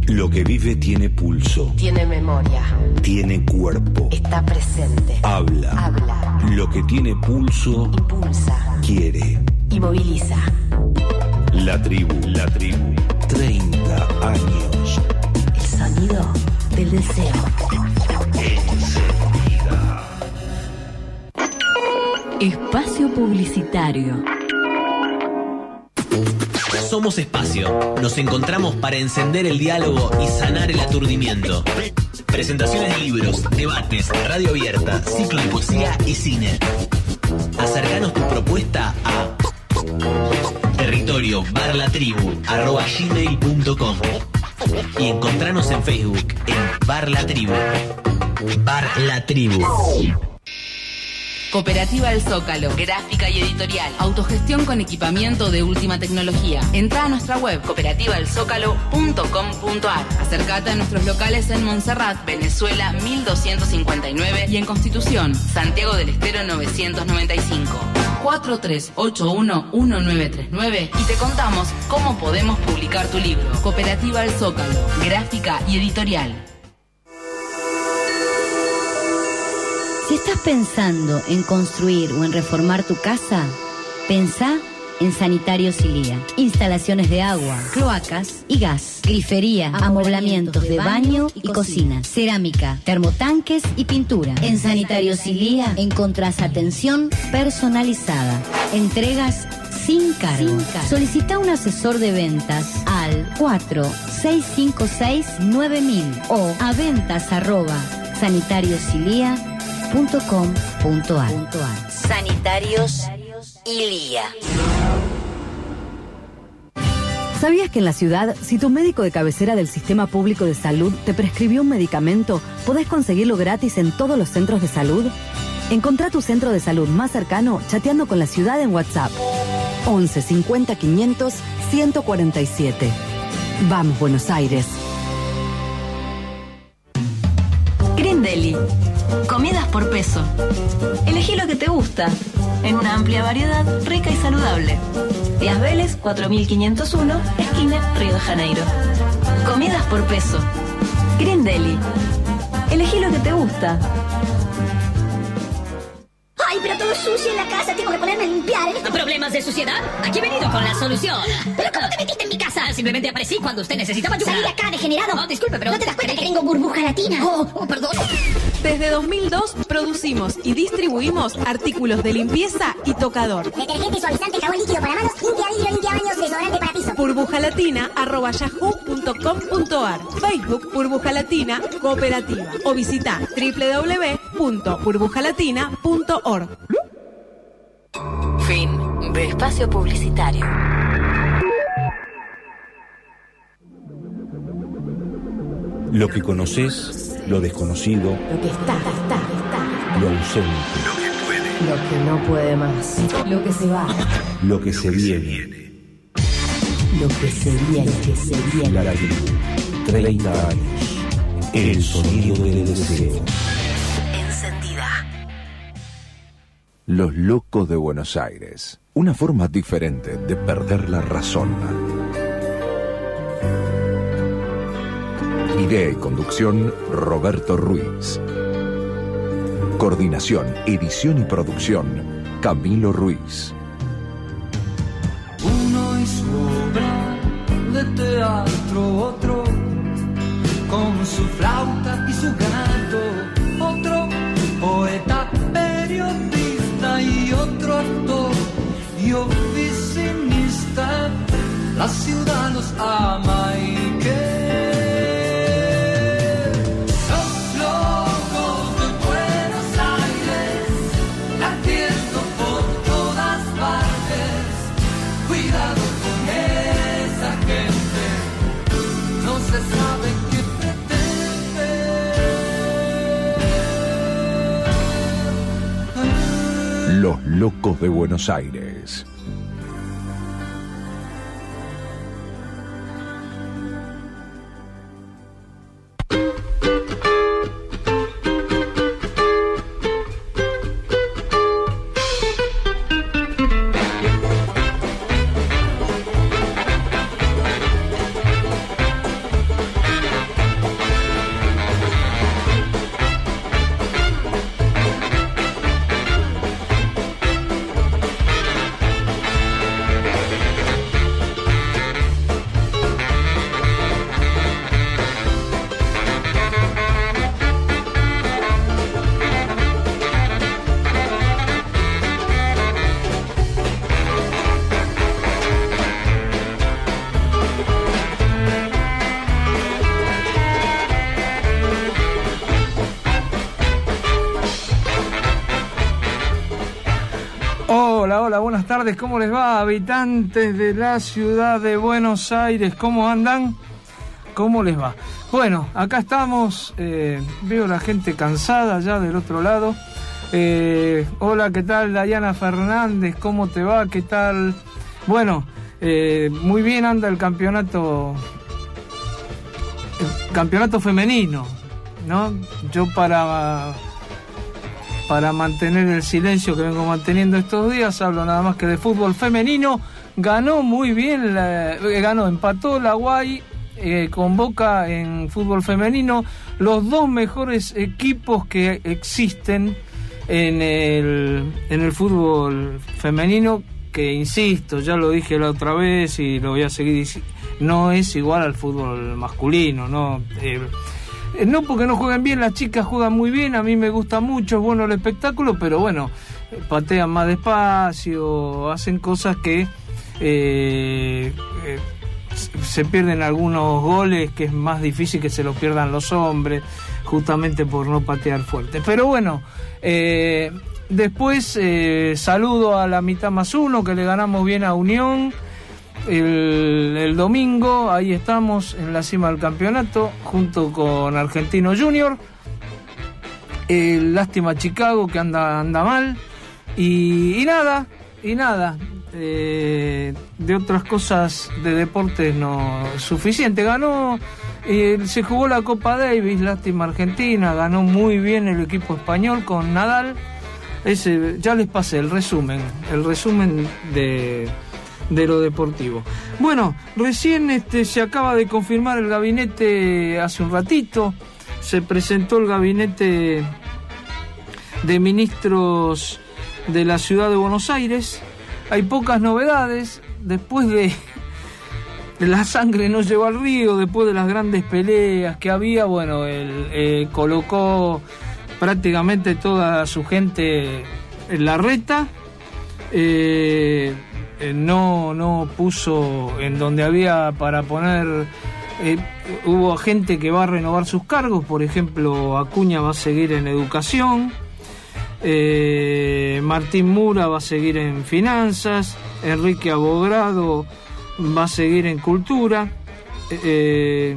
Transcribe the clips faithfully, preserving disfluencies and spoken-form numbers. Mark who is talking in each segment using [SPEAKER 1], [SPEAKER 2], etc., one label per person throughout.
[SPEAKER 1] Lo que vive tiene pulso.
[SPEAKER 2] Tiene memoria.
[SPEAKER 1] Tiene cuerpo.
[SPEAKER 2] Está presente.
[SPEAKER 1] Habla.
[SPEAKER 2] Habla.
[SPEAKER 1] Lo que tiene pulso.
[SPEAKER 2] Impulsa.
[SPEAKER 1] Quiere.
[SPEAKER 2] Y moviliza.
[SPEAKER 1] La tribu. La tribu. treinta años.
[SPEAKER 2] El sonido del deseo.
[SPEAKER 1] Encendida.
[SPEAKER 3] Espacio publicitario.
[SPEAKER 4] Somos Espacio. Nos encontramos para encender el diálogo y sanar el aturdimiento. Presentaciones de libros, debates, radio abierta, ciclo de poesía y cine. Acercanos tu propuesta a territorio barra tribu arroba gmail punto com y encontranos en Facebook en Bar La Tribu. Bar La Tribu.
[SPEAKER 5] Cooperativa El Zócalo, gráfica y editorial, autogestión con equipamiento de última tecnología. Entra a nuestra web cooperativa el zócalo punto com punto a r. Acércate a nuestros locales en Montserrat, Venezuela mil doscientos cincuenta y nueve y en Constitución, Santiago del Estero novecientos noventa y cinco. cuatro tres ocho uno uno nueve tres nueve y te contamos cómo podemos publicar tu libro. Cooperativa El Zócalo, gráfica y editorial.
[SPEAKER 3] Si estás pensando en construir o en reformar tu casa, pensá en Sanitarios Ilía. Instalaciones de agua, cloacas y gas, grifería, amoblamientos de baño y cocina, cerámica, termotanques y pintura. En Sanitarios Ilía encontrás atención personalizada, entregas sin cargo. Sin cargo. Solicita un asesor de ventas al cuatro seis cinco seis nueve mil o a ventas arroba sanitariosilia punto com punto a r. Sanitarios Ilía.
[SPEAKER 6] ¿Sabías que en la ciudad, si tu médico de cabecera del Sistema Público de Salud te prescribió un medicamento, podés conseguirlo gratis en todos los centros de salud? Encontrá tu centro de salud más cercano chateando con la ciudad en WhatsApp. once cincuenta quinientos ciento cuarenta y siete. Vamos, Buenos Aires.
[SPEAKER 7] Green Deli. Comidas por peso. Elegí lo que te gusta, en una amplia variedad, rica y saludable. Díaz Vélez, cuatro mil quinientos uno, esquina Río de Janeiro. Comidas por peso. Green Deli. Elegí lo que te gusta.
[SPEAKER 8] Ay, pero todo es sucio en la casa, tengo que ponerme a limpiar.
[SPEAKER 9] ¿Problemas de suciedad? Aquí he venido con la solución.
[SPEAKER 8] ¿Pero cómo te metiste en mi casa?
[SPEAKER 9] Simplemente aparecí cuando usted necesitaba ayuda.
[SPEAKER 8] Salí de acá, degenerado.
[SPEAKER 9] No, disculpe, pero...
[SPEAKER 8] ¿No te das cuenta que tengo burbuja latina?
[SPEAKER 9] Oh, oh, perdón.
[SPEAKER 10] Desde dos mil dos producimos y distribuimos artículos de limpieza y tocador.
[SPEAKER 8] Detergente, suavizante, jabón líquido para manos, limpia vidrio, limpia baños, desodorante para piso.
[SPEAKER 10] burbujalatina arroba yahoo punto com punto a r. Facebook Burbuja Latina Cooperativa o visita doble u doble u doble u punto burbujalatina punto org.
[SPEAKER 2] Fin de espacio publicitario.
[SPEAKER 1] Lo que conoces, lo desconocido,
[SPEAKER 2] Lo que está, está, está.
[SPEAKER 1] lo ausente,
[SPEAKER 2] Lo que puede. Lo que no puede más. Lo que se va.
[SPEAKER 1] lo que se viene.
[SPEAKER 2] Lo que se viene. Lo que se viene.
[SPEAKER 1] La tribu. treinta años. El sonido del deseo.
[SPEAKER 2] Encendida.
[SPEAKER 11] Los locos de Buenos Aires. Una forma diferente de perder la razón. Idea y conducción, Roberto Ruiz. Coordinación, edición y producción, Camilo Ruiz.
[SPEAKER 12] Uno y su obra de teatro, otro con su flauta y su gato, otro poeta, periodista y otro actor y oficinista. La ciudad los ama y que
[SPEAKER 11] Los locos de Buenos Aires.
[SPEAKER 13] buenas tardes, ¿cómo les va? Habitantes de la ciudad de Buenos Aires, ¿cómo andan? ¿Cómo les va? Bueno, acá estamos, eh, veo la gente cansada ya del otro lado. Eh, hola, ¿qué tal? Dayana Fernández, ¿cómo te va? ¿Qué tal? Bueno, eh, muy bien anda el campeonato, el campeonato femenino, ¿no? Yo para... Para mantener el silencio que vengo manteniendo estos días, hablo nada más que de fútbol femenino. Ganó muy bien, la, eh, ganó, empató la Guay eh, con Boca en fútbol femenino. Los dos mejores equipos que existen en el, en el fútbol femenino, que insisto, ya lo dije la otra vez y lo voy a seguir diciendo, no es igual al fútbol masculino, ¿no? Eh, No porque no jueguen bien, las chicas juegan muy bien, a mí me gusta mucho, es bueno el espectáculo, pero bueno, patean más despacio, hacen cosas que eh, eh, se pierden algunos goles, que es más difícil que se los pierdan los hombres, justamente por no patear fuerte. Pero bueno, eh, después eh, saludo a la mitad más uno, que le ganamos bien a Unión. El, el domingo, ahí estamos en la cima del campeonato junto con Argentino Junior. Eh, lástima Chicago, que anda anda mal y, y nada y nada eh, de otras cosas de deportes no es suficiente. Ganó, eh, se jugó la Copa Davis, lástima Argentina, ganó muy bien el equipo español con Nadal. Ese, ya les pasé el resumen el resumen de de lo deportivo. Bueno, recién este, se acaba de confirmar el gabinete hace un ratito, se presentó el gabinete de ministros de la ciudad de Buenos Aires. Hay pocas novedades, después de, de la sangre no llevó al río, después de las grandes peleas que había, bueno, él eh, colocó prácticamente toda su gente en la reta. eh, Eh, no no puso en donde había para poner, eh, hubo gente que va a renovar sus cargos, por ejemplo Acuña va a seguir en educación, eh, Martín Mura va a seguir en finanzas, Enrique Abogrado va a seguir en cultura, eh,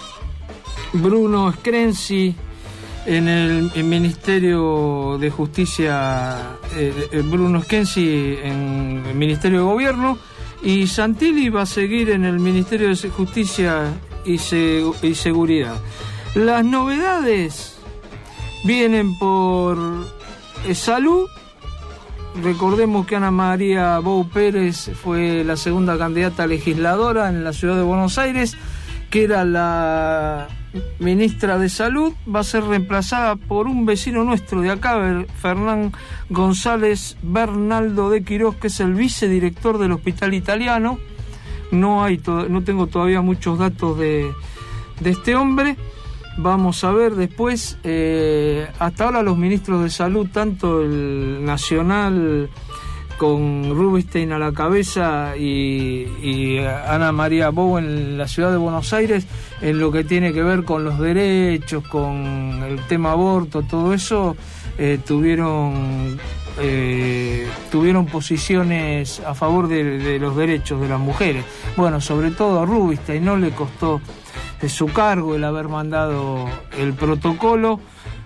[SPEAKER 13] Bruno Screnzi en el, el Ministerio de Justicia, eh, Bruno Screnzi en el Ministerio de Gobierno, y Santilli va a seguir en el Ministerio de Justicia y, Se, y Seguridad. Las novedades vienen por eh, salud. Recordemos que Ana María Bou Pérez fue la segunda candidata a legisladora en la ciudad de Buenos Aires, que era la ministra de Salud, va a ser reemplazada por un vecino nuestro de acá, Fernán González Bernaldo de Quirós, que es el vicedirector del Hospital Italiano. No hay to- no tengo todavía muchos datos de, de este hombre. Vamos a ver después. Eh, hasta ahora los ministros de Salud, tanto el nacional con Rubinstein a la cabeza y, y Ana María Bou en la ciudad de Buenos Aires, en lo que tiene que ver con los derechos, con el tema aborto, todo eso, eh, tuvieron eh, tuvieron posiciones a favor de, de los derechos de las mujeres. Bueno, sobre todo a Rubinstein no le costó eh, su cargo el haber mandado el protocolo,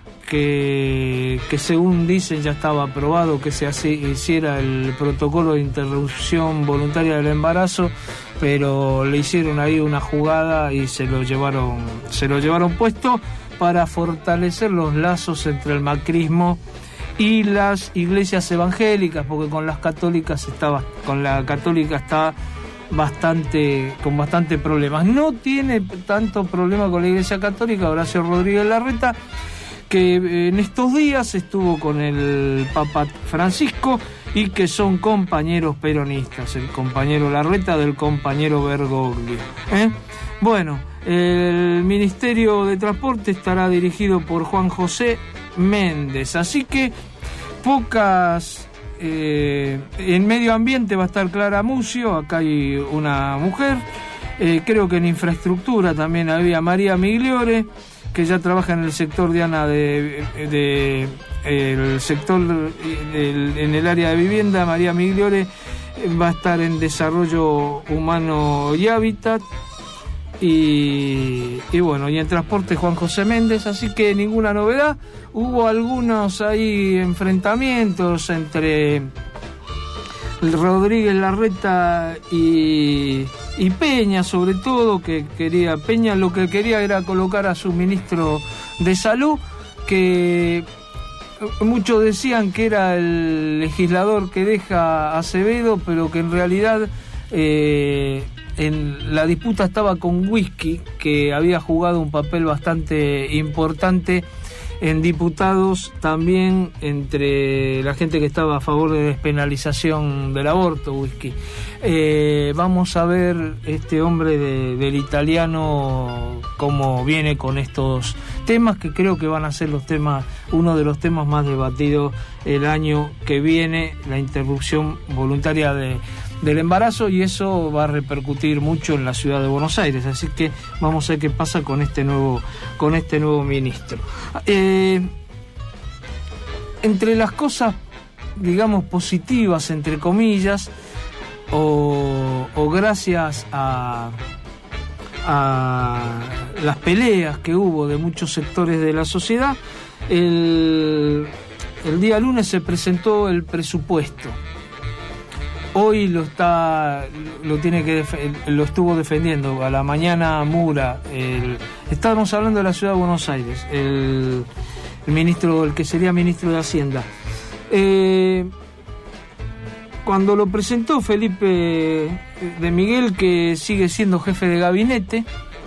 [SPEAKER 13] Que, que según dicen ya estaba aprobado que se hace, hiciera el protocolo de interrupción voluntaria del embarazo, pero le hicieron ahí una jugada y se lo llevaron, se lo llevaron puesto para fortalecer los lazos entre el macrismo y las iglesias evangélicas, porque con las católicas estaba, con la católica está bastante, con bastante problemas. No tiene tanto problema con la Iglesia Católica Horacio Rodríguez Larreta, que en estos días estuvo con el Papa Francisco y que son compañeros peronistas, el compañero Larreta del compañero Bergoglio. ¿Eh? Bueno, el Ministerio de Transporte estará dirigido por Juan José Méndez, así que pocas... Eh, en medio ambiente va a estar Clara Mucio, acá hay una mujer, eh, creo que en infraestructura también había María Migliore. que ya trabaja en el sector, Diana, de, de, de el sector el, en el área de vivienda. María Migliore va a estar en desarrollo humano y hábitat. Y, y bueno, y en transporte Juan José Méndez, así que ninguna novedad. Hubo algunos ahí enfrentamientos entre Rodríguez Larreta y, y Peña, sobre todo, que quería Peña lo que quería era colocar a su ministro de Salud, que muchos decían que era el legislador que deja Acevedo, pero que en realidad eh, en la disputa estaba con Whisky, que había jugado un papel bastante importante en diputados, también entre la gente que estaba a favor de despenalización del aborto. Whisky. Eh, vamos a ver este hombre de, del italiano cómo viene con estos temas, que creo que van a ser los temas, uno de los temas más debatidos el año que viene, la interrupción voluntaria de del embarazo, y eso va a repercutir mucho en la ciudad de Buenos Aires, así que vamos a ver qué pasa con este nuevo con este nuevo ministro. Eh, entre las cosas, digamos, positivas, entre comillas, o, o gracias a, a las peleas que hubo de muchos sectores de la sociedad, el, el día lunes se presentó el presupuesto. Hoy lo está, lo tiene que lo estuvo defendiendo a la mañana Mura. El, estábamos hablando de la ciudad de Buenos Aires, el, el ministro, el que sería ministro de Hacienda. Eh, cuando lo presentó Felipe de Miguel, que sigue siendo jefe de gabinete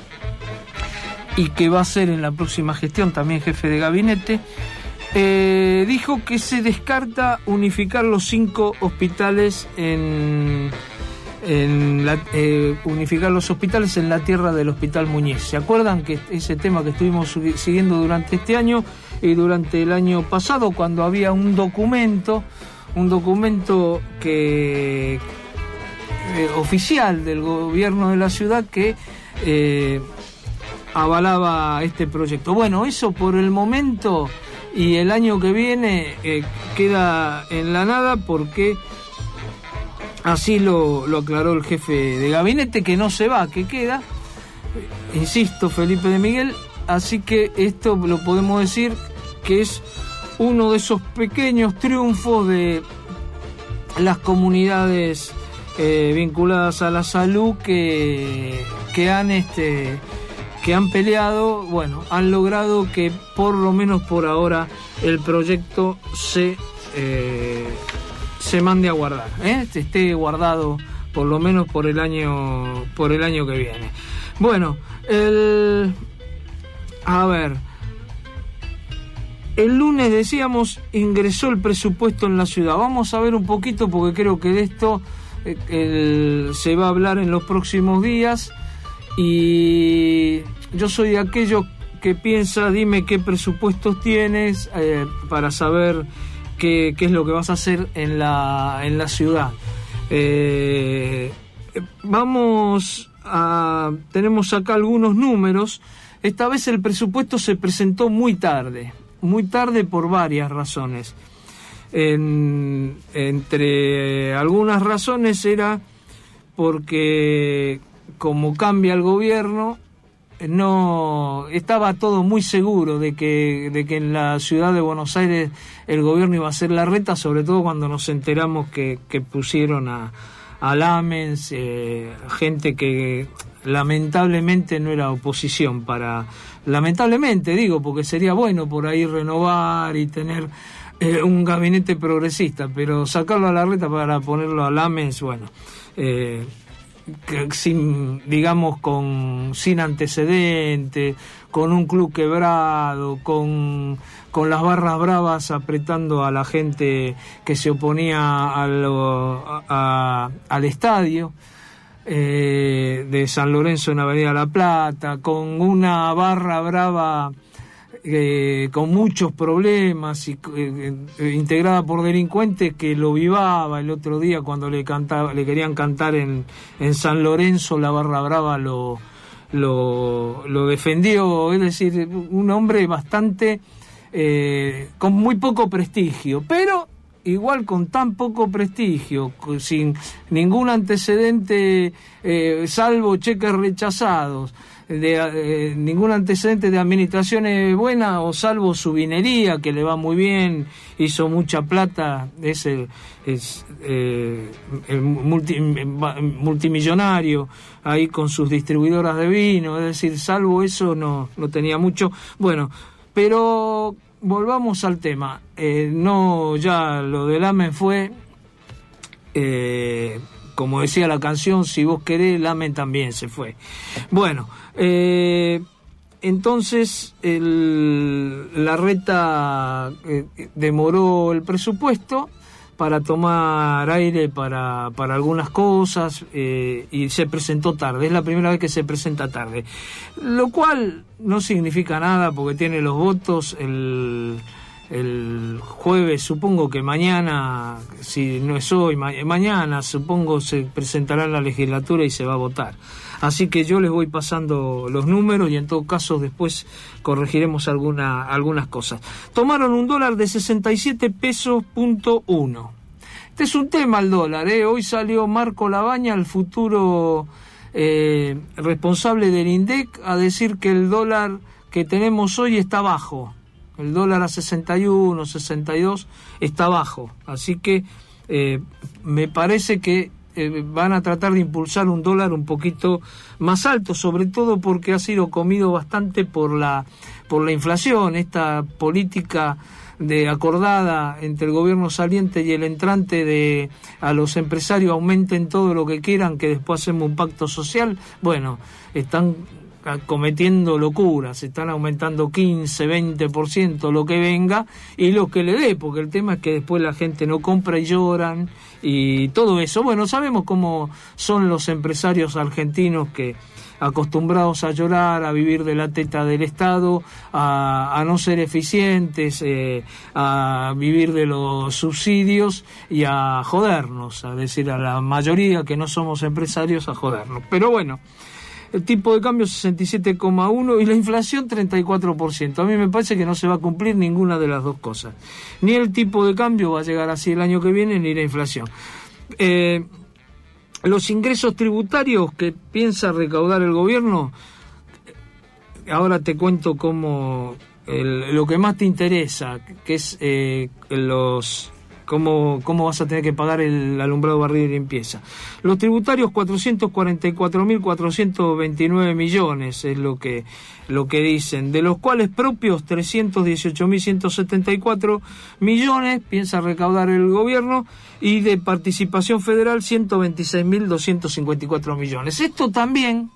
[SPEAKER 13] y que va a ser en la próxima gestión también jefe de gabinete, Eh, dijo que se descarta unificar los cinco hospitales en, en la, eh, unificar los hospitales en la tierra del Hospital Muñiz. ¿Se acuerdan que ese tema que estuvimos siguiendo durante este año y durante el año pasado, cuando había un documento, un documento que eh, oficial del gobierno de la ciudad que eh, avalaba este proyecto? Bueno, eso por el momento y el año que viene eh, queda en la nada, porque así lo, lo aclaró el jefe de gabinete, que no se va, que queda, eh, insisto, Felipe de Miguel. Así que esto lo podemos decir que es uno de esos pequeños triunfos de las comunidades eh, vinculadas a la salud que, que han este que han peleado, bueno, han logrado que por lo menos por ahora el proyecto se eh, se mande a guardar, ¿eh? esté guardado por lo menos por el año por el año que viene. Bueno, el a ver, el lunes decíamos ingresó el presupuesto en la ciudad. Vamos a ver un poquito, porque creo que de esto eh, el, se va a hablar en los próximos días. Y yo soy de aquellos que piensa, dime qué presupuestos tienes eh, para saber qué, qué es lo que vas a hacer en la, en la ciudad. Eh, vamos a... Tenemos acá algunos números. Esta vez el presupuesto se presentó muy tarde, muy tarde por varias razones. En, entre algunas razones era porque, como cambia el gobierno, no estaba todo muy seguro de que de que en la ciudad de Buenos Aires el gobierno iba a hacer la reta, sobre todo cuando nos enteramos que, que pusieron a, a Lamens, eh, gente que lamentablemente no era oposición para... Lamentablemente digo, porque sería bueno por ahí renovar y tener eh, un gabinete progresista, pero sacarlo a la reta para ponerlo a Lamens, bueno... Eh, sin, digamos, con sin antecedentes, con un club quebrado, con, con las barras bravas apretando a la gente que se oponía a lo, a, a, al estadio eh, de San Lorenzo en Avenida La Plata, con una barra brava eh, con muchos problemas y eh, eh, integrada por delincuentes que lo vivaba. El otro día cuando le cantaba, le querían cantar en, en San Lorenzo, la barra brava lo, lo, lo defendió, es decir, un hombre bastante eh, con muy poco prestigio, pero igual con tan poco prestigio, sin ningún antecedente, eh, salvo cheques rechazados, de eh, ningún antecedente de administraciones buenas, o salvo su vinería, que le va muy bien, hizo mucha plata, es el, es, eh, el multi, multimillonario ahí con sus distribuidoras de vino, es decir, salvo eso no, no tenía mucho. Bueno, pero volvamos al tema. Eh, no, ya lo del Amen fue, eh, como decía la canción, si vos querés, el Amen también se fue. Bueno, eh, entonces el, la reta eh, demoró el presupuesto para tomar aire para, para algunas cosas, eh, y se presentó tarde. Es la primera vez que se presenta tarde, lo cual no significa nada porque tiene los votos. El, el jueves, supongo que mañana, si no es hoy, ma- mañana supongo se presentará en la legislatura y se va a votar. Así que yo les voy pasando los números y en todo caso después corregiremos alguna, algunas cosas. Tomaron un dólar de sesenta y siete pesos punto uno. Este es un tema el dólar, ¿eh? Hoy salió Marco Labaña, el futuro eh, responsable del INDEC, a decir que el dólar que tenemos hoy está bajo. El dólar a sesenta y uno, sesenta y dos está bajo. Así que eh, me parece que eh, van a tratar de impulsar un dólar un poquito más alto, sobre todo porque ha sido comido bastante por la por la inflación, esta política de acordada entre el gobierno saliente y el entrante de a los empresarios aumenten todo lo que quieran, que después hacemos un pacto social. Bueno, están cometiendo locuras, están aumentando quince, veinte por ciento lo que venga y lo que le dé, porque el tema es que después la gente no compra y lloran y todo eso. Bueno, sabemos cómo son los empresarios argentinos, que acostumbrados a llorar, a vivir de la teta del Estado, a, a no ser eficientes, eh, a vivir de los subsidios y a jodernos, a decir a la mayoría que no somos empresarios, a jodernos. Pero bueno, el tipo de cambio sesenta y siete coma uno y la inflación treinta y cuatro por ciento. A mí me parece que no se va a cumplir ninguna de las dos cosas. Ni el tipo de cambio va a llegar así el año que viene, ni la inflación. Eh, los ingresos tributarios que piensa recaudar el gobierno, ahora te cuento cómo el, lo que más te interesa, que es eh, los... Cómo, cómo vas a tener que pagar el alumbrado, barrido y limpieza. Los tributarios, cuatrocientos cuarenta y cuatro mil cuatrocientos veintinueve millones es lo que lo que dicen, de los cuales propios trescientos dieciocho mil ciento setenta y cuatro millones piensa recaudar el gobierno, y de participación federal ciento veintiséis mil doscientos cincuenta y cuatro millones. Esto también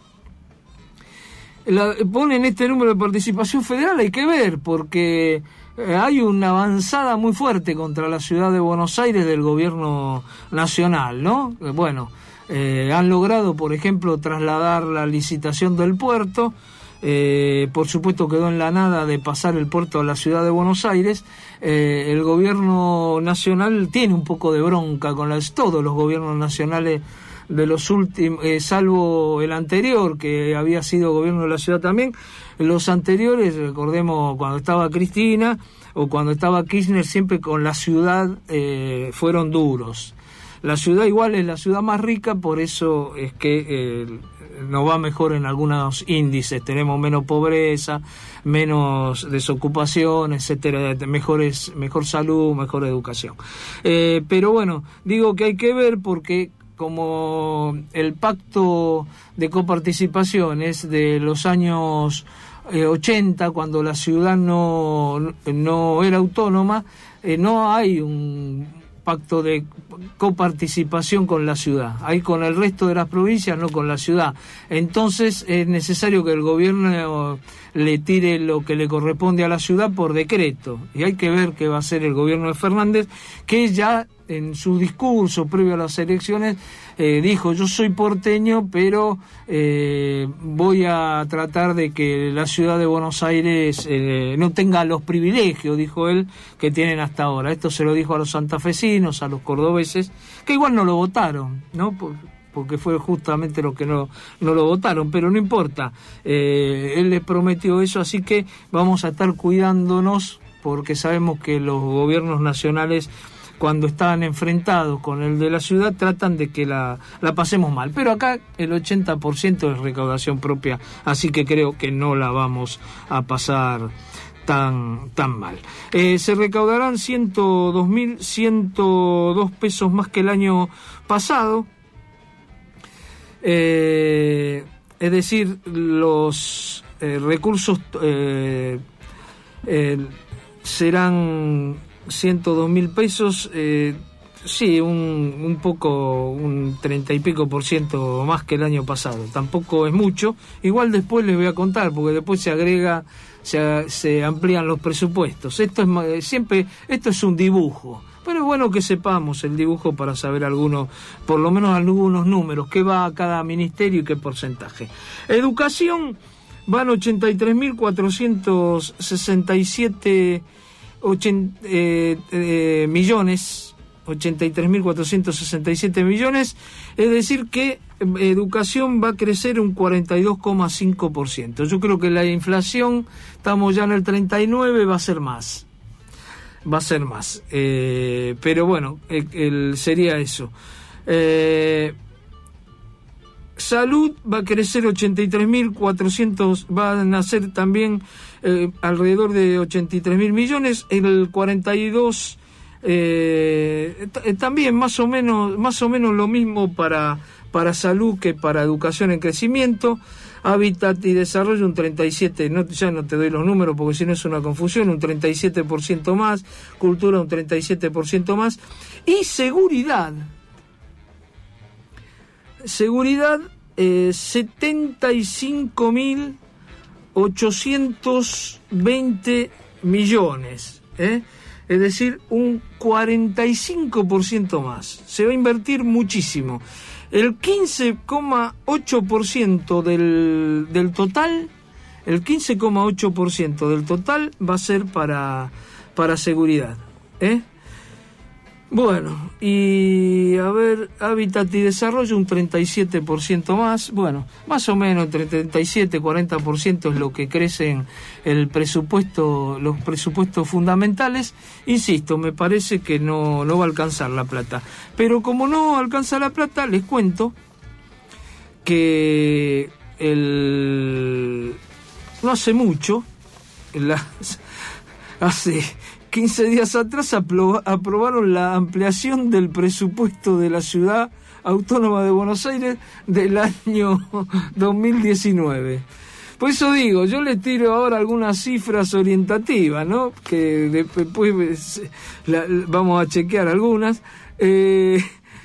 [SPEAKER 13] la, ponen este número de participación federal, hay que ver, porque hay una avanzada muy fuerte contra la ciudad de Buenos Aires del gobierno nacional, ¿no? Bueno, eh, han logrado, por ejemplo, trasladar la licitación del puerto. Eh, por supuesto quedó en la nada de pasar el puerto a la ciudad de Buenos Aires. Eh, el gobierno nacional tiene un poco de bronca con las, todos los gobiernos nacionales de los últimos, eh, salvo el anterior, que había sido gobierno de la ciudad también. Los anteriores, recordemos cuando estaba Cristina o cuando estaba Kirchner, siempre con la ciudad eh, fueron duros. La ciudad igual es la ciudad más rica, por eso es que eh, nos va mejor en algunos índices, tenemos menos pobreza, menos desocupación, etcétera, mejores, mejor salud, mejor educación. Eh, pero bueno, digo que hay que ver, porque como el pacto de coparticipación es de los años eh, ochenta, cuando la ciudad no, no era autónoma, eh, no hay un pacto de coparticipación con la ciudad, hay con el resto de las provincias, no con la ciudad. Entonces es necesario que el gobierno le tire lo que le corresponde a la ciudad por decreto, y hay que ver qué va a hacer el gobierno de Fernández, que ya en su discurso previo a las elecciones eh, dijo: yo soy porteño, pero eh, voy a tratar de que la ciudad de Buenos Aires eh, no tenga los privilegios, dijo él, que tienen hasta ahora. Esto se lo dijo a los santafesinos, a los cordobeses, que igual no lo votaron, ¿no? Por, porque fue justamente lo que no, no lo votaron, pero no importa, eh, él les prometió eso, así que vamos a estar cuidándonos, porque sabemos que los gobiernos nacionales, cuando están enfrentados con el de la ciudad, tratan de que la, la pasemos mal, pero acá el ochenta por ciento es recaudación propia, así que creo que no la vamos a pasar tan tan mal. Eh, se recaudarán ciento dos mil ciento dos pesos más que el año pasado, eh, es decir, los eh, recursos eh, eh, serán ciento dos mil pesos, eh, sí, un, un poco, un treinta y pico por ciento más que el año pasado, tampoco es mucho, igual después les voy a contar, porque después se agrega, se, se amplían los presupuestos, esto es siempre, esto es un dibujo, pero es bueno que sepamos el dibujo para saber algunos, por lo menos algunos números, qué va a cada ministerio y qué porcentaje. Educación, van ochenta y tres mil cuatrocientos sesenta y siete ochenta, eh, eh, millones, ochenta y tres mil cuatrocientos sesenta y siete millones, es decir que educación va a crecer un cuarenta y dos coma cinco por ciento. Yo creo que la inflación, estamos ya en el treinta y nueve, va a ser más, va a ser más, eh, pero bueno, el, el, sería eso. Eh, Salud va a crecer ochenta y tres mil cuatrocientos, va a nacer también eh, alrededor de ochenta y tres mil millones, el cuarenta y dos eh, t- también más o menos más o menos lo mismo para para salud que para educación en crecimiento. Hábitat y desarrollo un treinta y siete, no, ya no te doy los números porque si no es una confusión, un treinta y siete por ciento más, cultura un treinta y siete por ciento más, y seguridad Seguridad, eh, setenta y cinco mil ochocientos veinte millones, ¿eh? Es decir, un cuarenta y cinco por ciento más. Se va a invertir muchísimo. El quince coma ocho por ciento del, del total, el quince coma ocho por ciento del total va a ser para, para seguridad, ¿eh? Bueno, y a ver, hábitat y desarrollo un treinta y siete por ciento más, bueno, más o menos entre treinta y siete y cuarenta por ciento es lo que crecen el presupuesto, los presupuestos fundamentales. Insisto, me parece que no, no va a alcanzar la plata, pero como no alcanza la plata, les cuento que el no hace mucho, la, hace quince días atrás apro- aprobaron la ampliación del presupuesto de la Ciudad Autónoma de Buenos Aires del año dos mil diecinueve. Por eso digo, yo le tiro ahora algunas cifras orientativas, ¿no? Que después la, vamos a chequear algunas, eh,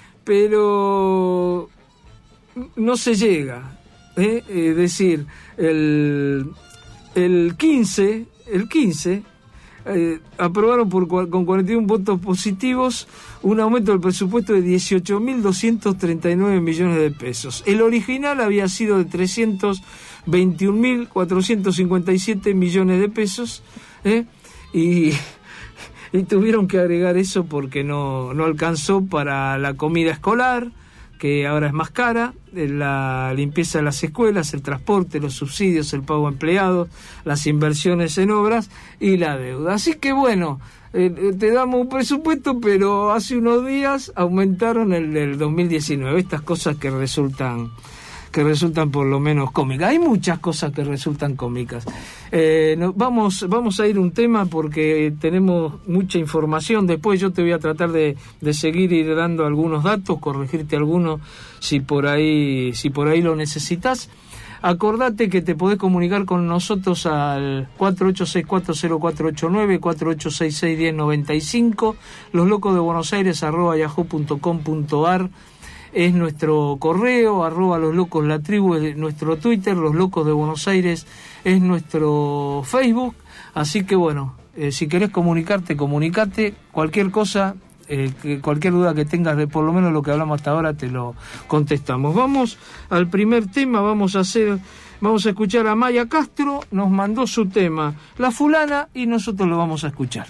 [SPEAKER 13] pero no se llega, ¿eh? Es decir, el, el quince, el quince Eh, aprobaron por, con cuarenta y uno votos positivos un aumento del presupuesto de dieciocho mil doscientos treinta y nueve millones de pesos. El original había sido de trescientos veintiún mil cuatrocientos cincuenta y siete millones de pesos, ¿eh? y, y tuvieron que agregar eso porque no, no alcanzó para la comida escolar, que ahora es más cara, la limpieza de las escuelas, el transporte, los subsidios, el pago a empleados, las inversiones en obras y la deuda. Así que bueno, eh, te damos un presupuesto, pero hace unos días aumentaron el del dos mil diecinueve. Estas cosas que resultan que resultan por lo menos cómicas. Hay muchas cosas que resultan cómicas. Eh, no, vamos, vamos a ir a un tema porque tenemos mucha información. Después yo te voy a tratar de, de seguir ir dando algunos datos, corregirte algunos si por ahí, si por ahí lo necesitas. Acordate que te podés comunicar con nosotros al cuatro ocho seis cuatro cero cuatro ocho nueve, cuatro ocho seis seis uno cero nueve cinco, loslocosdebuenosaires arroba yahoo punto com punto ar es nuestro correo, arroba los locos la tribu es nuestro Twitter, Los Locos de Buenos Aires es nuestro Facebook. Así que bueno, eh, si querés comunicarte, comunicate, cualquier cosa, eh, que cualquier duda que tengas de por lo menos lo que hablamos hasta ahora te lo contestamos. Vamos al primer tema, vamos a hacer, vamos a escuchar a Maya Castro, nos mandó su tema La Fulana y nosotros lo vamos a escuchar.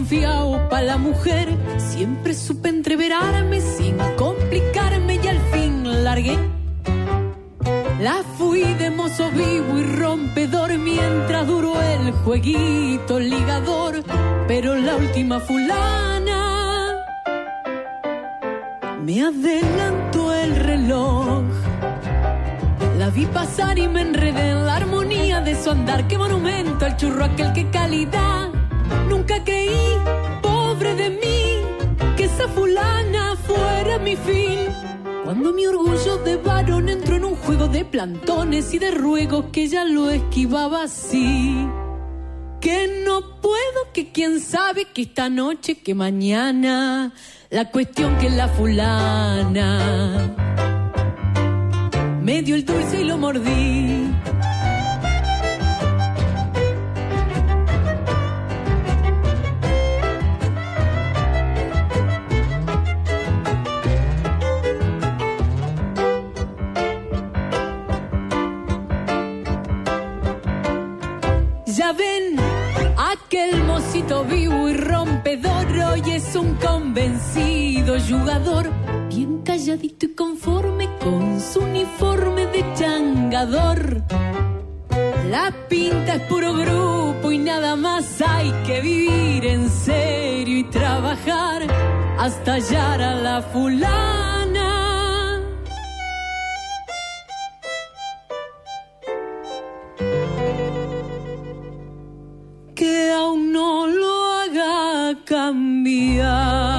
[SPEAKER 14] confiado pa' la mujer. Siempre supe entreverarme sin complicarme y al fin largué. La fui de mozo vivo y rompedor mientras duró el jueguito ligador. Pero la última fulana me adelantó el reloj. La vi pasar y me enredé en la armonía de su andar. Qué monumento al churro aquel, qué calidad. Nunca creí, pobre de mí, que esa fulana fuera mi fin. Cuando mi orgullo de varón entró en un juego de plantones y de ruegos que ya lo esquivaba así. Que no puedo, que quién sabe, que esta noche, que mañana. La cuestión que la fulana me dio el dulce y lo mordí. Ya ven, aquel mocito vivo y rompedor hoy es un convencido jugador, bien calladito y conforme con su uniforme de changador. La pinta es puro grupo y nada más hay que vivir en serio y trabajar hasta hallar a la fulana. Que aún no lo haga cambiar.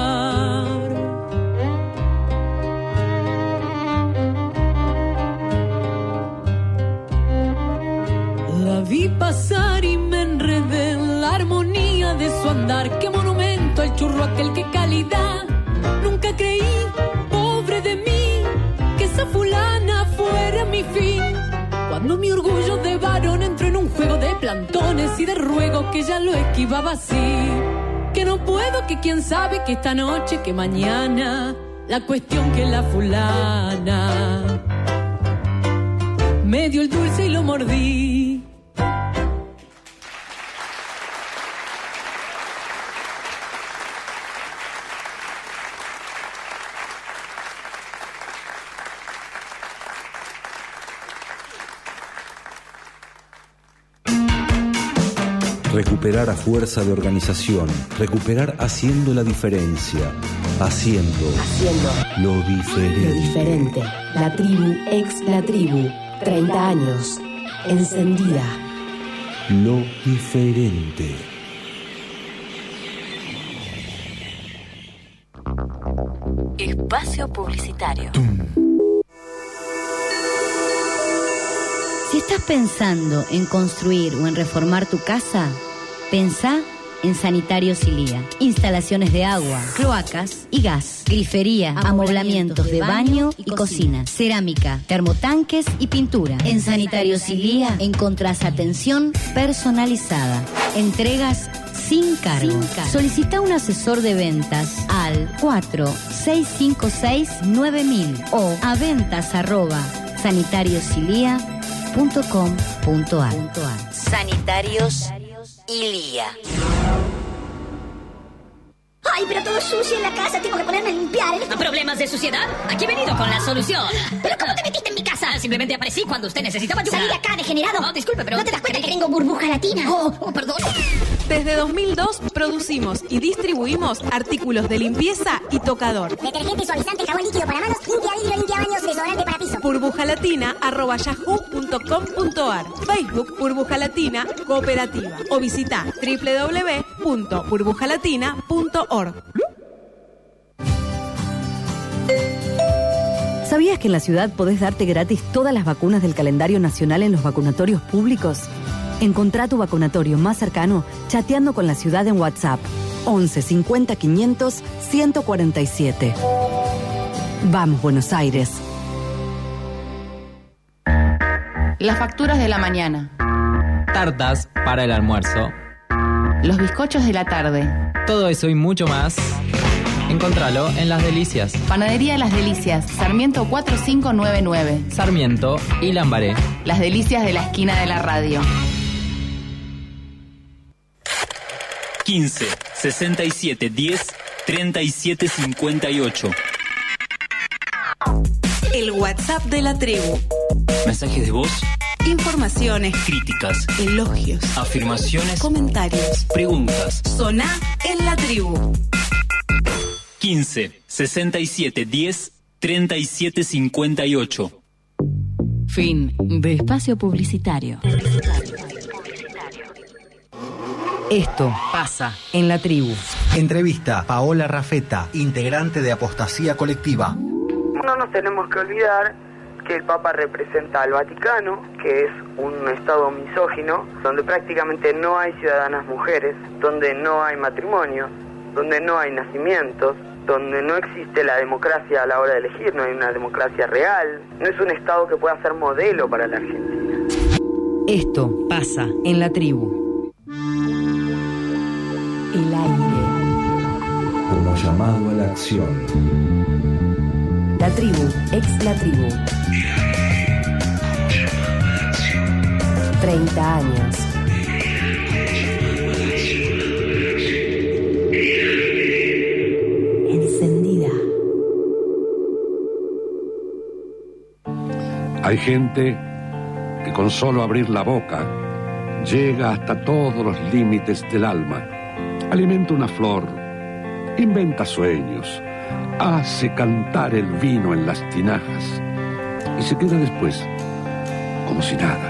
[SPEAKER 14] La vi pasar y me enredé en la armonía de su andar. Qué monumento al churro aquel, qué calidad. Nunca creí, pobre de mí, que esa fulana fuera mi fin. Cuando mi orgullo de varón entró en un juego de plantones y de ruegos que ya lo esquivaba así. Que no puedo, que quién sabe, que esta noche, que mañana. La cuestión que la fulana me dio el dulce y lo mordí.
[SPEAKER 1] Recuperar a fuerza de organización, recuperar haciendo la diferencia, haciendo,
[SPEAKER 2] Haciendo
[SPEAKER 1] lo diferente.
[SPEAKER 2] lo diferente. La tribu ex la tribu, treinta años, encendida.
[SPEAKER 1] Lo diferente.
[SPEAKER 7] Espacio publicitario.
[SPEAKER 3] Si estás pensando en construir o en reformar tu casa, pensá en Sanitarios Ilía. Instalaciones de agua, cloacas y gas, grifería, amoblamientos de baño y cocina, cerámica, termotanques y pintura. En Sanitarios Ilía encontrás atención personalizada, entregas sin cargo. Solicita un asesor de ventas al cuatro seis cinco seis nueve mil o a ventas arroba sanitariosilia punto com punto ar. Sanitarios Ilía.
[SPEAKER 8] Ay, pero todo sucio en la casa, tengo que ponerme a limpiar.
[SPEAKER 9] ¿Problemas de suciedad? Aquí he venido con la solución.
[SPEAKER 8] ¿Pero cómo te metiste en mi casa?
[SPEAKER 9] Simplemente aparecí cuando usted necesitaba ayuda.
[SPEAKER 8] Salí de acá, degenerado.
[SPEAKER 9] No, disculpe, pero...
[SPEAKER 8] ¿No te das cuenta que tengo burbuja latina?
[SPEAKER 9] Oh, oh, perdón.
[SPEAKER 10] Desde dos mil dos producimos y distribuimos artículos de limpieza y tocador.
[SPEAKER 8] Detergente, suavizante, jabón líquido para manos, limpia vidrio, limpia baños, desodorante para piso.
[SPEAKER 10] burbujalatina arroba yahoo punto com punto ar. Facebook Burbuja Latina Cooperativa. O visita doble u doble u doble u punto burbujalatina punto org.
[SPEAKER 6] ¿Sabías que en la ciudad podés darte gratis todas las vacunas del calendario nacional en los vacunatorios públicos? Encontrá tu vacunatorio más cercano chateando con la ciudad en WhatsApp once cincuenta quinientos ciento cuarenta y siete. Vamos, Buenos Aires.
[SPEAKER 5] Las facturas de la mañana.
[SPEAKER 15] Tartas para el almuerzo.
[SPEAKER 5] Los bizcochos de la tarde.
[SPEAKER 15] Todo eso y mucho más. Encontralo en Las Delicias.
[SPEAKER 5] Panadería Las Delicias, Sarmiento cuatro cinco nueve nueve.
[SPEAKER 15] Sarmiento y Lambaré.
[SPEAKER 5] Las Delicias de la esquina de la radio.
[SPEAKER 16] quince, sesenta y siete, diez, treinta y siete, cincuenta y ocho.
[SPEAKER 10] El WhatsApp de la tribu.
[SPEAKER 16] Mensajes de voz.
[SPEAKER 10] Informaciones.
[SPEAKER 16] Críticas.
[SPEAKER 10] Elogios.
[SPEAKER 16] Afirmaciones.
[SPEAKER 10] Comentarios.
[SPEAKER 16] Preguntas.
[SPEAKER 10] Soná en la tribu.
[SPEAKER 16] quince, sesenta y siete, diez, treinta y siete, cincuenta y ocho.
[SPEAKER 3] Fin de espacio publicitario.
[SPEAKER 6] Esto pasa en la tribu.
[SPEAKER 17] Entrevista Paola Rafeta, integrante de Apostasía Colectiva.
[SPEAKER 18] No nos tenemos que olvidar que el Papa representa al Vaticano, que es un estado misógino, donde prácticamente no hay ciudadanas mujeres, donde no hay matrimonio, donde no hay nacimientos, donde no existe la democracia a la hora de elegir, no hay una democracia real, no es un estado que pueda ser modelo para la Argentina.
[SPEAKER 6] Esto pasa en la tribu.
[SPEAKER 2] El aire.
[SPEAKER 1] Como llamado a la acción.
[SPEAKER 2] La tribu, ex la tribu. treinta años. Encendida.
[SPEAKER 19] Hay gente que con solo abrir la boca llega hasta todos los límites del alma. Alimenta una flor, inventa sueños, hace cantar el vino en las tinajas y se queda después como si nada.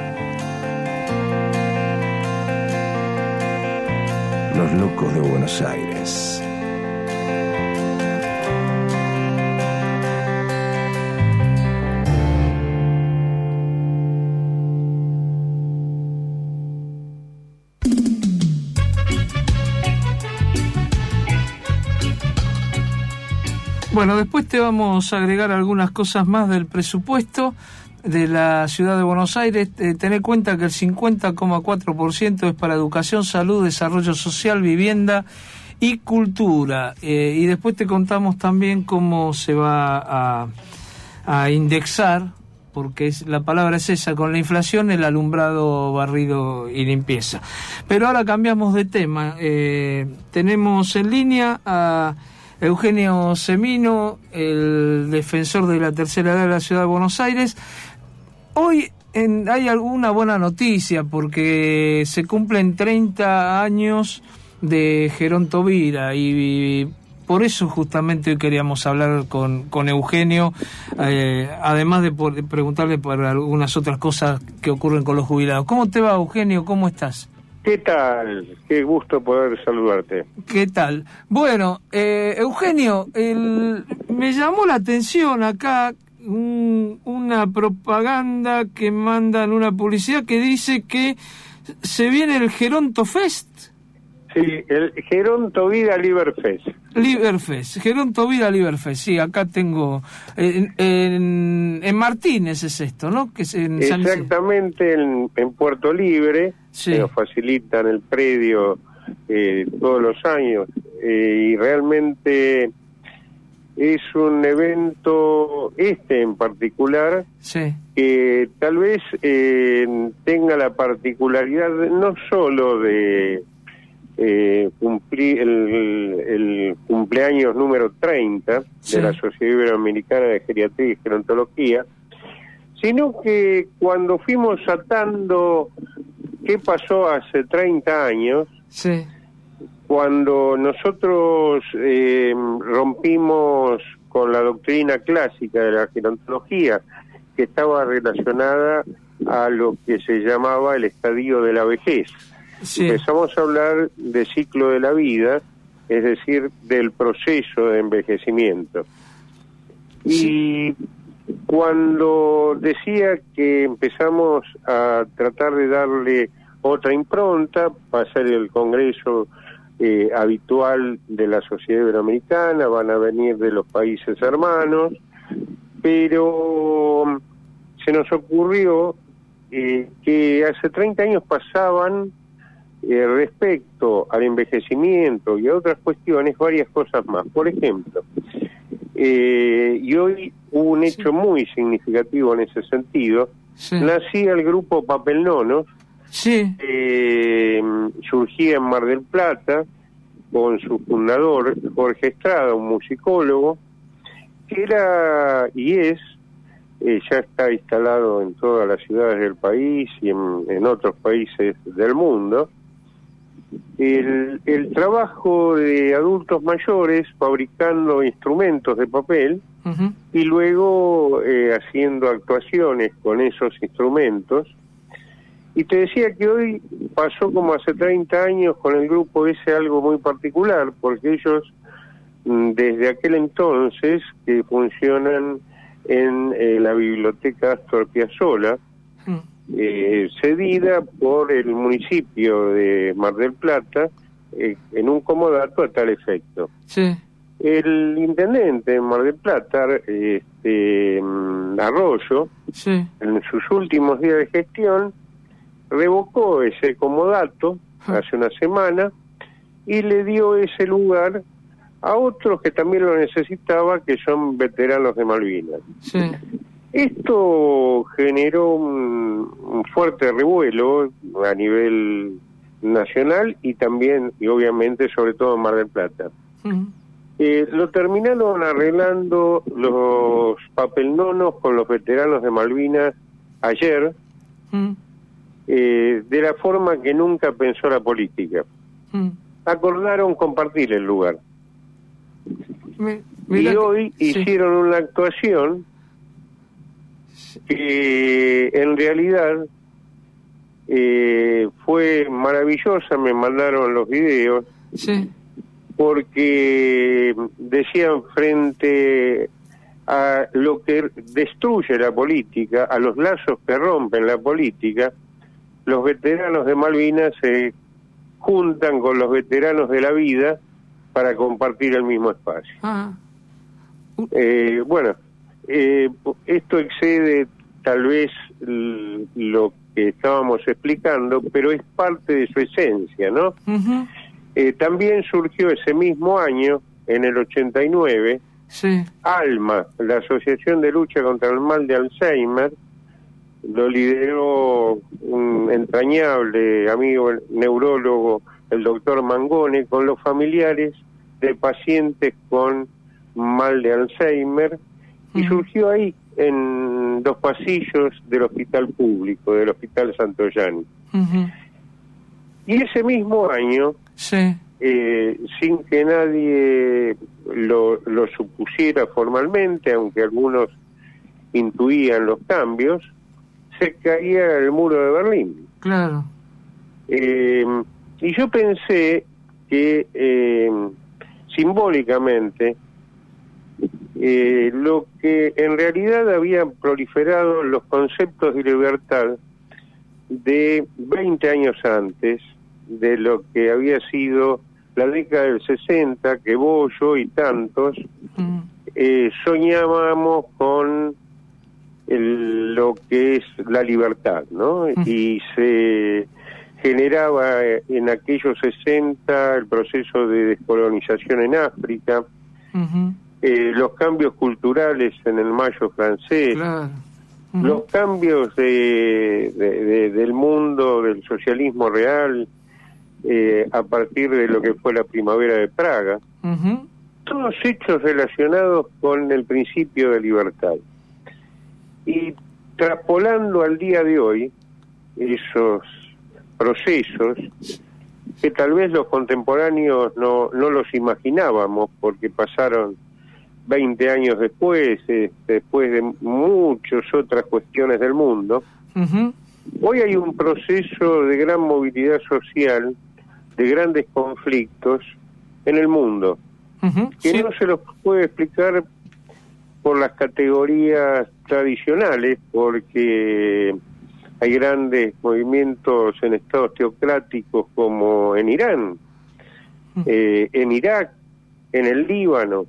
[SPEAKER 1] Los locos de Buenos Aires.
[SPEAKER 13] Bueno, después te vamos a agregar algunas cosas más del presupuesto de la ciudad de Buenos Aires. Eh, ten en cuenta que el cincuenta coma cuatro por ciento es para educación, salud, desarrollo social, vivienda y cultura. Eh, y después te contamos también cómo se va a, a indexar, porque es, la palabra es esa, con la inflación, el alumbrado, barrido y limpieza. Pero ahora cambiamos de tema. Eh, tenemos en línea a Eugenio Semino, el defensor de la tercera edad de la ciudad de Buenos Aires. Hoy en, hay alguna buena noticia porque se cumplen treinta años de Geronto Vira y, y por eso justamente hoy queríamos hablar con, con Eugenio, eh, además de, por, de preguntarle por algunas otras cosas que ocurren con los jubilados. ¿Cómo te va, Eugenio? ¿Cómo estás?
[SPEAKER 20] ¿Qué tal? Qué gusto poder saludarte.
[SPEAKER 13] ¿Qué tal? Bueno, eh, Eugenio, el, me llamó la atención acá un, una propaganda que mandan, una publicidad que dice que se viene el Geronto Fest.
[SPEAKER 20] Sí, el Geronto Vida Liberfest.
[SPEAKER 13] Liberfest, Geronto Vida Liberfest, sí, acá tengo, en, en, en Martínez es esto, ¿no? Que es en
[SPEAKER 20] Exactamente, en, en Puerto Libre,
[SPEAKER 13] sí.
[SPEAKER 20] Que nos facilitan el predio eh, todos los años, eh, y realmente es un evento, este en particular,
[SPEAKER 13] sí.
[SPEAKER 20] que tal vez eh, tenga la particularidad no solo de Eh, cumplí el, el cumpleaños número treinta, sí, de la Sociedad Iberoamericana de Geriatría y Gerontología, sino que cuando fuimos atando qué pasó hace treinta años,
[SPEAKER 13] sí,
[SPEAKER 20] cuando nosotros eh, rompimos con la doctrina clásica de la gerontología, que estaba relacionada a lo que se llamaba el estadio de la vejez. Sí. Empezamos a hablar de ciclo de la vida, es decir, del proceso de envejecimiento. Sí. Y cuando decía que empezamos a tratar de darle otra impronta, va a ser el congreso eh, habitual de la Sociedad Iberoamericana, van a venir de los países hermanos, pero se nos ocurrió eh, que hace treinta años pasaban Eh, respecto al envejecimiento y a otras cuestiones, varias cosas más. Por ejemplo, eh, y hoy hubo un hecho sí. muy significativo en ese sentido. Sí. Nacía el grupo Papel Nono,
[SPEAKER 13] sí.
[SPEAKER 20] eh, surgía en Mar del Plata, con su fundador, Jorge Estrada, un musicólogo, que era y es, eh, ya está instalado en todas las ciudades del país y en, en otros países del mundo, el, el trabajo de adultos mayores fabricando instrumentos de papel uh-huh. y luego eh, haciendo actuaciones con esos instrumentos. Y te decía que hoy pasó como hace treinta años con el grupo ese algo muy particular, porque ellos desde aquel entonces que funcionan en eh, la biblioteca Astor Piazzolla, mm. eh, cedida por el municipio de Mar del Plata, eh, en un comodato a tal efecto.
[SPEAKER 13] Sí.
[SPEAKER 20] El intendente de Mar del Plata, este, Arroyo,
[SPEAKER 13] sí.
[SPEAKER 20] en sus últimos días de gestión, revocó ese comodato ah. hace una semana y le dio ese lugar a otros que también lo necesitaban, que son veteranos de Malvinas.
[SPEAKER 13] Sí.
[SPEAKER 20] Esto generó un, un fuerte revuelo a nivel nacional y también, y obviamente, sobre todo en Mar del Plata. Uh-huh. Eh, lo terminaron arreglando los papelnonos con los veteranos de Malvinas ayer, uh-huh. eh, de la forma que nunca pensó la política. Uh-huh. Acordaron compartir el lugar.
[SPEAKER 13] Me,
[SPEAKER 20] y hoy que, hicieron sí. una actuación que en realidad eh, fue maravillosa. Me mandaron los videos
[SPEAKER 13] sí.
[SPEAKER 20] porque decían, frente a lo que destruye la política, a los lazos que rompen la política, los veteranos de Malvinas se juntan con los veteranos de la vida para compartir el mismo espacio.
[SPEAKER 13] Ah. Uh.
[SPEAKER 20] Eh, bueno, eh, esto excede tal vez l- lo que estábamos explicando, pero es parte de su esencia, ¿no?
[SPEAKER 13] Uh-huh.
[SPEAKER 20] Eh, también surgió ese mismo año, en el ochenta y nueve,
[SPEAKER 13] sí.
[SPEAKER 20] ALMA, la Asociación de Lucha contra el Mal de Alzheimer. Lo lideró un entrañable amigo el neurólogo, el doctor Mangone, con los familiares de pacientes con mal de Alzheimer, uh-huh. y surgió ahí, en los pasillos del hospital público, del Hospital Santoyani.
[SPEAKER 13] Uh-huh.
[SPEAKER 20] Y ese mismo año,
[SPEAKER 13] sí.
[SPEAKER 20] eh, sin que nadie lo, lo supusiera formalmente, aunque algunos intuían los cambios, se caía el muro de Berlín.
[SPEAKER 13] Claro.
[SPEAKER 20] Eh, y yo pensé que eh, simbólicamente eh, lo que en realidad había proliferado los conceptos de libertad de veinte años antes de lo que había sido la década del sesenta, que vos, yo y tantos mm. eh, soñábamos con el, lo que es la libertad, ¿no? Mm. Y se generaba en aquellos sesenta el proceso de descolonización en África, uh-huh. eh, los cambios culturales en el Mayo francés,
[SPEAKER 13] claro. uh-huh.
[SPEAKER 20] los cambios de, de, de, del mundo del socialismo real eh, a partir de lo que fue la primavera de Praga,
[SPEAKER 13] uh-huh.
[SPEAKER 20] todos hechos relacionados con el principio de libertad. Y traspolando al día de hoy esos procesos que tal vez los contemporáneos no, no los imaginábamos, porque pasaron veinte años después, eh, después de muchas otras cuestiones del mundo.
[SPEAKER 13] Uh-huh.
[SPEAKER 20] Hoy hay un proceso de gran movilidad social, de grandes conflictos en el mundo,
[SPEAKER 13] uh-huh.
[SPEAKER 20] que
[SPEAKER 13] sí.
[SPEAKER 20] no se los puede explicar por las categorías tradicionales, porque hay grandes movimientos en estados teocráticos como en Irán, eh, en Irak, en el Líbano,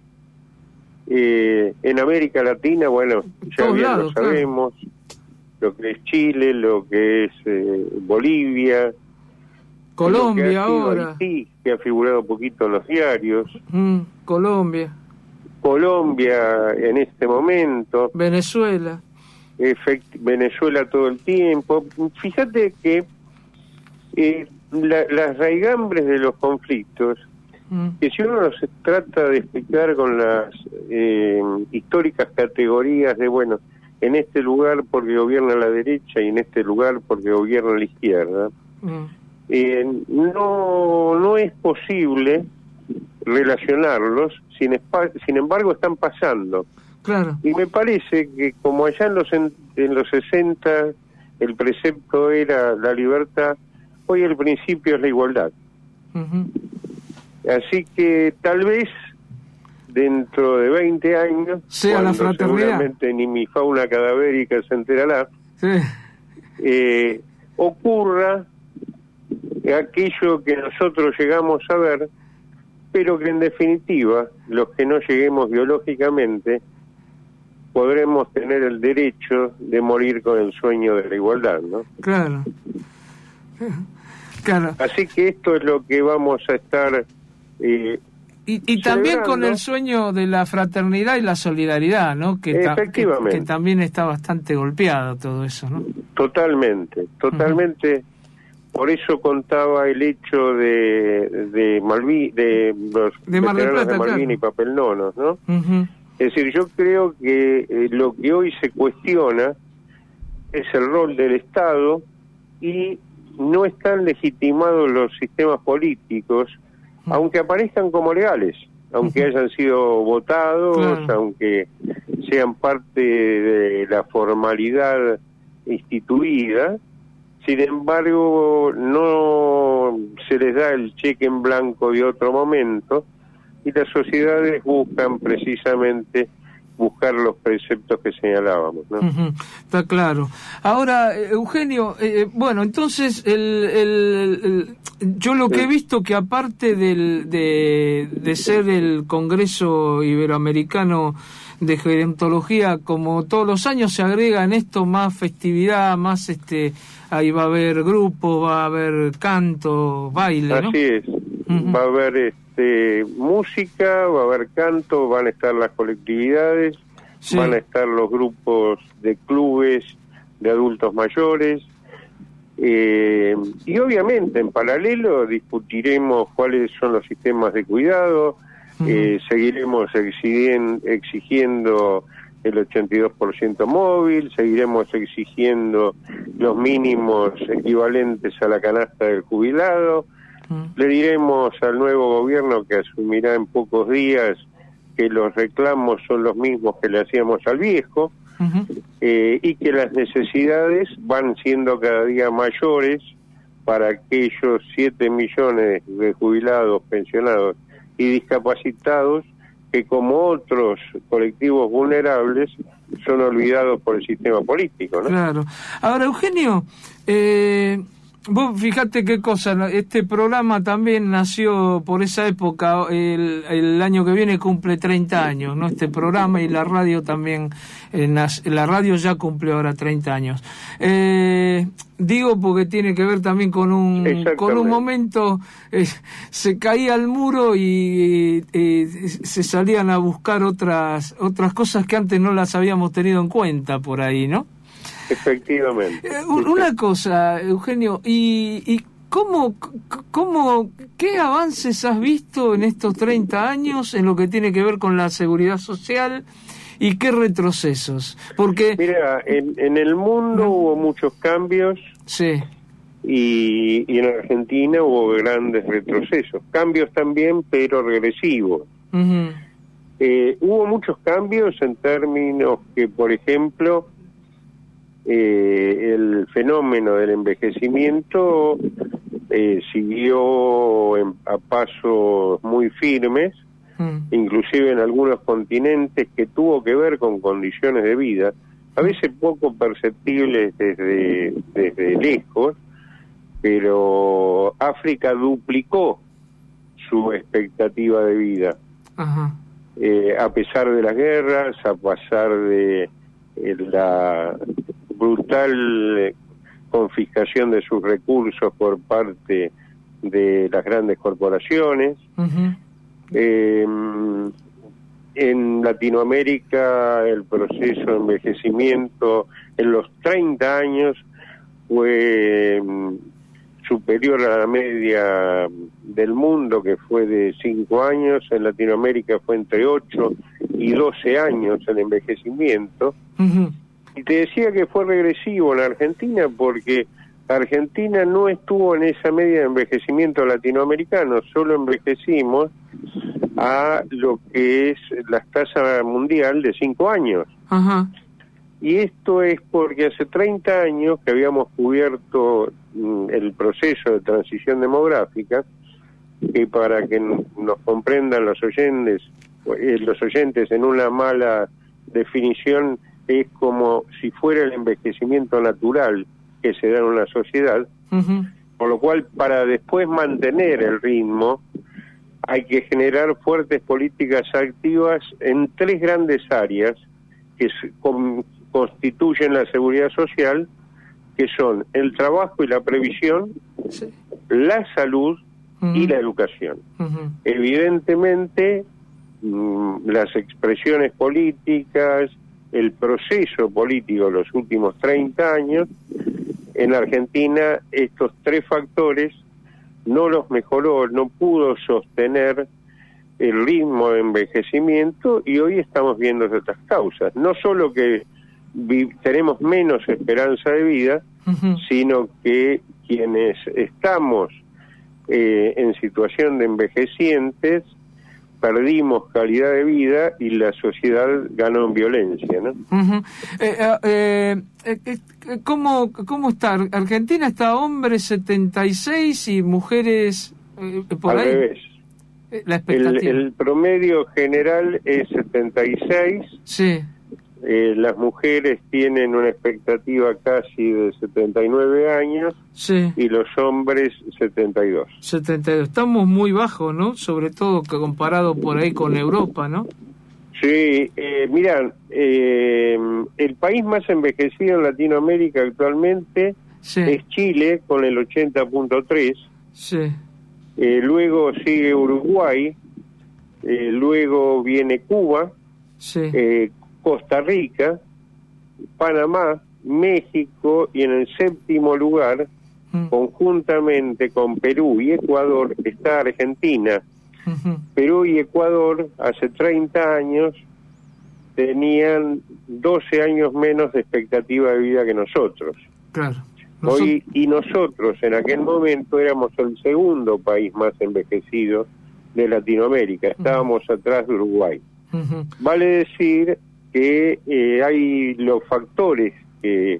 [SPEAKER 20] eh, en América Latina, bueno, ya bien lo sabemos, claro. Lo que es Chile, lo que es eh, Bolivia,
[SPEAKER 13] Colombia
[SPEAKER 20] que
[SPEAKER 13] ahora.
[SPEAKER 20] Haití, que ha figurado un poquito en los diarios.
[SPEAKER 13] Mm, Colombia.
[SPEAKER 20] Colombia en este momento.
[SPEAKER 13] Venezuela.
[SPEAKER 20] Efect- Venezuela todo el tiempo. Fíjate que eh, la, las raigambres de los conflictos mm. que si uno se trata de explicar con las eh, históricas categorías de, bueno, en este lugar porque gobierna la derecha y en este lugar porque gobierna la izquierda, mm. eh, no, no es posible relacionarlos, sin, sin embargo están pasando.
[SPEAKER 13] Claro.
[SPEAKER 20] Y me parece que como allá en los, en, en los sesenta el precepto era la libertad, hoy el principio es la igualdad. Uh-huh. Así que tal vez dentro de veinte años,
[SPEAKER 13] sea la fraternidad,
[SPEAKER 20] seguramente ni mi fauna cadavérica se enterará, sí. eh, ocurra aquello que nosotros llegamos a ver, pero que en definitiva, los que no lleguemos biológicamente, podremos tener el derecho de morir con el sueño de la igualdad, ¿no?
[SPEAKER 13] Claro. Claro.
[SPEAKER 20] Así que esto es lo que vamos a estar eh,
[SPEAKER 13] y, y también con el sueño de la fraternidad y la solidaridad, ¿no? Que,
[SPEAKER 20] Efectivamente.
[SPEAKER 13] Ta, que, que también está bastante golpeado todo eso, ¿no?
[SPEAKER 20] Totalmente, totalmente. Uh-huh. Por eso contaba el hecho de de Malvin, de los
[SPEAKER 13] de Mar del Plata,
[SPEAKER 20] de Malvin
[SPEAKER 13] claro.
[SPEAKER 20] y Papelnonos, ¿no?
[SPEAKER 13] Uh-huh.
[SPEAKER 20] Es decir, yo creo que eh, lo que hoy se cuestiona es el rol del Estado y no están legitimados los sistemas políticos, uh-huh. aunque aparezcan como legales, aunque uh-huh. hayan sido votados, claro. aunque sean parte de la formalidad instituida. Sin embargo, no se les da el cheque en blanco de otro momento y las sociedades buscan precisamente buscar los preceptos que señalábamos, ¿no?
[SPEAKER 13] Uh-huh. Está claro. Ahora, Eugenio, eh, bueno, entonces el, el, el, yo lo que he visto que aparte del, de, de ser el Congreso Iberoamericano de Gerontología, como todos los años se agrega en esto más festividad, más este, ahí va a haber grupos, va a haber canto, baile, ¿no?
[SPEAKER 20] Así es, uh-huh. va a haber este, música, va a haber canto, van a estar las colectividades, sí. van a estar los grupos de clubes de adultos mayores, eh, y obviamente en paralelo discutiremos cuáles son los sistemas de cuidado. Uh-huh. Eh, seguiremos exigiendo, exigiendo el ochenta y dos por ciento móvil, seguiremos exigiendo los mínimos equivalentes a la canasta del jubilado. Uh-huh. Le diremos al nuevo gobierno que asumirá en pocos días que los reclamos son los mismos que le hacíamos al viejo. Uh-huh. eh, y que las necesidades van siendo cada día mayores para aquellos siete millones de jubilados, pensionados y discapacitados que, como otros colectivos vulnerables, son olvidados por el sistema político, ¿no?
[SPEAKER 13] Claro. Ahora, Eugenio, eh, vos fíjate qué cosa, este programa también nació por esa época, el, el año que viene cumple treinta años, ¿no? Este programa, y la radio también, eh, nace, la radio ya cumple ahora treinta años. Eh, digo porque tiene que ver también con un con un momento, eh, se caía el muro y eh, se salían a buscar otras otras cosas que antes no las habíamos tenido en cuenta por ahí, ¿no?
[SPEAKER 20] Efectivamente.
[SPEAKER 13] Eh, una cosa, Eugenio, ¿y, y cómo, cómo, qué avances has visto en estos treinta años en lo que tiene que ver con la seguridad social y qué retrocesos? Porque
[SPEAKER 20] mira, en, en el mundo hubo muchos cambios.
[SPEAKER 13] Sí.
[SPEAKER 20] Y, y en Argentina hubo grandes retrocesos. Cambios también, pero regresivos. Uh-huh. Eh, hubo muchos cambios en términos que, por ejemplo, Eh, el fenómeno del envejecimiento eh, siguió en, a pasos muy firmes, mm. inclusive en algunos continentes, que tuvo que ver con condiciones de vida, a veces poco perceptibles desde, desde lejos, pero África duplicó su expectativa de vida. Ajá. Eh, a pesar de las guerras, a pesar de eh, la brutal confiscación de sus recursos por parte de las grandes corporaciones. Uh-huh. Eh, en Latinoamérica el proceso de envejecimiento en los treinta años fue superior a la media del mundo, que fue de cinco años. En Latinoamérica fue entre ocho y doce años el envejecimiento. Uh-huh. Y te decía que fue regresivo en Argentina porque Argentina no estuvo en esa media de envejecimiento latinoamericano, solo envejecimos a lo que es la tasa mundial de cinco años. Uh-huh. Y esto es porque hace treinta años que habíamos cubierto mm, el proceso de transición demográfica, que para que n- nos comprendan los oyentes, eh, los oyentes en una mala definición, es como si fuera el envejecimiento natural que se da en una sociedad, uh-huh. Por lo cual para después mantener el ritmo hay que generar fuertes políticas activas en tres grandes áreas que con, constituyen la seguridad social, que son el trabajo y la previsión, sí. La salud uh-huh. y la educación. Uh-huh. Evidentemente, mmm, las expresiones políticas, el proceso político de los últimos treinta años, en Argentina estos tres factores no los mejoró, no pudo sostener el ritmo de envejecimiento y hoy estamos viendo estas causas. No solo que vi- tenemos menos esperanza de vida, uh-huh. sino que quienes estamos eh, en situación de envejecientes perdimos calidad de vida y la sociedad ganó en violencia, ¿no?
[SPEAKER 13] Uh-huh. eh, eh, eh, eh, ¿cómo, ¿Cómo está? Argentina está hombres setenta y seis y mujeres eh, por
[SPEAKER 20] Al
[SPEAKER 13] ahí.
[SPEAKER 20] revés.
[SPEAKER 13] La expectativa.
[SPEAKER 20] El, el promedio general es setenta y seis.
[SPEAKER 13] Sí.
[SPEAKER 20] Eh, las mujeres tienen una expectativa casi de setenta y nueve años.
[SPEAKER 13] Sí.
[SPEAKER 20] Y los hombres setenta y dos.
[SPEAKER 13] setenta y dos. Estamos muy bajos, ¿no? Sobre todo que comparado por ahí con Europa, ¿no?
[SPEAKER 20] Sí, eh, mirá, eh, el país más envejecido en Latinoamérica actualmente sí. es Chile, con el ochenta punto tres.
[SPEAKER 13] Sí.
[SPEAKER 20] Eh, luego sigue Uruguay, eh, luego viene Cuba,
[SPEAKER 13] sí.
[SPEAKER 20] eh, Costa Rica, Panamá, México y en el séptimo lugar, mm. conjuntamente con Perú y Ecuador, está Argentina. Uh-huh. Perú y Ecuador hace treinta años tenían doce años menos de expectativa de vida que nosotros.
[SPEAKER 13] Claro.
[SPEAKER 20] Nosot- Hoy, y nosotros en aquel momento éramos el segundo país más envejecido de Latinoamérica, estábamos uh-huh. atrás de Uruguay. Uh-huh. Vale decir que eh, hay los factores que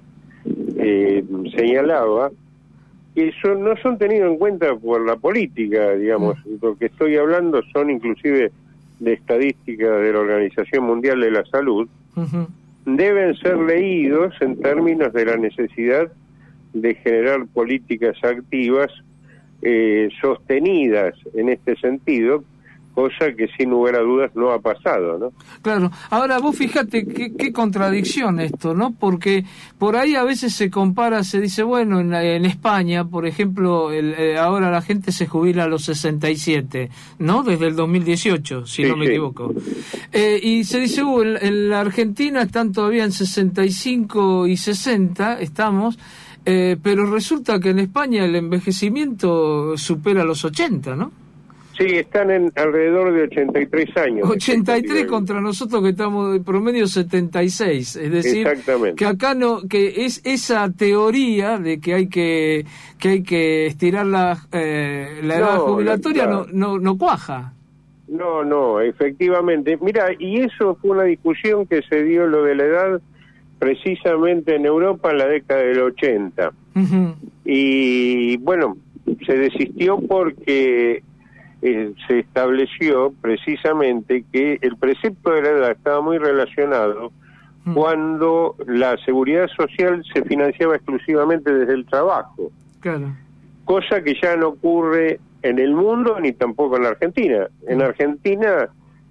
[SPEAKER 20] eh, señalaba que son, no son tenidos en cuenta por la política, digamos. Uh-huh. Lo que estoy hablando son inclusive de estadísticas de la Organización Mundial de la Salud. Uh-huh. Deben ser leídos en términos de la necesidad de generar políticas activas eh, sostenidas en este sentido, cosa que sin lugar a dudas no ha pasado, ¿no?
[SPEAKER 13] Claro. Ahora vos fíjate qué, qué contradicción esto, ¿no? Porque por ahí a veces se compara, se dice, bueno, en, en España, por ejemplo, el, eh, ahora la gente se jubila a los sesenta y siete, ¿no? Desde el dos mil dieciocho, si sí, no me sí. equivoco. Eh, y se dice, uh, en, en la Argentina están todavía en sesenta y cinco y sesenta, estamos, eh, pero resulta que en España el envejecimiento supera los ochenta, ¿no?
[SPEAKER 20] Sí, están en alrededor de ochenta y tres años.
[SPEAKER 13] ochenta y tres contra nosotros que estamos de promedio setenta y seis, es decir, que acá no, que es esa teoría de que hay que que hay que estirar la eh, la edad no, jubilatoria no, no no cuaja.
[SPEAKER 20] No, no, efectivamente. Mira, y eso fue una discusión que se dio lo de la edad precisamente en Europa en la década del ochenta. Uh-huh. Y bueno, se desistió porque Eh, se estableció precisamente que el precepto de la edad estaba muy relacionado mm. cuando la seguridad social se financiaba exclusivamente desde el trabajo.
[SPEAKER 13] Claro.
[SPEAKER 20] Cosa que ya no ocurre en el mundo ni tampoco en la Argentina. En Argentina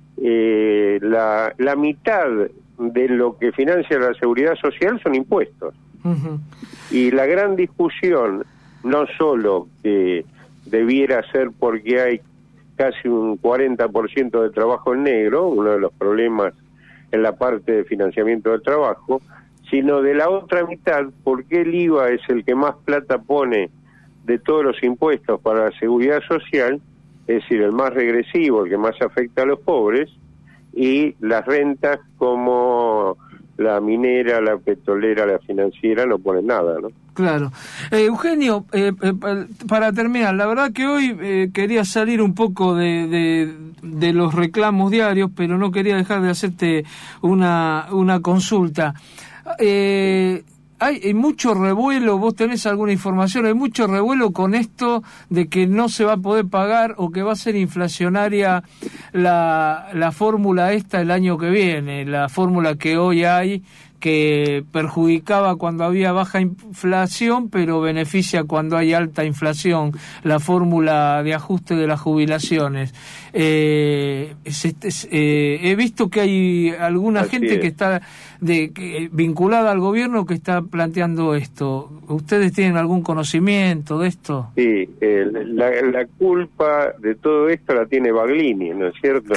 [SPEAKER 20] eh, la, la mitad de lo que financia la seguridad social son impuestos. Uh-huh. Y la gran discusión, no solo que debiera ser porque hay casi un cuarenta por ciento de trabajo en negro, uno de los problemas en la parte de financiamiento del trabajo, sino de la otra mitad, porque el I V A es el que más plata pone de todos los impuestos para la seguridad social, es decir, el más regresivo, el que más afecta a los pobres, y las rentas como la minera, la petrolera, la financiera no ponen nada, ¿no?
[SPEAKER 13] Claro. Eh, Eugenio, eh, eh, para terminar, la verdad que hoy eh, quería salir un poco de, de, de los reclamos diarios, pero no quería dejar de hacerte una, una consulta. Eh, hay, hay mucho revuelo, vos tenés alguna información, hay mucho revuelo con esto de que no se va a poder pagar o que va a ser inflacionaria la, la fórmula esta el año que viene, la fórmula que hoy hay, que perjudicaba cuando había baja inflación, pero beneficia cuando hay alta inflación, la fórmula de ajuste de las jubilaciones. Eh, es, es, eh, he visto que hay alguna Así gente es. que está de, que, vinculada al gobierno que está planteando esto. ¿Ustedes tienen algún conocimiento de esto?
[SPEAKER 20] Sí, eh, la, la culpa de todo esto la tiene Baglini, ¿no es cierto?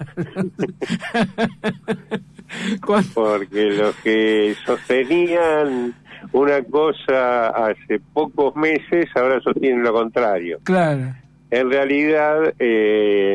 [SPEAKER 20] Porque los que sostenían una cosa hace pocos meses ahora sostienen lo contrario.
[SPEAKER 13] Claro.
[SPEAKER 20] En realidad, eh,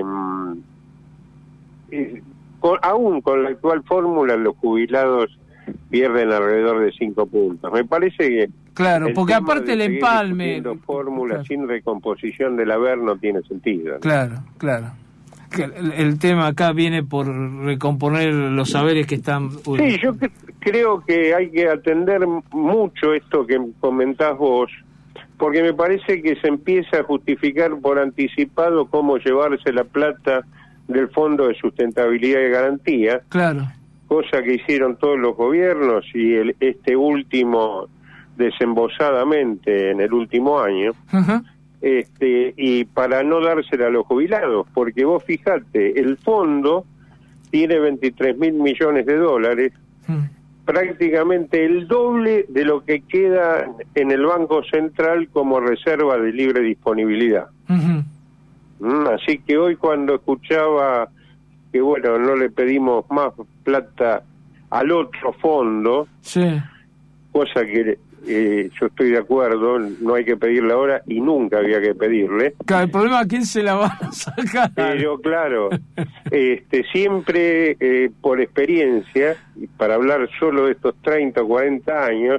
[SPEAKER 20] con, aún con la actual fórmula, los jubilados pierden alrededor de cinco puntos. Me parece que...
[SPEAKER 13] Claro, porque aparte el empalme...
[SPEAKER 20] fórmula
[SPEAKER 13] claro.
[SPEAKER 20] sin recomposición del haber no tiene sentido, ¿no?
[SPEAKER 13] Claro, claro. El, el tema acá viene por recomponer los saberes que están...
[SPEAKER 20] Sí, yo cre- creo que hay que atender mucho esto que comentás vos, porque me parece que se empieza a justificar por anticipado cómo llevarse la plata del Fondo de Sustentabilidad y Garantía,
[SPEAKER 13] claro,
[SPEAKER 20] cosa que hicieron todos los gobiernos y el, este último desembosadamente en el último año.
[SPEAKER 13] Uh-huh.
[SPEAKER 20] Este, y para no dársela a los jubilados, porque vos fijate, el fondo tiene veintitrés mil millones de dólares, mm. prácticamente el doble de lo que queda en el Banco Central como reserva de libre disponibilidad.
[SPEAKER 13] Uh-huh.
[SPEAKER 20] Mm, así que hoy cuando escuchaba que bueno, no le pedimos más plata al otro fondo,
[SPEAKER 13] sí.
[SPEAKER 20] cosa que Eh, yo estoy de acuerdo, no hay que pedirle ahora y nunca había que pedirle.
[SPEAKER 13] Claro, el problema es quién se la va a sacar.
[SPEAKER 20] Pero claro, este, siempre eh, por experiencia, y para hablar solo de estos treinta o cuarenta años,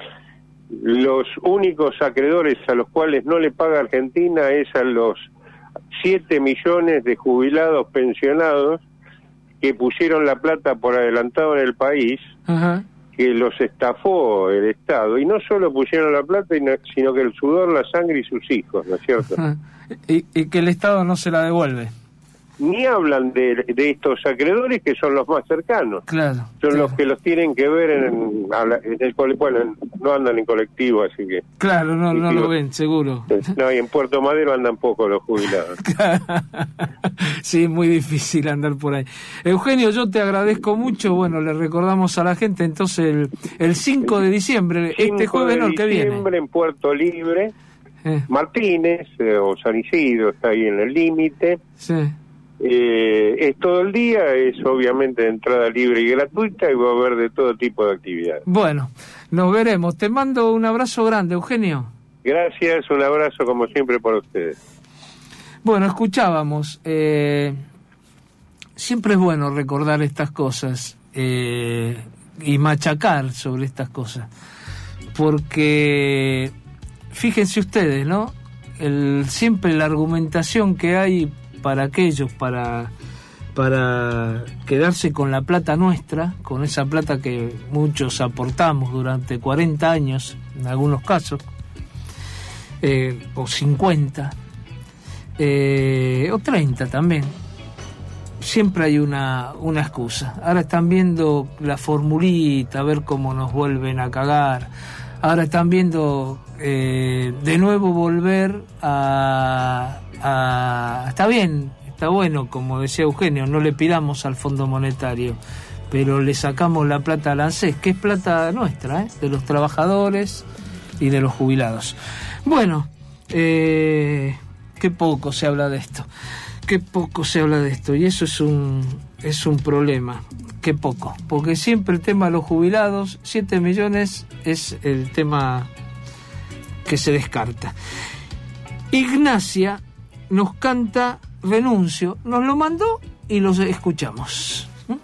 [SPEAKER 20] los únicos acreedores a los cuales no le paga Argentina es a los siete millones de jubilados pensionados que pusieron la plata por adelantado en el país.
[SPEAKER 13] Ajá.
[SPEAKER 20] Que los estafó el Estado, y no solo pusieron la plata, sino que el sudor, la sangre y sus hijos, ¿no es cierto?
[SPEAKER 13] Y, y que el Estado no se la devuelve.
[SPEAKER 20] Ni hablan de, de estos acreedores que son los más cercanos.
[SPEAKER 13] Claro.
[SPEAKER 20] Son
[SPEAKER 13] claro.
[SPEAKER 20] los que los tienen que ver en, en el bueno, no andan en colectivo, así que...
[SPEAKER 13] Claro, no, no lo ven, seguro.
[SPEAKER 20] No, y en Puerto Madero andan poco los jubilados.
[SPEAKER 13] Sí, muy difícil andar por ahí. Eugenio, yo te agradezco mucho. Bueno, le recordamos a la gente entonces el, el cinco de diciembre, este jueves no, el que viene.
[SPEAKER 20] diciembre en Puerto Libre,
[SPEAKER 13] eh.
[SPEAKER 20] Martínez eh, o San Isidro está ahí en el límite.
[SPEAKER 13] Sí.
[SPEAKER 20] Eh, es todo el día, es obviamente de entrada libre y gratuita y va a haber de todo tipo de actividades.
[SPEAKER 13] Bueno, nos veremos. Te mando un abrazo grande, Eugenio.
[SPEAKER 20] Gracias, un abrazo como siempre para ustedes.
[SPEAKER 13] Bueno, escuchábamos. Eh, siempre es bueno recordar estas cosas eh, y machacar sobre estas cosas, porque fíjense ustedes, ¿no? El, siempre la argumentación que hay para aquellos, para, para quedarse con la plata nuestra, con esa plata que muchos aportamos durante cuarenta años, en algunos casos, eh, o cincuenta, eh, o treinta también. Siempre hay una, una excusa. Ahora están viendo la formulita, a ver cómo nos vuelven a cagar. Ahora están viendo eh, de nuevo volver a... Ah, está bien, está bueno, como decía Eugenio, no le pidamos al Fondo Monetario, pero le sacamos la plata al ANSES, que es plata nuestra, ¿eh? De los trabajadores y de los jubilados. Bueno, eh, qué poco se habla de esto, qué poco se habla de esto, y eso es un, es un problema, qué poco, porque siempre el tema de los jubilados, siete millones es el tema que se descarta. Ignacia nos canta Renuncio, nos lo mandó y los escuchamos. ¿Mm?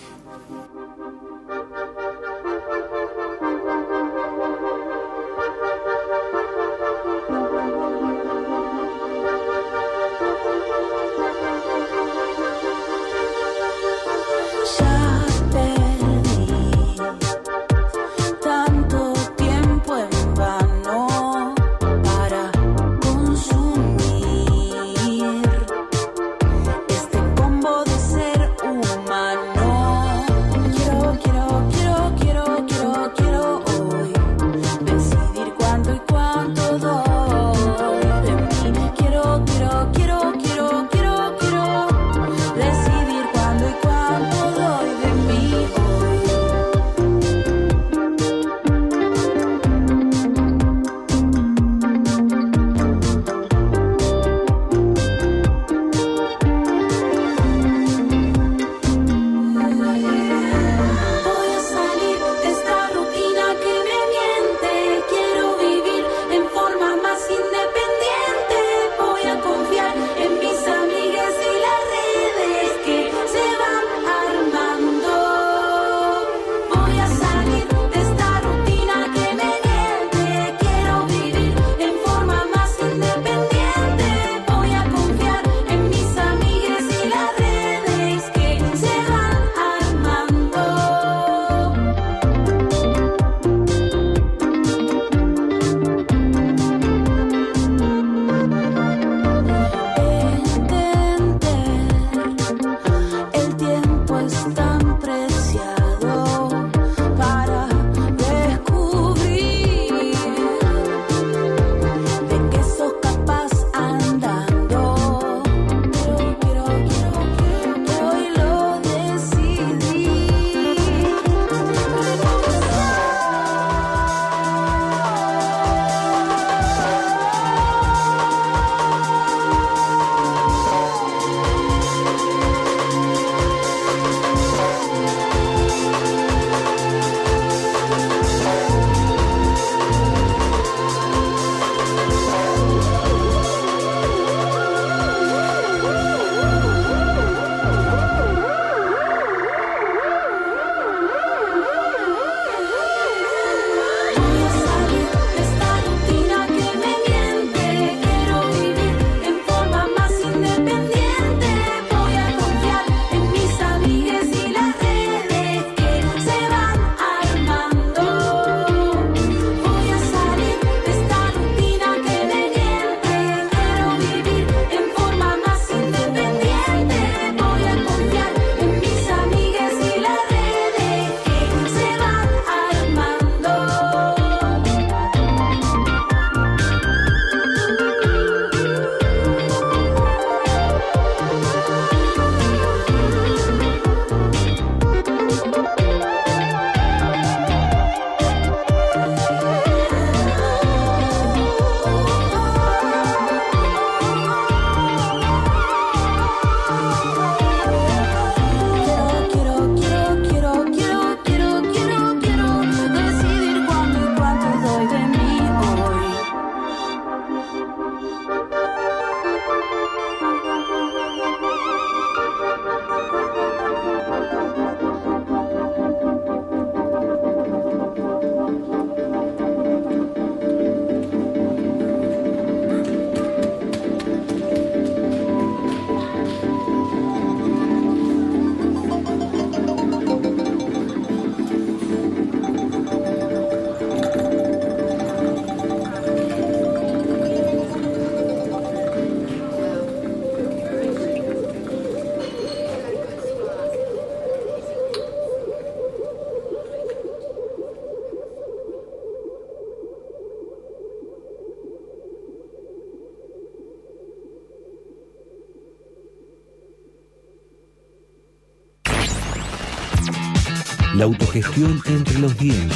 [SPEAKER 1] La autogestión entre los dientes.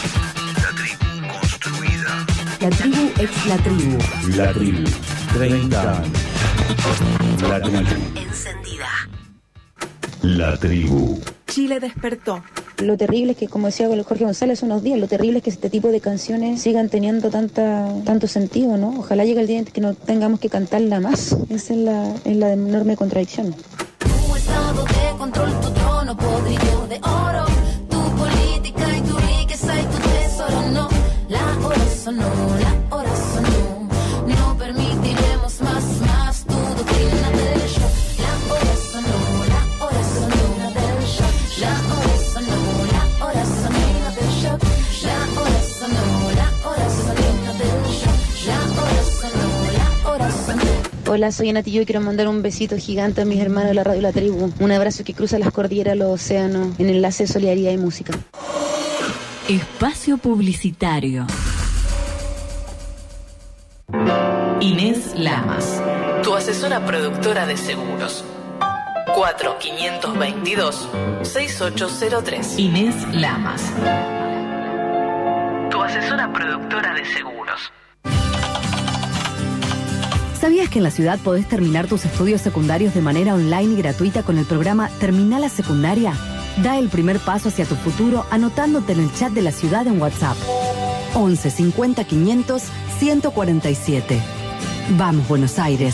[SPEAKER 2] La tribu construida. La tribu ex la tribu.
[SPEAKER 1] La tribu. treinta años. La tribu.
[SPEAKER 2] Encendida.
[SPEAKER 1] La tribu.
[SPEAKER 10] Chile despertó.
[SPEAKER 21] Lo terrible es que, como decía Jorge González hace unos días, lo terrible es que este tipo de canciones sigan teniendo tanta tanto sentido, ¿no? Ojalá llegue el día en que no tengamos que cantarla más. Esa es la, es la enorme contradicción.
[SPEAKER 22] Tu estado de control, tu trono podrido de oro, tu política y tu riqueza y tu tesoro, no. La hora sonó, la hora sonó, no permitiremos más, más tu doctrina del show. La hora sonó, la hora sonó del show. La hora sonó, la hora sonó del show. La hora sonó, la hora sonó del show. La hora sonó, la hora sonó.
[SPEAKER 21] Hola, soy Ana Tillo y quiero mandar un besito gigante a mis hermanos de la radio La Tribu. Un abrazo que cruza las cordilleras, los océanos, en enlace de solidaridad y música.
[SPEAKER 7] Espacio publicitario.
[SPEAKER 5] Inés Lamas, tu asesora productora de seguros. cuatro cinco dos dos, seis ocho cero tres. Inés Lamas, tu asesora productora de seguros.
[SPEAKER 6] ¿Sabías que en la ciudad podés terminar tus estudios secundarios de manera online y gratuita con el programa Terminal la Secundaria? Da el primer paso hacia tu futuro anotándote en el chat de la ciudad en WhatsApp. once cincuenta quinientos ciento cuarenta y siete. Vamos, Buenos Aires.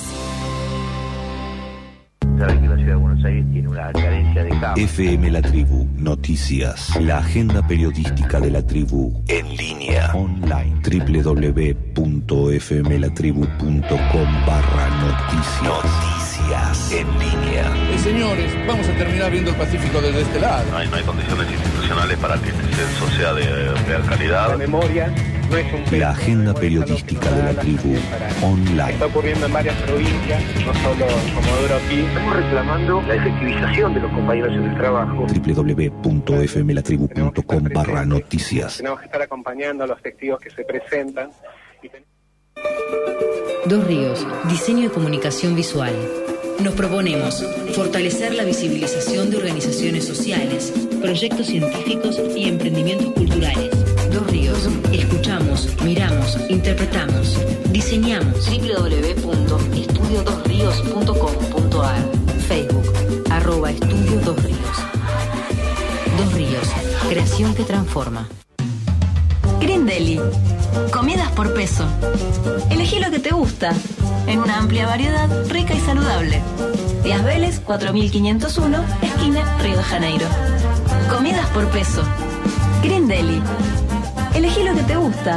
[SPEAKER 23] Sabes que la ciudad de Buenos Aires tiene una carencia de camas.
[SPEAKER 1] F M La Tribu, noticias. La agenda periodística de la tribu en línea, online. doble u doble u doble u punto f m la tribu punto com barra noticias. Noticias en línea.
[SPEAKER 24] Eh, señores, vamos a terminar viendo el Pacífico desde este lado.
[SPEAKER 25] No hay, no hay condiciones institucionales para que este censo sea de real calidad.
[SPEAKER 23] La memoria no es un...
[SPEAKER 1] La agenda periodística de la tribu online.
[SPEAKER 23] Está ocurriendo en varias provincias, no solo en Comodoro aquí. Estamos reclamando la efectivización de los compañeros en el trabajo.
[SPEAKER 1] doble u doble u doble u punto f m la tribu punto com barra noticias.
[SPEAKER 23] Tenemos que estar acompañando a los testigos que se presentan. Y ten...
[SPEAKER 2] Dos Ríos, diseño y comunicación visual. Nos proponemos fortalecer la visibilización de organizaciones sociales, proyectos científicos y emprendimientos culturales. Dos Ríos, escuchamos, miramos, interpretamos, diseñamos. doble u doble u doble u punto estudio dos ríos punto com punto a r. Facebook, arroba Estudio Dos Ríos. Dos Ríos, creación que transforma.
[SPEAKER 7] Green Deli. Comidas por peso. Elegí lo que te gusta, en una amplia variedad, rica y saludable. Díaz Vélez, cuatro mil quinientos uno, esquina Río de Janeiro. Comidas por peso. Green Deli. Elegí lo que te gusta.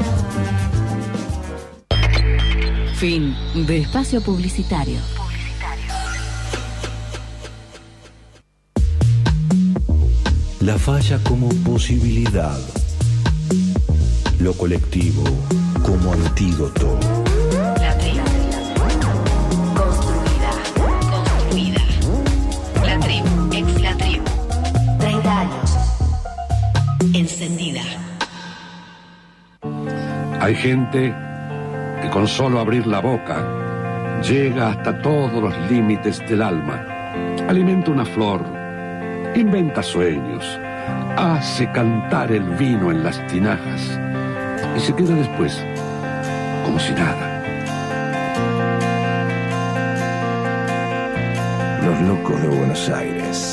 [SPEAKER 2] Fin de espacio publicitario.
[SPEAKER 1] La falla como posibilidad. Lo colectivo como antídoto.
[SPEAKER 2] La tribu. Construida. Construida. La tribu. Ex la tribu. treinta años. Encendida.
[SPEAKER 19] Hay gente que con solo abrir la boca llega hasta todos los límites del alma. Alimenta una flor, inventa sueños, hace cantar el vino en las tinajas y se queda después como si nada.
[SPEAKER 1] Los locos de Buenos Aires.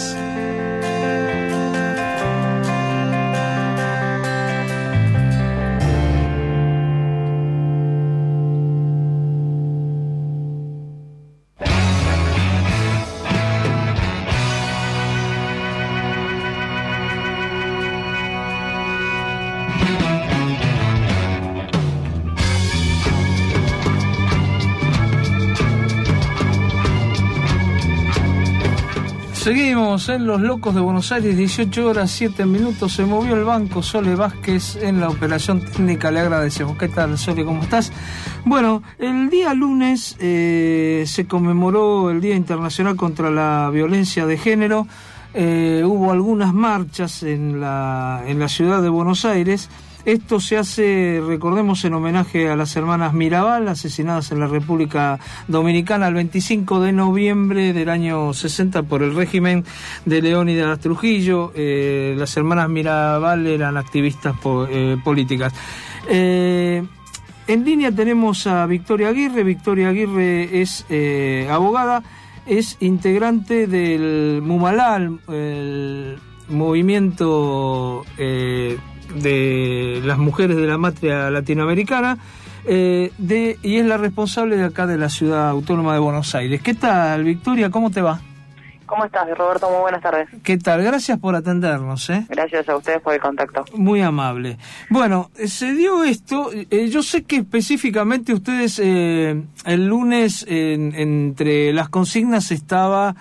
[SPEAKER 13] Seguimos en Los Locos de Buenos Aires, dieciocho horas, siete minutos. Se movió el banco. Sole Vázquez en la operación técnica, le agradecemos. ¿Qué tal, Sole? ¿Cómo estás? Bueno, el día lunes eh, se conmemoró el Día Internacional contra la Violencia de Género. Eh, hubo algunas marchas en la, en la ciudad de Buenos Aires. Esto se hace, recordemos, en homenaje a las hermanas Mirabal, asesinadas en la República Dominicana el veinticinco de noviembre del año sesenta por el régimen de Leónidas Trujillo. Eh, las hermanas Mirabal eran activistas po, eh, políticas. Eh, en línea tenemos a Victoria Aguirre. Victoria Aguirre es eh, abogada, es integrante del Mumalal, el movimiento eh, de las mujeres de la matria latinoamericana, eh, de, y es la responsable de acá de la Ciudad Autónoma de Buenos Aires. ¿Qué tal, Victoria? ¿Cómo te va?
[SPEAKER 4] ¿Cómo estás, Roberto? Muy buenas tardes.
[SPEAKER 13] ¿Qué tal? Gracias por atendernos, ¿eh?
[SPEAKER 4] Gracias a ustedes por el contacto.
[SPEAKER 13] Muy amable. Bueno, se dio esto, eh, yo sé que específicamente ustedes eh, el lunes en, entre las consignas estaba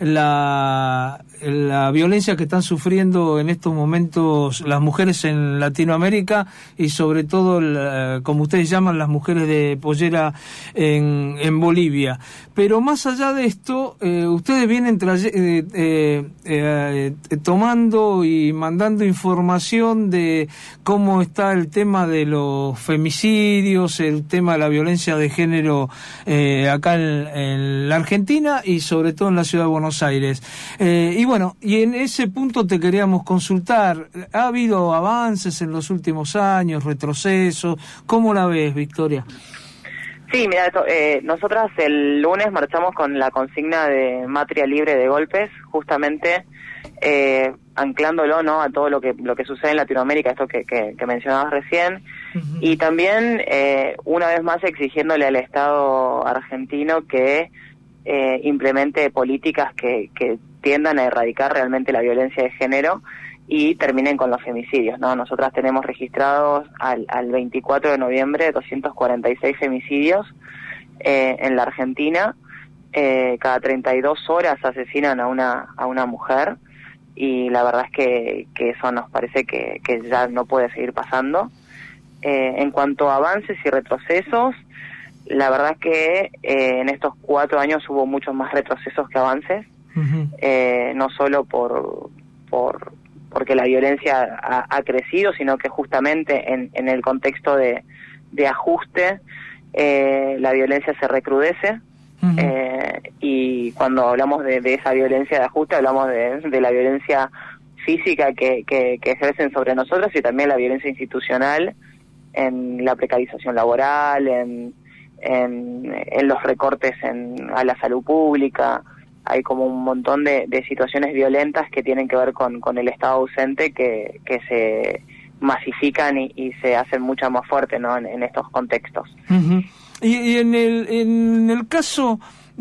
[SPEAKER 13] la, la violencia que están sufriendo en estos momentos las mujeres en Latinoamérica y sobre todo, la, como ustedes llaman, las mujeres de pollera en, en Bolivia. Pero más allá de esto, eh, ustedes vienen traye- eh, eh, eh, tomando y mandando información de cómo está el tema de los femicidios, el tema de la violencia de género eh, acá en, en la Argentina y sobre todo en la ciudad de Buenos Aires. Eh, y bueno, y en ese punto te queríamos consultar, ¿ha habido avances en los últimos años, retrocesos? ¿Cómo la ves, Victoria?
[SPEAKER 4] Sí, mira, esto, eh, nosotras el lunes marchamos con la consigna de matria libre de golpes, justamente eh, anclándolo, ¿no?, a todo lo que lo que sucede en Latinoamérica, esto que, que, que mencionabas recién, uh-huh. Y también eh, una vez más exigiéndole al Estado argentino que eh, implemente políticas que, que tiendan a erradicar realmente la violencia de género y terminen con los femicidios, ¿no? Nosotras tenemos registrados al, al veinticuatro de noviembre doscientos cuarenta y seis femicidios eh, en la Argentina. Eh, cada treinta y dos horas asesinan a una a una mujer y la verdad es que, que eso nos parece que, que ya no puede seguir pasando. Eh, en cuanto a avances y retrocesos, la verdad es que eh, en estos cuatro años hubo muchos más retrocesos que avances, uh-huh. eh, no solo por por porque la violencia ha, ha crecido, sino que justamente en, en el contexto de, de ajuste, eh, la violencia se recrudece, uh-huh. eh, y cuando hablamos de, de esa violencia de ajuste, hablamos de, de la violencia física que, que, que ejercen sobre nosotros y también la violencia institucional en la precarización laboral, en, en, en los recortes en, a la salud pública. Hay como un montón de, de situaciones violentas que tienen que ver con, con el Estado ausente que, que se masifican y, y se hacen mucho más fuertes, ¿no?, en, en estos contextos.
[SPEAKER 13] Uh-huh. Y, y en el en el caso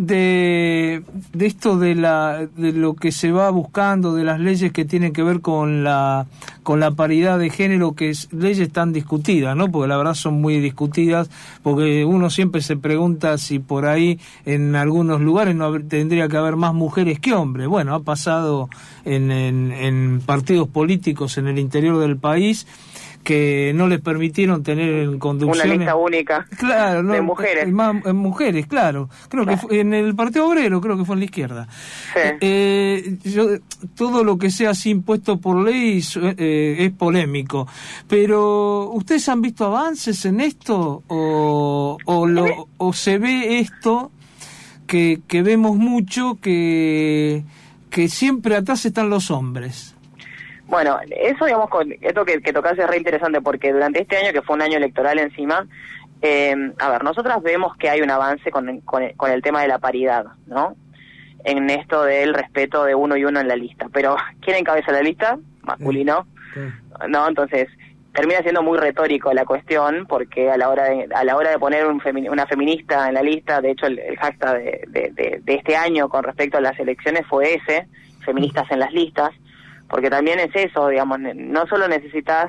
[SPEAKER 13] de de esto de la de lo que se va buscando, de las leyes que tienen que ver con la con la paridad de género, que es leyes tan discutidas, ¿no? Porque la verdad son muy discutidas, porque uno siempre se pregunta si por ahí en algunos lugares no tendría que haber más mujeres que hombres. Bueno, ha pasado en, en, en partidos políticos en el interior del país que no les permitieron tener en conducciones...
[SPEAKER 4] Una lista única,
[SPEAKER 13] claro, no,
[SPEAKER 4] de mujeres.
[SPEAKER 13] Más, mujeres, claro. Creo claro. que fue, en el Partido Obrero, creo que fue en la izquierda.
[SPEAKER 4] Sí.
[SPEAKER 13] Eh, yo, todo lo que sea así impuesto por ley eh, es polémico. Pero, ¿ustedes han visto avances en esto? ¿O, o, lo, o se ve esto que, que vemos mucho, que, que siempre atrás están los hombres?
[SPEAKER 4] Bueno, eso, digamos, con esto que, que tocás es re interesante porque durante este año, que fue un año electoral encima, eh, a ver, nosotras vemos que hay un avance con, con, con el tema de la paridad, ¿no? En esto del respeto de uno y uno en la lista. Pero, ¿quién encabeza la lista? Masculino. Sí. Sí. ¿No? Entonces, termina siendo muy retórico la cuestión porque a la hora de, a la hora de poner un femi- una feminista en la lista, de hecho el, el hashtag de, de, de, de este año con respecto a las elecciones fue ese, feministas en las listas. Porque también es eso, digamos, no solo necesitas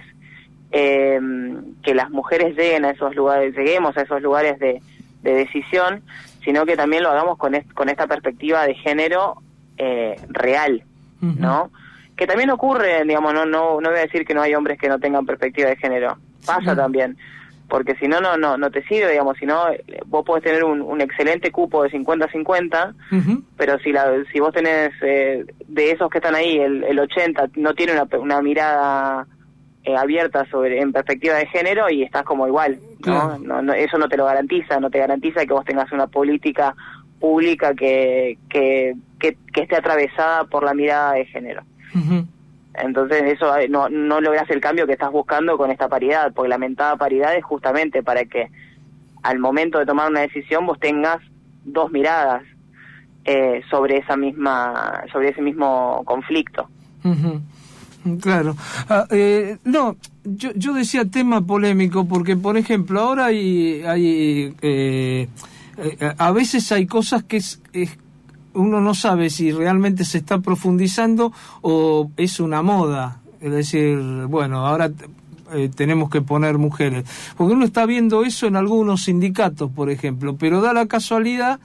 [SPEAKER 4] eh, que las mujeres lleguen a esos lugares, lleguemos a esos lugares de, de decisión, sino que también lo hagamos con, est- con esta perspectiva de género eh, real, uh-huh. ¿no? Que también ocurre, digamos, no, no, no voy a decir que no hay hombres que no tengan perspectiva de género, pasa uh-huh. también, porque si no, no, no, no te sirve, digamos, si no, vos podés tener un, un excelente cupo de cincuenta cincuenta, uh-huh. pero si la, si vos tenés eh, de esos que están ahí, el, el ochenta no tiene una, una mirada eh, abierta sobre en perspectiva de género y estás como igual, ¿no? Claro. No, no, eso no te lo garantiza, no te garantiza que vos tengas una política pública que, que, que, que esté atravesada por la mirada de género. Uh-huh. Entonces eso no, no logras el cambio que estás buscando con esta paridad, porque la mentada paridad es justamente para que al momento de tomar una decisión vos tengas dos miradas eh, sobre esa misma, sobre ese mismo conflicto.
[SPEAKER 13] Uh-huh. Claro. Ah, eh, no, yo, yo decía tema polémico porque, por ejemplo, ahora hay, hay eh, eh, a veces hay cosas que es, es, uno no sabe si realmente se está profundizando o es una moda. Es decir, bueno, ahora eh, tenemos que poner mujeres. Porque uno está viendo eso en algunos sindicatos, por ejemplo, pero da la casualidad.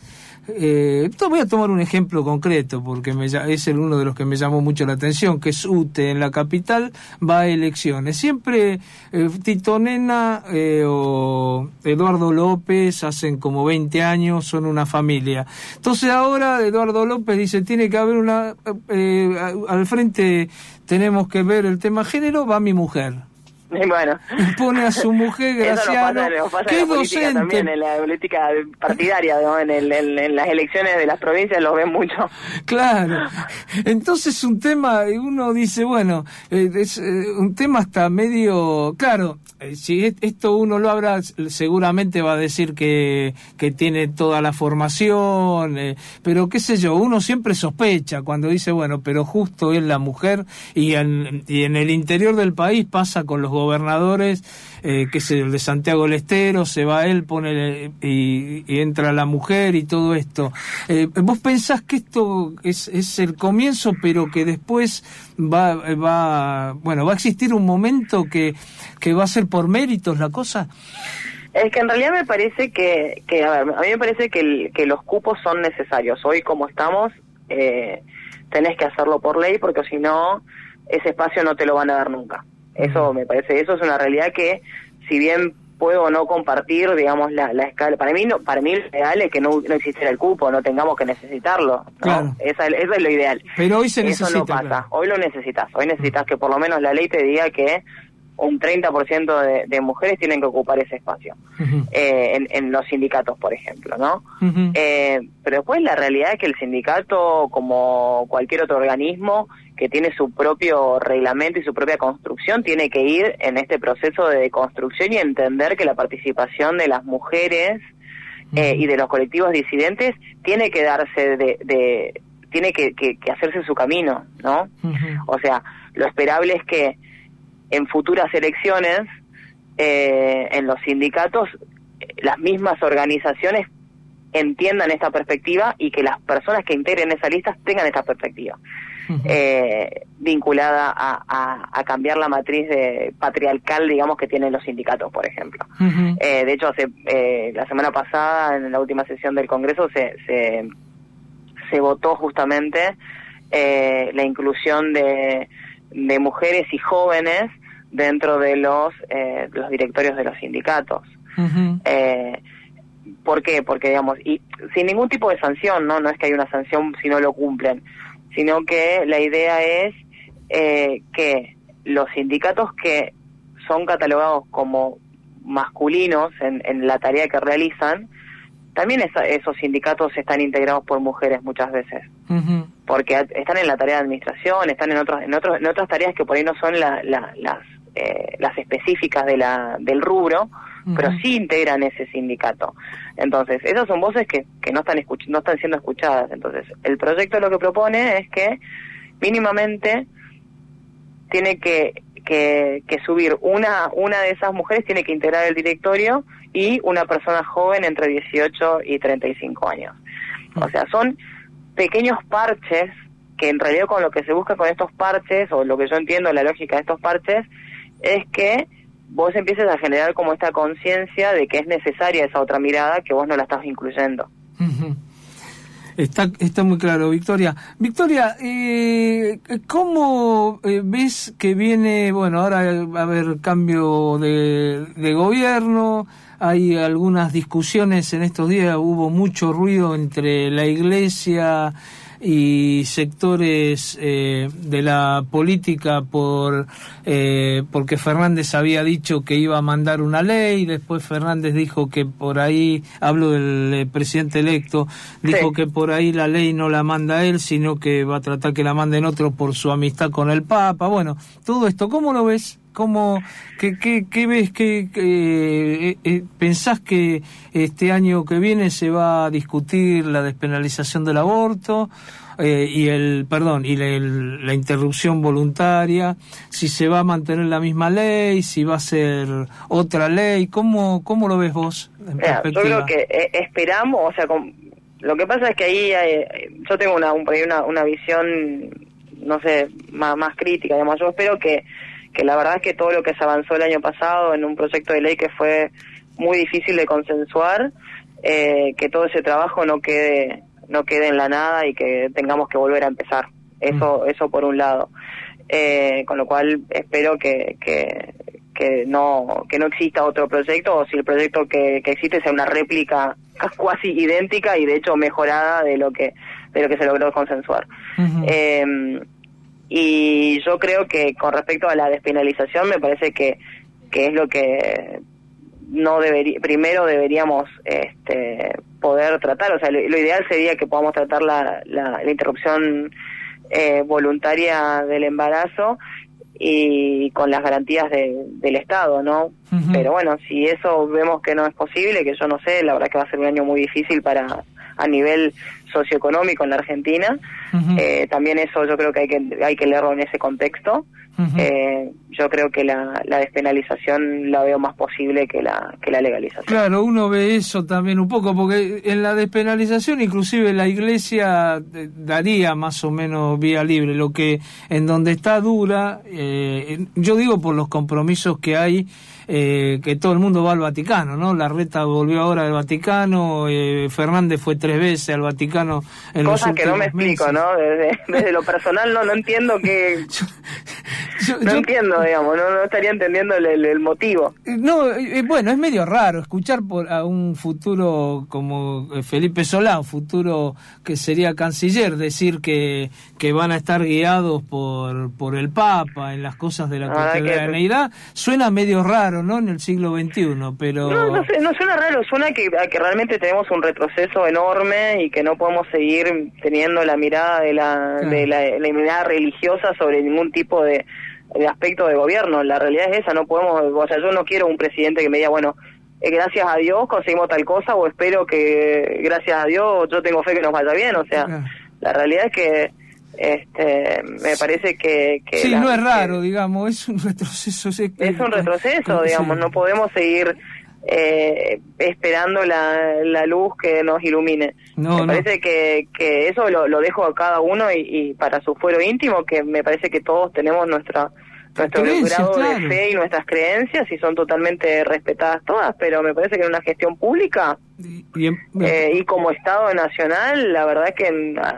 [SPEAKER 13] Eh, voy a tomar un ejemplo concreto porque me, es el uno de los que me llamó mucho la atención, que es U T E en la capital, va a elecciones. Siempre eh, Tito Nena eh, o Eduardo López hacen como veinte años, son una familia. Entonces ahora Eduardo López dice, tiene que haber una... Eh, al frente tenemos que ver el tema género, va mi mujer.
[SPEAKER 4] Y bueno,
[SPEAKER 13] pone a su mujer Graciano,
[SPEAKER 4] eso nos pasa, nos pasa
[SPEAKER 13] que
[SPEAKER 4] en
[SPEAKER 13] es
[SPEAKER 4] la política
[SPEAKER 13] docente.
[SPEAKER 4] también, en la política partidaria, ¿no? en, el, en, en las elecciones de las provincias los ven mucho.
[SPEAKER 13] Claro, entonces un tema, uno dice, bueno, eh, es eh, un tema hasta medio, claro, eh, si esto uno lo habla, seguramente va a decir que, que tiene toda la formación, eh, pero qué sé yo, uno siempre sospecha cuando dice, bueno, pero justo es la mujer, y en, y en el interior del país pasa con los gobernadores, eh, que es el de Santiago del Estero, se va él, pone y, y entra la mujer y todo esto. Eh, ¿Vos pensás que esto es, es el comienzo, pero que después va, va, bueno, va a existir un momento que, que va a ser por méritos la cosa?
[SPEAKER 4] Es que en realidad me parece que, que a ver, a mí me parece que, el, que los cupos son necesarios. Hoy como estamos, eh, tenés que hacerlo por ley, porque si no, ese espacio no te lo van a dar nunca. Eso me parece, eso es una realidad que, si bien puedo no compartir, digamos, la, la escala, para mí no, para mí lo ideal es que no, no existiera el cupo, no tengamos que necesitarlo, ¿no?
[SPEAKER 13] Claro.
[SPEAKER 4] Esa, eso es lo ideal.
[SPEAKER 13] Pero hoy se
[SPEAKER 4] eso
[SPEAKER 13] necesita.
[SPEAKER 4] No pasa,
[SPEAKER 13] claro.
[SPEAKER 4] Hoy lo necesitas, hoy necesitas que por lo menos la ley te diga que un treinta por ciento de, de mujeres tienen que ocupar ese espacio, uh-huh. eh, en, en los sindicatos, por ejemplo, ¿no? Uh-huh. Eh, pero después la realidad es que el sindicato, como cualquier otro organismo que tiene su propio reglamento y su propia construcción, tiene que ir en este proceso de construcción y entender que la participación de las mujeres eh, y de los colectivos disidentes tiene que darse de... de tiene que, que, que hacerse su camino, ¿no? Uh-huh. O sea, lo esperable es que en futuras elecciones, eh, en los sindicatos, las mismas organizaciones entiendan esta perspectiva y que las personas que integren esas listas tengan esta perspectiva, uh-huh. eh, vinculada a, a, a cambiar la matriz de patriarcal, digamos, que tienen los sindicatos, por ejemplo. Uh-huh. Eh, de hecho, hace, eh, la semana pasada, en la última sesión del Congreso, se, se, se votó justamente eh, la inclusión de, de mujeres y jóvenes dentro de los eh, los directorios de los sindicatos. Uh-huh. Eh, ¿Por qué? Porque, digamos, y sin ningún tipo de sanción, ¿no? No es que hay una sanción si no lo cumplen, sino que la idea es eh, que los sindicatos que son catalogados como masculinos en, en la tarea que realizan, también esa, esos sindicatos están integrados por mujeres muchas veces. Uh-huh. Porque están en la tarea de administración, están en otros en otros en otras tareas que por ahí no son la, la, las eh, las específicas de la del rubro, uh-huh. pero sí integran ese sindicato. Entonces, esas son voces que, que no están escuch- no están siendo escuchadas. Entonces, el proyecto lo que propone es que mínimamente tiene que, que, que subir una una de esas mujeres, tiene que integrar el directorio, y una persona joven entre dieciocho y treinta y cinco años. O sea, son pequeños parches que en realidad con lo que se busca con estos parches, o lo que yo entiendo la lógica de estos parches, es que vos empieces a generar como esta conciencia de que es necesaria esa otra mirada que vos no la estás incluyendo.
[SPEAKER 13] Uh-huh. Está, está muy claro, Victoria. Victoria, eh, ¿cómo eh, ves que viene, bueno, ahora va a haber cambio de, de gobierno? Hay algunas discusiones en estos días, hubo mucho ruido entre la Iglesia y sectores eh, de la política por eh, porque Fernández había dicho que iba a mandar una ley, después Fernández dijo que por ahí, hablo del eh, presidente electo, dijo sí. que por ahí la ley no la manda él, sino que va a tratar que la manden otro por su amistad con el Papa. Bueno, todo esto, ¿cómo lo ves? ¿Cómo, qué, qué, qué ves? ¿Qué, qué eh, eh, pensás que este año que viene se va a discutir la despenalización del aborto? eh, y el, perdón, y la, el, la interrupción voluntaria, si se va a mantener la misma ley, si va a ser otra ley, ¿cómo, cómo lo ves vos? En
[SPEAKER 4] Mira, yo creo que eh, esperamos, o sea, con, lo que pasa es que ahí eh, yo tengo una, un, una, una visión, no sé, más, más crítica, digamos, yo espero que, que la verdad es que todo lo que se avanzó el año pasado en un proyecto de ley que fue muy difícil de consensuar, eh, que todo ese trabajo no quede no quede en la nada y que tengamos que volver a empezar. Eso mm. eso por un lado. Eh, con lo cual espero que, que que no que no exista otro proyecto, o si el proyecto que, que existe sea una réplica casi idéntica y de hecho mejorada de lo que de lo que se logró consensuar. Uh-huh. Eh, y yo creo que con respecto a la despenalización me parece que que es lo que no debería, primero deberíamos este, poder tratar, o sea, lo, lo ideal sería que podamos tratar la, la, la interrupción eh, voluntaria del embarazo y con las garantías de, del Estado, ¿no? Uh-huh. Pero bueno, si eso vemos que no es posible, que yo no sé, la verdad que va a ser un año muy difícil para a nivel socioeconómico en la Argentina. Uh-huh. Eh, también eso yo creo que hay que hay que leerlo en ese contexto. Uh-huh. Eh, yo creo que la, la despenalización la veo más posible que la que la legalización.
[SPEAKER 13] Claro, uno ve eso también un poco, porque en la despenalización inclusive la Iglesia daría más o menos vía libre, lo que en donde está dura, eh, yo digo por los compromisos que hay, eh, que todo el mundo va al Vaticano, ¿no? Larreta volvió ahora al Vaticano, eh, Fernández fue tres veces al Vaticano en
[SPEAKER 4] Cosas
[SPEAKER 13] los
[SPEAKER 4] que no me explico, meses. ¿no? Desde, desde lo personal no no entiendo que... yo, yo, no yo, entiendo, digamos, no, no estaría entendiendo el, el, el motivo.
[SPEAKER 13] No, eh, bueno, es medio raro escuchar por a un futuro como Felipe Solá, un futuro que sería canciller, decir que, que van a estar guiados por, por el Papa en las cosas de la cotidianeidad. Suena medio raro, ¿no? En el siglo veintiuno, pero...
[SPEAKER 4] No, no, no suena raro, suena que, a que realmente tenemos un retroceso enorme y que no podemos seguir teniendo la mirada de la, claro. de la, la mirada religiosa sobre ningún tipo de, de aspecto de gobierno. La realidad es esa, no podemos, o sea, yo no quiero un presidente que me diga, bueno, eh, gracias a Dios conseguimos tal cosa, o espero que gracias a Dios yo tengo fe que nos vaya bien, o sea, claro. La realidad es que este me parece que, que
[SPEAKER 13] sí,
[SPEAKER 4] la,
[SPEAKER 13] no es raro, que, digamos, es un retroceso.
[SPEAKER 4] Es, es un retroceso, digamos, sí. No podemos seguir eh, esperando la, la luz que nos ilumine. No, me no. parece que, que eso lo, lo dejo a cada uno y, y para su fuero íntimo, que me parece que todos tenemos nuestra nuestro grado claro. de fe y nuestras creencias y son totalmente respetadas todas, pero me parece que en una gestión pública y, bien, bien. Eh, y como Estado nacional, la verdad es que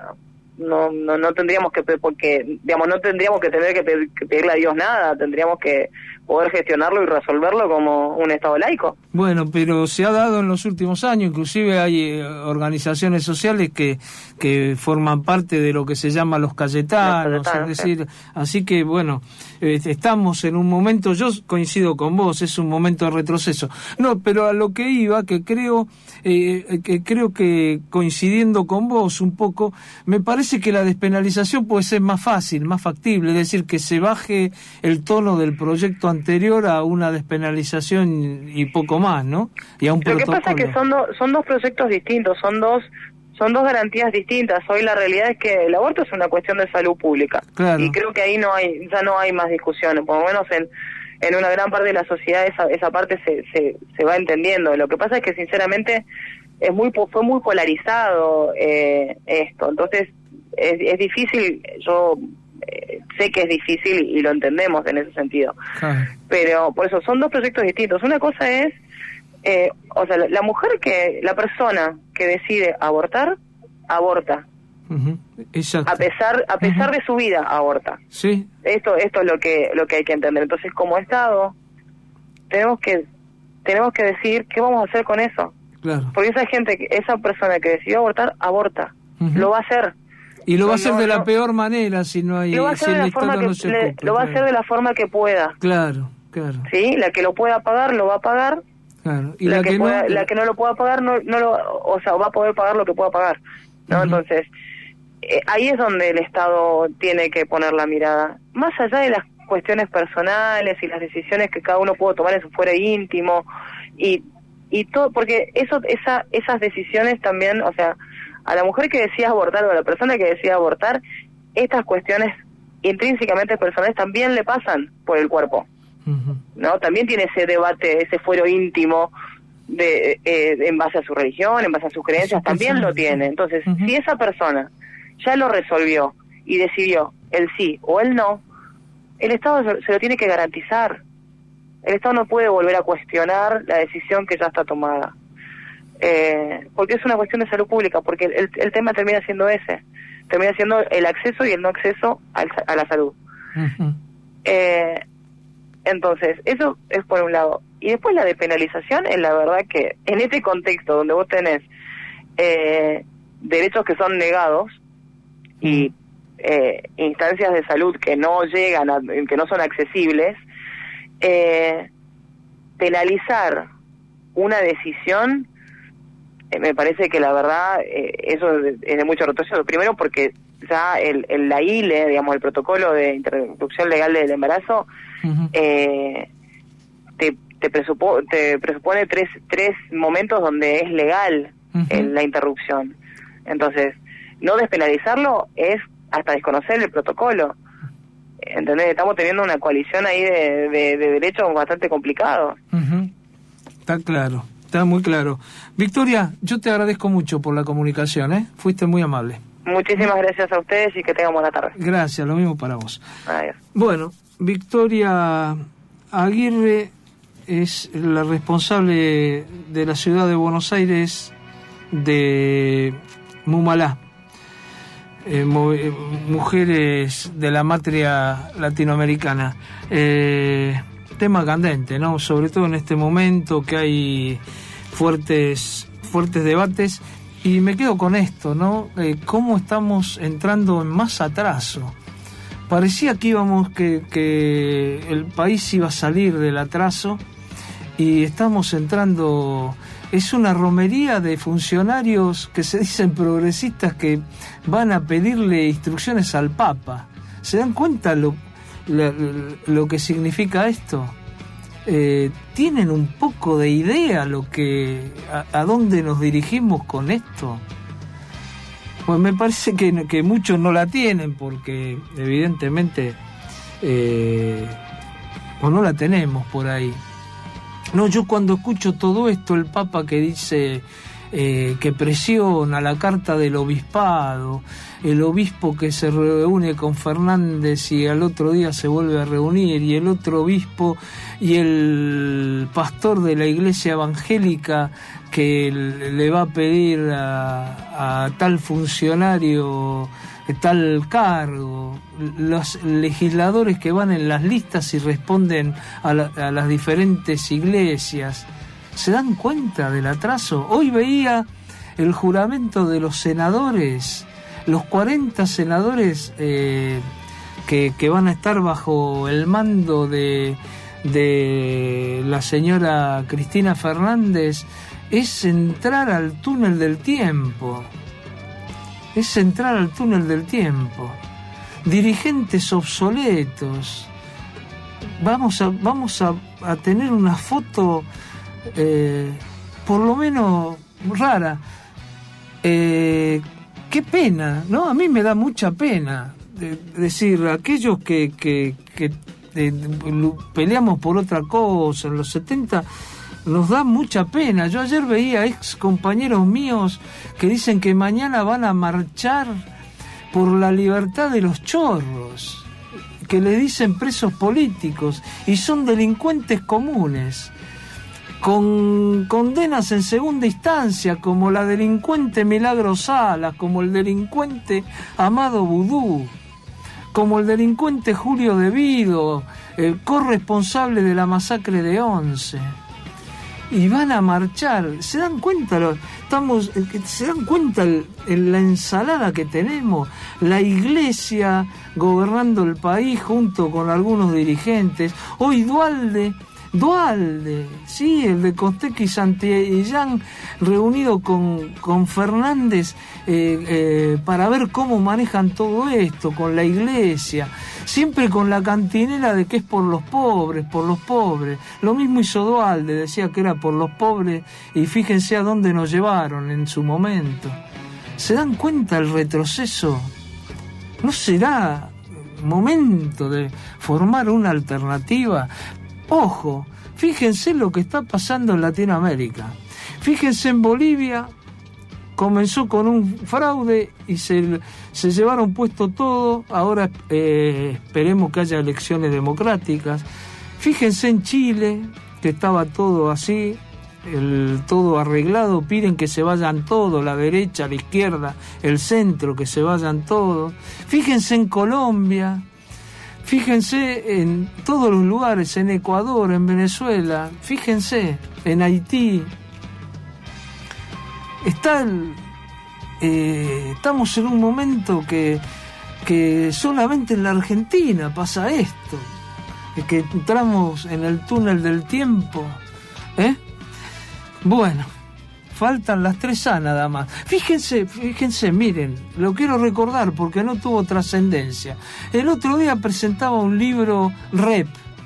[SPEAKER 4] no, no no tendríamos que, porque digamos no tendríamos que tener que, pedir, que pedirle a Dios nada, tendríamos que poder gestionarlo y resolverlo como un Estado laico.
[SPEAKER 13] Bueno, pero se ha dado en los últimos años, inclusive hay eh, organizaciones sociales que que forman parte de lo que se llama los Cayetanos, los Cayetanos es decir, sí. Así que bueno, eh, estamos en un momento, yo coincido con vos, es un momento de retroceso. No, pero a lo que iba, que creo eh, que creo que coincidiendo con vos un poco, me parece que la despenalización puede ser más fácil, más factible, es decir, que se baje el tono del proyecto anterior a una despenalización y poco más, ¿no? Y a un
[SPEAKER 4] Lo protocolo. Que pasa es que son, do, son dos proyectos distintos, son dos son dos garantías distintas. Hoy la realidad es que el aborto es una cuestión de salud pública. Claro. Y creo que ahí no hay ya no hay más discusiones, por lo menos en en una gran parte de la sociedad esa esa parte se se, se va entendiendo. Lo que pasa es que sinceramente es muy fue muy polarizado eh, esto. Entonces es, es difícil, yo eh, sé que es difícil y lo entendemos en ese sentido. Ah. Pero por eso son dos proyectos distintos. Una cosa es eh, o sea, la, la mujer que la persona que decide abortar aborta.
[SPEAKER 13] Uh-huh. Exacto.
[SPEAKER 4] A pesar a pesar uh-huh. de su vida aborta.
[SPEAKER 13] Sí.
[SPEAKER 4] Esto esto es lo que lo que hay que entender. Entonces, como Estado tenemos que tenemos que decir qué vamos a hacer con eso.
[SPEAKER 13] Claro.
[SPEAKER 4] Porque esa gente, esa persona que decidió abortar, aborta. Uh-huh. Lo va a hacer.
[SPEAKER 13] Y lo no, va a hacer no, de la no. peor manera si no hay...
[SPEAKER 4] Lo va a hacer, si de, la forma que, no se le, cumple, lo va claro. a hacer de la forma que pueda.
[SPEAKER 13] Claro, claro.
[SPEAKER 4] Sí, la que lo pueda pagar, lo va a pagar.
[SPEAKER 13] Claro. Y
[SPEAKER 4] la,
[SPEAKER 13] la
[SPEAKER 4] que,
[SPEAKER 13] que
[SPEAKER 4] pueda,
[SPEAKER 13] no...
[SPEAKER 4] la que no lo pueda pagar, no, no lo, o sea, va a poder pagar lo que pueda pagar. ¿No? Uh-huh. Entonces, eh, ahí es donde el Estado tiene que poner la mirada. Más allá de las cuestiones personales y las decisiones que cada uno puede tomar en su fuero íntimo y... y todo, porque eso esa esas decisiones también, o sea, a la mujer que decide abortar o a la persona que decide abortar, estas cuestiones intrínsecamente personales también le pasan por el cuerpo, uh-huh. ¿no? También tiene ese debate, ese fuero íntimo de eh, en base a su religión, en base a sus creencias, sí, también sí, lo tiene. Entonces, uh-huh. si esa persona ya lo resolvió y decidió el sí o el no, el Estado se lo tiene que garantizar. El Estado no puede volver a cuestionar la decisión que ya está tomada. Eh, porque es una cuestión de salud pública, porque el, el tema termina siendo ese, termina siendo el acceso y el no acceso al, a la salud. Uh-huh. Eh, entonces, eso es por un lado. Y después la despenalización, es la verdad que en este contexto donde vos tenés eh, derechos que son negados y eh, instancias de salud que no llegan, a, que no son accesibles, eh, penalizar una decisión, eh, me parece que la verdad eh, eso es de, es de mucho retroceso. Primero porque ya el, el la I L E, digamos, el protocolo de interrupción legal del embarazo, uh-huh. eh, te te, presupo, te presupone tres tres momentos donde es legal uh-huh. el, la interrupción. Entonces, no despenalizarlo es hasta desconocer el protocolo. ¿Entendés? Estamos teniendo una coalición ahí de, de, de derechos bastante complicados.
[SPEAKER 13] Uh-huh. Está claro, está muy claro. Victoria, yo te agradezco mucho por la comunicación, ¿eh? Fuiste muy amable.
[SPEAKER 4] Muchísimas gracias a ustedes y que tengan buena tarde.
[SPEAKER 13] Gracias, lo mismo para vos.
[SPEAKER 4] Adiós.
[SPEAKER 13] Bueno, Victoria Aguirre es la responsable de la ciudad de Buenos Aires de Mumalá. Eh, mo- eh, mujeres de la matria latinoamericana. Eh, tema candente, ¿no? Sobre todo en este momento que hay fuertes fuertes debates, y me quedo con esto, ¿no? Eh, cómo estamos entrando en más atraso. Parecía que íbamos que, que el país iba a salir del atraso y estamos entrando. Es una romería de funcionarios que se dicen progresistas que van a pedirle instrucciones al Papa. ¿Se dan cuenta lo, lo, lo que significa esto? Eh, ¿Tienen un poco de idea lo que a, a dónde nos dirigimos con esto? Pues me parece que, que muchos no la tienen porque evidentemente eh, o no la tenemos por ahí. No, yo cuando escucho todo esto, el Papa que dice eh, que presiona la carta del obispado, el obispo que se reúne con Fernández y al otro día se vuelve a reunir, y el otro obispo y el pastor de la iglesia evangélica que le va a pedir a, a tal funcionario tal cargo, los legisladores que van en las listas y responden a, la, a las diferentes iglesias. ¿Se dan cuenta del atraso? Hoy veía el juramento de los senadores, los cuarenta senadores eh, que, que van a estar bajo el mando de, de la señora Cristina Fernández. Es entrar al túnel del tiempo. Es entrar al túnel del tiempo. Dirigentes obsoletos. Vamos a, vamos a, a tener una foto eh, por lo menos rara. Eh, qué pena, ¿no? A mí me da mucha pena. De, decir, aquellos que, que, que de, de, peleamos por otra cosa en los setenta... nos da mucha pena. Yo ayer veía ex compañeros míos que dicen que mañana van a marchar por la libertad de los chorros, que le dicen presos políticos, y son delincuentes comunes, con condenas en segunda instancia, como la delincuente Milagro Salas, como el delincuente Amado Vudú, como el delincuente Julio Devido, el corresponsable de la masacre de Once. Y van a marchar. ¿Se dan cuenta? Lo, estamos, ¿Se dan cuenta el, el, la ensalada que tenemos? La iglesia gobernando el país junto con algunos dirigentes. Hoy Dualde, Dualde, sí, el de Costequi y Santillán, reunido con, con Fernández eh, eh, para ver cómo manejan todo esto con la iglesia. Siempre con la cantinela de que es por los pobres, por los pobres. Lo mismo hizo Dualde, decía que era por los pobres, y fíjense a dónde nos llevaron en su momento. ¿Se dan cuenta el retroceso? ¿No será momento de formar una alternativa? Ojo, fíjense lo que está pasando en Latinoamérica. Fíjense en Bolivia, comenzó con un fraude y se, se llevaron puesto todo. Ahora eh, esperemos que haya elecciones democráticas. Fíjense en Chile, que estaba todo así, el, todo arreglado. Piden que se vayan todos, la derecha, la izquierda, el centro, que se vayan todos. Fíjense en Colombia, fíjense en todos los lugares, en Ecuador, en Venezuela, fíjense en Haití. Está el, eh, estamos en un momento que, que solamente en la Argentina pasa esto, que entramos en el túnel del tiempo, ¿eh? Bueno, faltan las tres A nada más. Fíjense, fíjense, miren, lo quiero recordar porque no tuvo trascendencia. El otro día presentaba un libro Rep.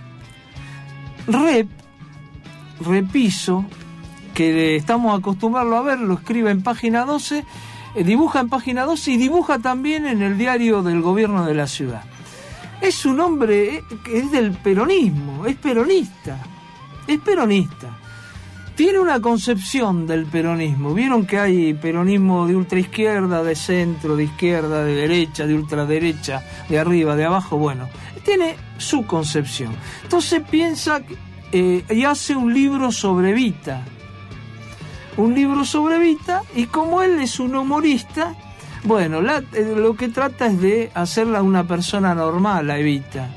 [SPEAKER 13] Rep, Repiso, que estamos acostumbrados a ver, lo escribe en página doce, eh, dibuja en página doce y dibuja también en el diario del gobierno de la ciudad. Es un hombre que es del peronismo, es peronista, es peronista. Tiene una concepción del peronismo. Vieron que hay peronismo de ultraizquierda, de centro, de izquierda, de derecha, de ultraderecha, de arriba, de abajo. Bueno, tiene su concepción. Entonces piensa eh, y hace un libro sobre Evita. Un libro sobre Evita, y como él es un humorista, bueno, la, eh, lo que trata es de hacerla una persona normal a Evita.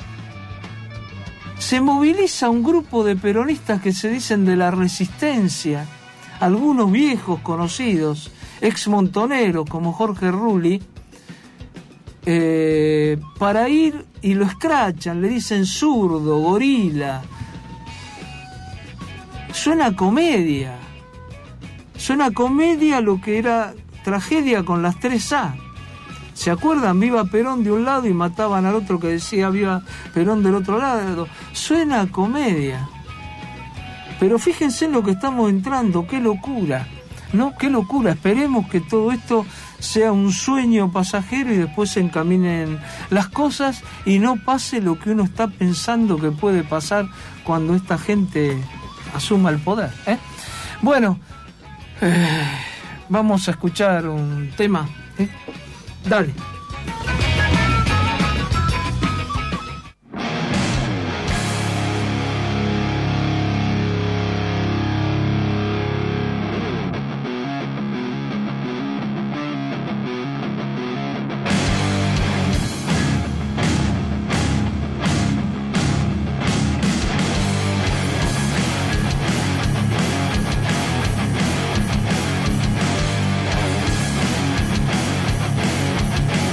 [SPEAKER 13] Se moviliza un grupo de peronistas que se dicen de la resistencia, algunos viejos conocidos, ex montoneros como Jorge Rulli, eh, para ir y lo escrachan, le dicen zurdo, gorila. Suena comedia, suena comedia lo que era tragedia con las tres A. ¿Se acuerdan? Viva Perón de un lado y mataban al otro que decía viva Perón del otro lado. Suena a comedia. Pero fíjense en lo que estamos entrando, qué locura, ¿no? Qué locura. Esperemos que todo esto sea un sueño pasajero y después se encaminen las cosas y no pase lo que uno está pensando que puede pasar cuando esta gente asuma el poder, ¿eh? Bueno, eh, vamos a escuchar un tema, ¿eh? Dale.
[SPEAKER 22] We'll be right back.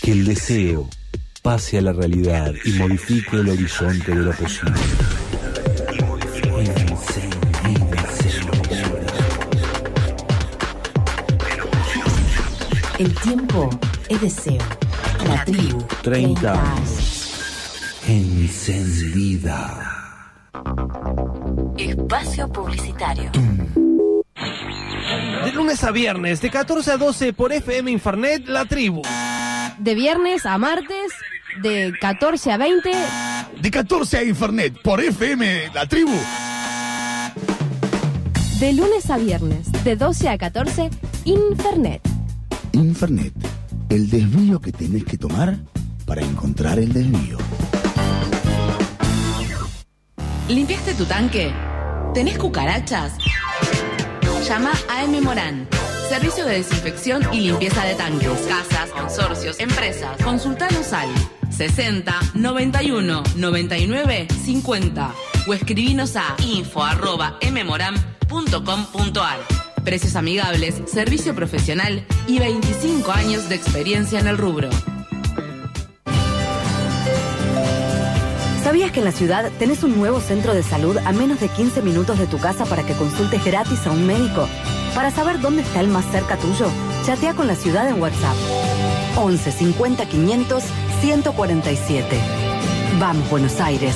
[SPEAKER 1] Que el deseo pase a la realidad y modifique el horizonte de lo posible.
[SPEAKER 2] El tiempo es deseo. La tribu.
[SPEAKER 1] treinta. Encendida.
[SPEAKER 2] Espacio publicitario.
[SPEAKER 8] De lunes a viernes, de catorce a doce por F M Infernet, La Tribu.
[SPEAKER 9] De viernes a martes, de catorce a veinte.
[SPEAKER 11] De catorce a Infernet, por F M La Tribu.
[SPEAKER 9] De lunes a viernes, de doce a catorce, Infernet.
[SPEAKER 11] Infernet, el desvío que tenés que tomar para encontrar el desvío.
[SPEAKER 5] ¿Limpiaste tu tanque? ¿Tenés cucarachas? Llama a M. Morán. Servicio de desinfección y limpieza de tanques, casas, consorcios, empresas. Consultanos al sesenta, noventa y uno, noventa y nueve, cincuenta o escribinos a info arroba mmoran punto com punto ar. Precios amigables, servicio profesional y veinticinco años de experiencia en el rubro.
[SPEAKER 6] ¿Sabías que en la ciudad tenés un nuevo centro de salud a menos de quince minutos de tu casa para que consultes gratis a un médico? Para saber dónde está el más cerca tuyo, chatea con la ciudad en WhatsApp. once cincuenta quinientos ciento cuarenta y siete. Vamos, Buenos Aires.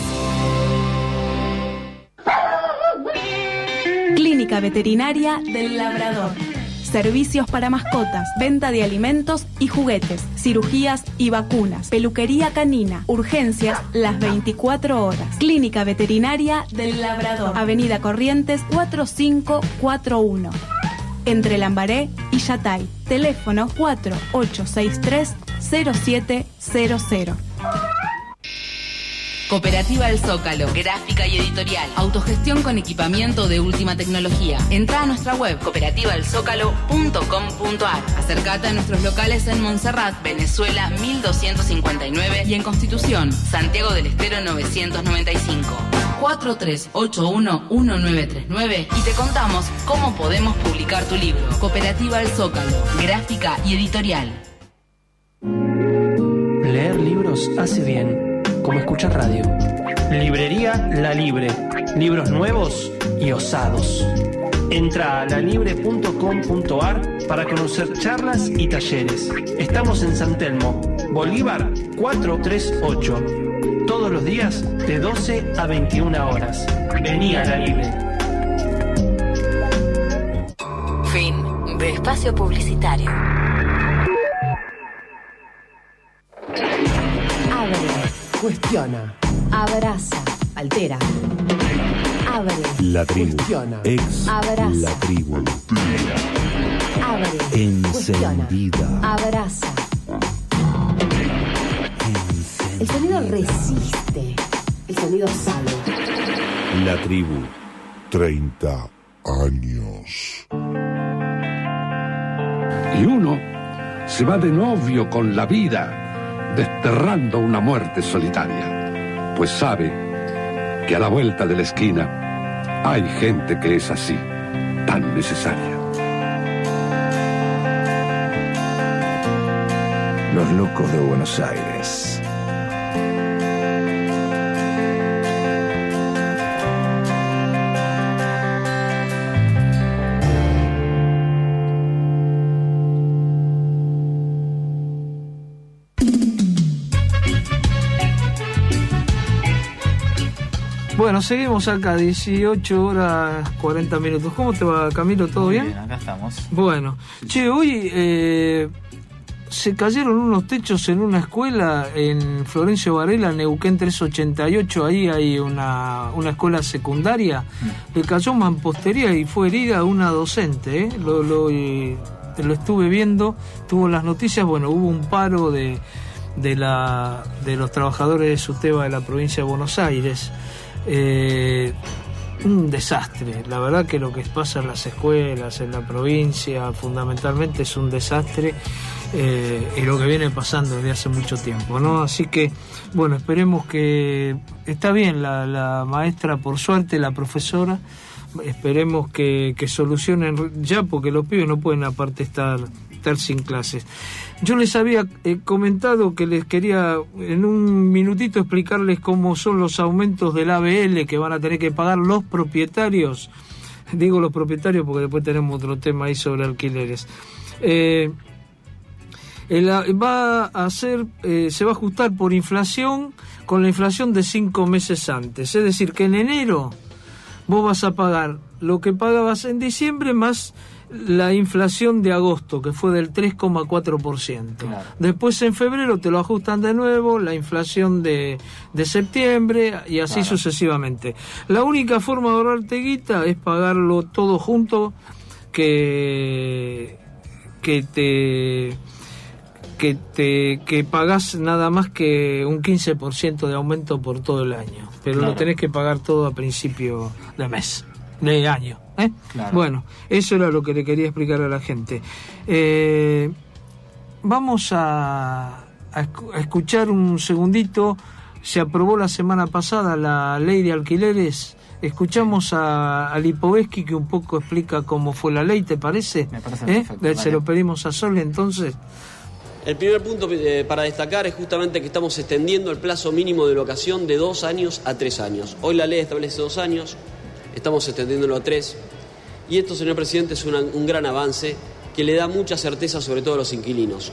[SPEAKER 10] Clínica Veterinaria del Labrador. Servicios para mascotas, venta de alimentos y juguetes, cirugías y vacunas, peluquería canina, urgencias las veinticuatro horas. Clínica Veterinaria del Labrador, Avenida Corrientes cuatro cinco cuatro uno, entre Lambaré y Yatay. Teléfono cuatro ocho seis tres cero siete cero cero.
[SPEAKER 5] Cooperativa El Zócalo, gráfica y editorial, autogestión con equipamiento de última tecnología. Entra a nuestra web cooperativa el zócalo punto com punto ar. Acércate a nuestros locales en Montserrat, Venezuela mil doscientos cincuenta y nueve y en Constitución, Santiago del Estero novecientos noventa y cinco. cuatro tres ocho uno uno nueve tres nueve y te contamos cómo podemos publicar tu libro. Cooperativa El Zócalo, gráfica y editorial.
[SPEAKER 8] Leer libros hace bien, como escuchar radio. Librería La Libre. Libros nuevos y osados. Entra a lalibre punto com punto ar para conocer charlas y talleres. Estamos en San Telmo, Bolívar cuatrocientos treinta y ocho. Todos los días de doce a veintiuna horas. Vení a La Libre.
[SPEAKER 2] Fin de espacio publicitario.
[SPEAKER 9] Abre.
[SPEAKER 8] Cuestiona.
[SPEAKER 9] Abraza. Altera. Abre.
[SPEAKER 1] La Tribu.
[SPEAKER 9] Cuestiona.
[SPEAKER 1] Ex
[SPEAKER 9] Abraza.
[SPEAKER 1] La Tribu.
[SPEAKER 9] Abre.
[SPEAKER 1] Encendida.
[SPEAKER 9] Abraza. El sonido resiste. El sonido sale.
[SPEAKER 1] La Tribu.
[SPEAKER 11] treinta años.
[SPEAKER 19] Y uno se va de novio con la vida, desterrando una muerte solitaria, pues sabe que a la vuelta de la esquina hay gente que es así, tan necesaria.
[SPEAKER 11] Los locos de Buenos Aires.
[SPEAKER 13] Bueno, seguimos acá, dieciocho horas cuarenta minutos. ¿Cómo te va, Camilo? ¿Todo bien?
[SPEAKER 15] Bien, acá estamos.
[SPEAKER 13] Bueno, che, hoy eh, se cayeron unos techos en una escuela en Florencio Varela, Neuquén trescientos ochenta y ocho. Ahí hay una, una escuela secundaria. Mm. Le cayó mampostería y fue herida una docente, ¿eh? Lo, lo, eh, lo estuve viendo, tuvo las noticias. Bueno, hubo un paro de, de, la, de los trabajadores de SUTEBA de la provincia de Buenos Aires. Eh, un desastre, la verdad que lo que pasa en las escuelas, en la provincia, fundamentalmente es un desastre, eh, y lo que viene pasando desde hace mucho tiempo, ¿no? Así que, bueno, esperemos que... Está bien la, la maestra, por suerte, la profesora, esperemos que, que solucionen ya, porque los pibes no pueden aparte estar estar sin clases. Yo les había eh, comentado que les quería en un minutito explicarles cómo son los aumentos del A B L que van a tener que pagar los propietarios. Digo los propietarios porque después tenemos otro tema ahí sobre alquileres. Eh, el, va a ser, eh, se va a ajustar por inflación con la inflación de cinco meses antes. Es decir, que en enero vos vas a pagar lo que pagabas en diciembre más la inflación de agosto, que fue del tres coma cuatro por ciento. Claro. Después en febrero te lo ajustan de nuevo, la inflación de, de septiembre y así claro. sucesivamente. La única forma de ahorrarte guita es pagarlo todo junto, que, que te... que te que pagás nada más que un quince por ciento de aumento por todo el año, pero claro. lo tenés que pagar todo a principio de mes, de año, ¿eh? Claro. Bueno, eso era lo que le quería explicar a la gente. Eh, vamos a, a escuchar un segundito. Se aprobó la semana pasada la ley de alquileres. Escuchamos a, a Lipovetsky, que un poco explica cómo fue la ley, ¿te parece? Me parece ¿Eh? perfecto. Se lo pedimos a Sol entonces.
[SPEAKER 3] El primer punto eh, para destacar es justamente que estamos extendiendo el plazo mínimo de locación de dos años a tres años. Hoy la ley establece dos años, estamos extendiéndolo a tres. Y esto, señor presidente, es una, un gran avance que le da mucha certeza sobre todo a los inquilinos.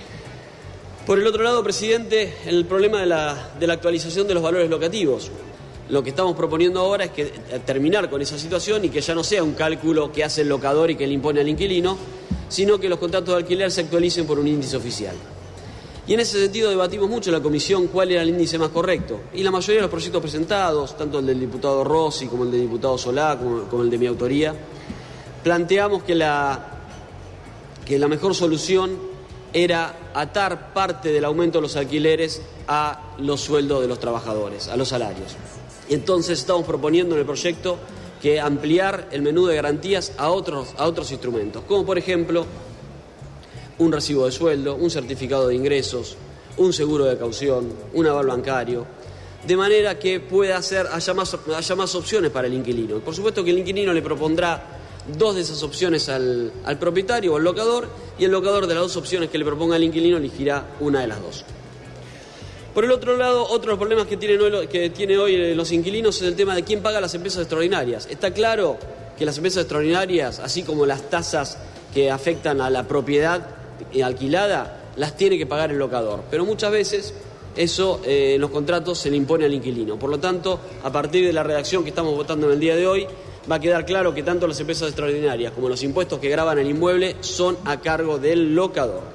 [SPEAKER 3] Por el otro lado, presidente, el problema de la, de la actualización de los valores locativos. Lo que estamos proponiendo ahora es que terminar con esa situación y que ya no sea un cálculo que hace el locador y que le impone al inquilino, sino que los contratos de alquiler se actualicen por un índice oficial. Y en ese sentido debatimos mucho en la comisión cuál era el índice más correcto. Y la mayoría de los proyectos presentados, tanto el del diputado Rossi como el del diputado Solá, como, como el de mi autoría, planteamos que la, que la mejor solución era atar parte del aumento de los alquileres a los sueldos de los trabajadores, a los salarios. Y entonces estamos proponiendo en el proyecto que ampliar el menú de garantías a otros, a otros instrumentos, como por ejemplo un recibo de sueldo, un certificado de ingresos, un seguro de caución, un aval bancario, de manera que pueda hacer, haya más, haya más opciones para el inquilino. Por supuesto que el inquilino le propondrá dos de esas opciones al, al propietario o al locador, y el locador de las dos opciones que le proponga al inquilino elegirá una de las dos. Por el otro lado, otro de los problemas que tienen hoy, que tiene hoy los inquilinos es el tema de quién paga las empresas extraordinarias. Está claro que las empresas extraordinarias, así como las tasas que afectan a la propiedad alquilada, las tiene que pagar el locador. Pero muchas veces eso eh, en los contratos se le impone al inquilino. Por lo tanto, a partir de la redacción que estamos votando en el día de hoy, va a quedar claro que tanto las empresas extraordinarias como los impuestos que gravan el inmueble son a cargo del locador.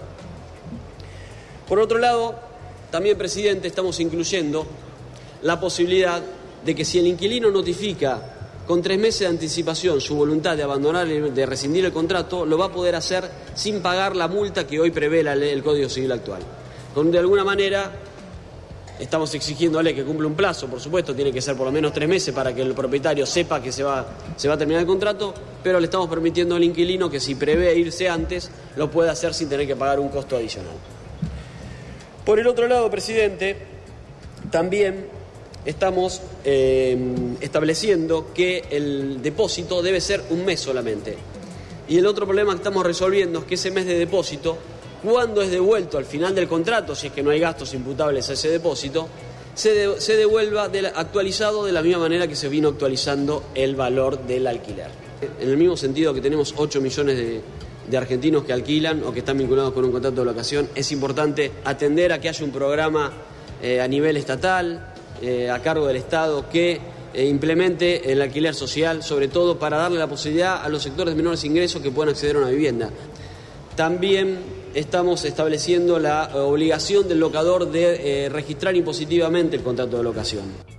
[SPEAKER 3] Por otro lado, también, presidente, estamos incluyendo la posibilidad de que si el inquilino notifica con tres meses de anticipación su voluntad de abandonar, de rescindir el contrato, lo va a poder hacer sin pagar la multa que hoy prevé la ley, el Código Civil actual. Con, de alguna manera, estamos exigiéndole que cumpla un plazo, por supuesto, tiene que ser por lo menos tres meses para que el propietario sepa que se va, se va a terminar el contrato, pero le estamos permitiendo al inquilino que si prevé irse antes, lo pueda hacer sin tener que pagar un costo adicional. Por el otro lado, presidente, también estamos eh, estableciendo que el depósito debe ser un mes solamente. Y el otro problema que estamos resolviendo es que ese mes de depósito, cuando es devuelto al final del contrato, si es que no hay gastos imputables a ese depósito, se, de, se devuelva de la, actualizado de la misma manera que se vino actualizando el valor del alquiler. En el mismo sentido que tenemos ocho millones de... de argentinos que alquilan o que están vinculados con un contrato de locación, es importante atender a que haya un programa eh, a nivel estatal, eh, a cargo del Estado, que eh, implemente el alquiler social, sobre todo para darle la posibilidad a los sectores de menores ingresos que puedan acceder a una vivienda. También estamos estableciendo la obligación del locador de eh, registrar impositivamente el contrato de locación.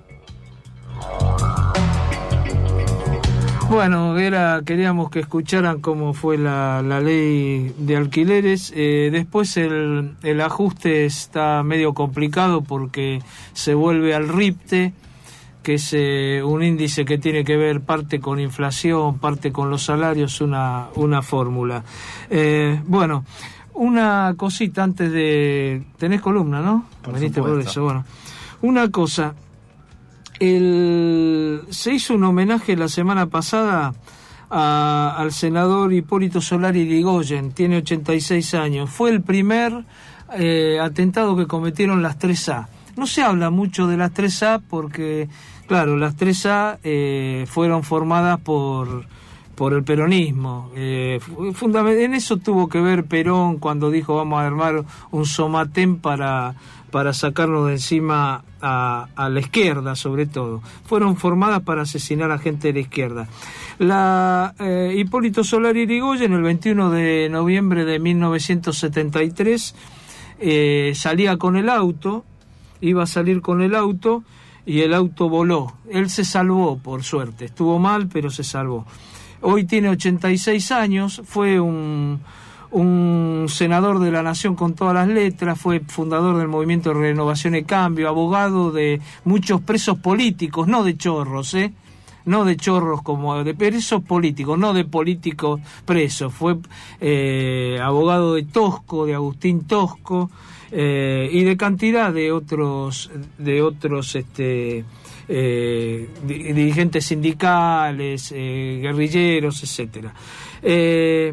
[SPEAKER 13] Bueno, era, queríamos que escucharan cómo fue la, la ley de alquileres. Eh, después el, el ajuste está medio complicado porque se vuelve al RIPTE, que es eh, un índice que tiene que ver parte con inflación, parte con los salarios, una, una fórmula. Eh, bueno, una cosita antes de... Tenés columna, ¿no?
[SPEAKER 15] Por
[SPEAKER 13] Veniste
[SPEAKER 15] supuesto.
[SPEAKER 13] por eso, bueno. Una cosa... El, se hizo un homenaje la semana pasada a, al senador Hipólito Solari Irigoyen, tiene ochenta y seis años. Fue el primer eh, atentado que cometieron las tres A. No se habla mucho de las tres A porque, claro, las tres A eh, fueron formadas por, por el peronismo. Eh, en eso tuvo que ver Perón cuando dijo vamos a armar un somatén para, para sacarnos de encima a, a la izquierda, sobre todo. Fueron formadas para asesinar a gente de la izquierda. La eh, Hipólito Solari Irigoyen, el veintiuno de noviembre de mil novecientos setenta y tres, eh, salía con el auto, iba a salir con el auto y el auto voló. Él se salvó, por suerte. Estuvo mal, pero se salvó. Hoy tiene ochenta y seis años, fue un, un senador de la Nación con todas las letras, fue fundador del Movimiento de Renovación y Cambio, abogado de muchos presos políticos, no de chorros, ¿eh? No de chorros como de presos políticos, no de políticos presos. Fue eh, abogado de Tosco, de Agustín Tosco, eh, y de cantidad de otros, de otros este, eh, dirigentes sindicales, eh, guerrilleros, etcétera. Eh,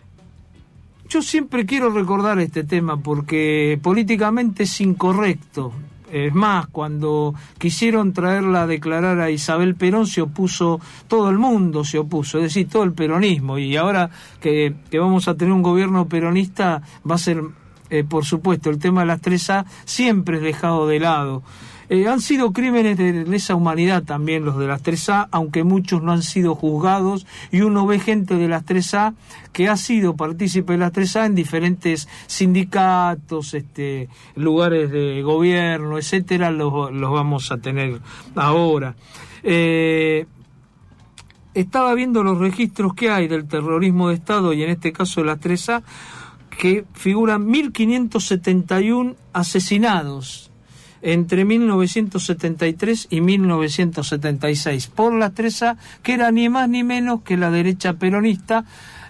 [SPEAKER 13] yo siempre quiero recordar este tema porque políticamente es incorrecto. Es más, cuando quisieron traerla a declarar a Isabel Perón se opuso, todo el mundo se opuso, es decir, todo el peronismo. Y ahora que, que vamos a tener un gobierno peronista va a ser, eh, por supuesto, el tema de las tres A siempre es dejado de lado. Eh, han sido crímenes de lesa humanidad también los de las tres A, aunque muchos no han sido juzgados, y uno ve gente de las tres A que ha sido partícipe de las tres A en diferentes sindicatos, este, lugares de gobierno, etcétera, los, los vamos a tener ahora. Eh, estaba viendo los registros que hay del terrorismo de Estado, y en este caso de las tres A, que figuran mil quinientos setenta y uno asesinados entre mil novecientos setenta y tres y mil novecientos setenta y seis por las tres A, que era ni más ni menos que la derecha peronista,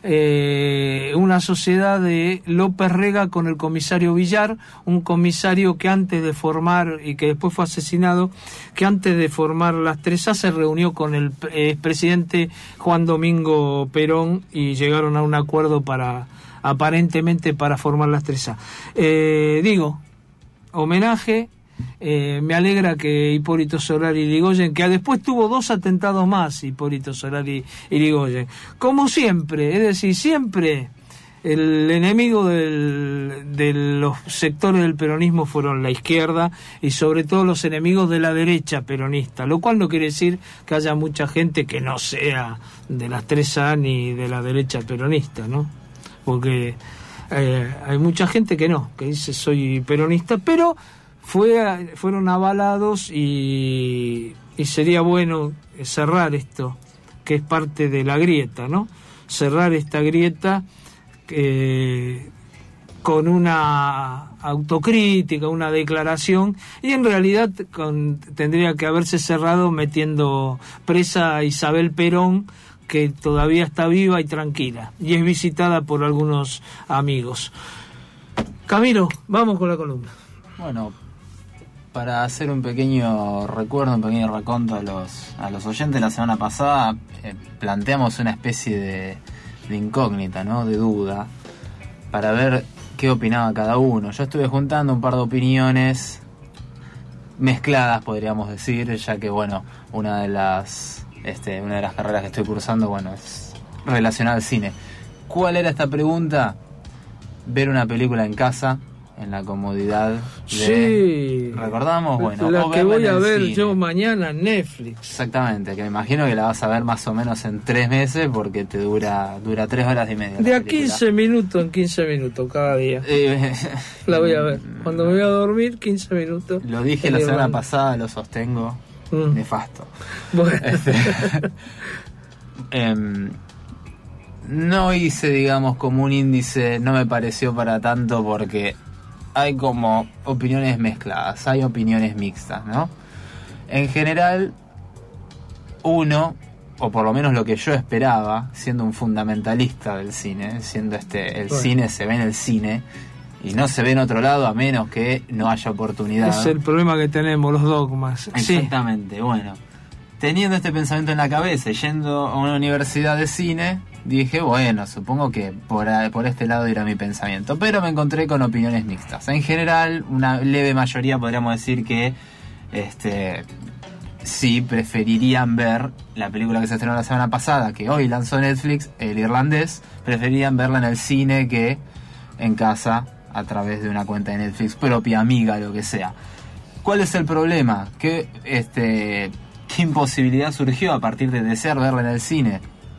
[SPEAKER 13] eh, una sociedad de López Rega con el comisario Villar, un comisario que antes de formar, y que después fue asesinado, que antes de formar las tres A se reunió con el eh, presidente Juan Domingo Perón y llegaron a un acuerdo para, aparentemente, para formar las tres A. Eh, digo, homenaje. Eh, me alegra que Hipólito Solari Irigoyen, que después tuvo dos atentados más, Hipólito Solari Irigoyen, como siempre, es decir, siempre el enemigo del, de los sectores del peronismo fueron la izquierda y sobre todo los enemigos de la derecha peronista, lo cual no quiere decir que haya mucha gente que no sea de las tres A ni de la derecha peronista, ¿no? Porque eh, hay mucha gente que no, que dice soy peronista, pero Fue, fueron avalados y, y sería bueno cerrar esto, que es parte de la grieta, ¿no? Cerrar esta grieta eh, con una autocrítica, una declaración, y en realidad con, tendría que haberse cerrado metiendo presa a Isabel Perón, que todavía está viva y tranquila, y es visitada por algunos amigos. Camilo, vamos con la columna.
[SPEAKER 12] Bueno, para hacer un pequeño recuerdo, un pequeño raconto a los a los oyentes, la semana pasada eh, planteamos una especie de, de incógnita, ¿no? De duda, para ver qué opinaba cada uno. Yo estuve juntando un par de opiniones mezcladas, podríamos decir, ya que, bueno, una de las este, una de las carreras que estoy cursando, bueno, es relacionada al cine. ¿Cuál era esta pregunta? Ver una película en casa, en la comodidad de...
[SPEAKER 13] Sí.
[SPEAKER 12] ¿Recordamos? Bueno,
[SPEAKER 13] la
[SPEAKER 12] o
[SPEAKER 13] que voy a ver
[SPEAKER 12] cine.
[SPEAKER 13] yo mañana en Netflix.
[SPEAKER 12] Exactamente, que me imagino que la vas a ver más o menos en tres meses porque te dura dura tres horas y media.
[SPEAKER 13] De a quince minutos en quince minutos cada día. Eh, la voy a ver. Cuando me voy a dormir, quince minutos.
[SPEAKER 12] Lo dije la semana pasada, lo sostengo. Mm. Nefasto.
[SPEAKER 13] Bueno.
[SPEAKER 12] Este, eh, no hice, digamos, como un índice, no me pareció para tanto porque hay como opiniones mezcladas, hay opiniones mixtas, ¿no? En general, uno, o por lo menos lo que yo esperaba, siendo un fundamentalista del cine, siendo este, el bueno. cine se ve en el cine y no se ve en otro lado a menos que no haya oportunidad.
[SPEAKER 13] Es el problema que tenemos, los dogmas.
[SPEAKER 12] Exactamente, sí. Bueno. teniendo este pensamiento en la cabeza y yendo a una universidad de cine, dije, bueno, supongo que por, por este lado irá mi pensamiento. Pero me encontré con opiniones mixtas. En general, una leve mayoría podríamos decir que este sí preferirían ver la película que se estrenó la semana pasada, que hoy lanzó Netflix, El Irlandés, preferirían verla en el cine que en casa a través de una cuenta de Netflix propia, amiga, lo que sea. ¿Cuál es el problema? Que este... ¿Qué imposibilidad surgió a partir de desear verla en el cine?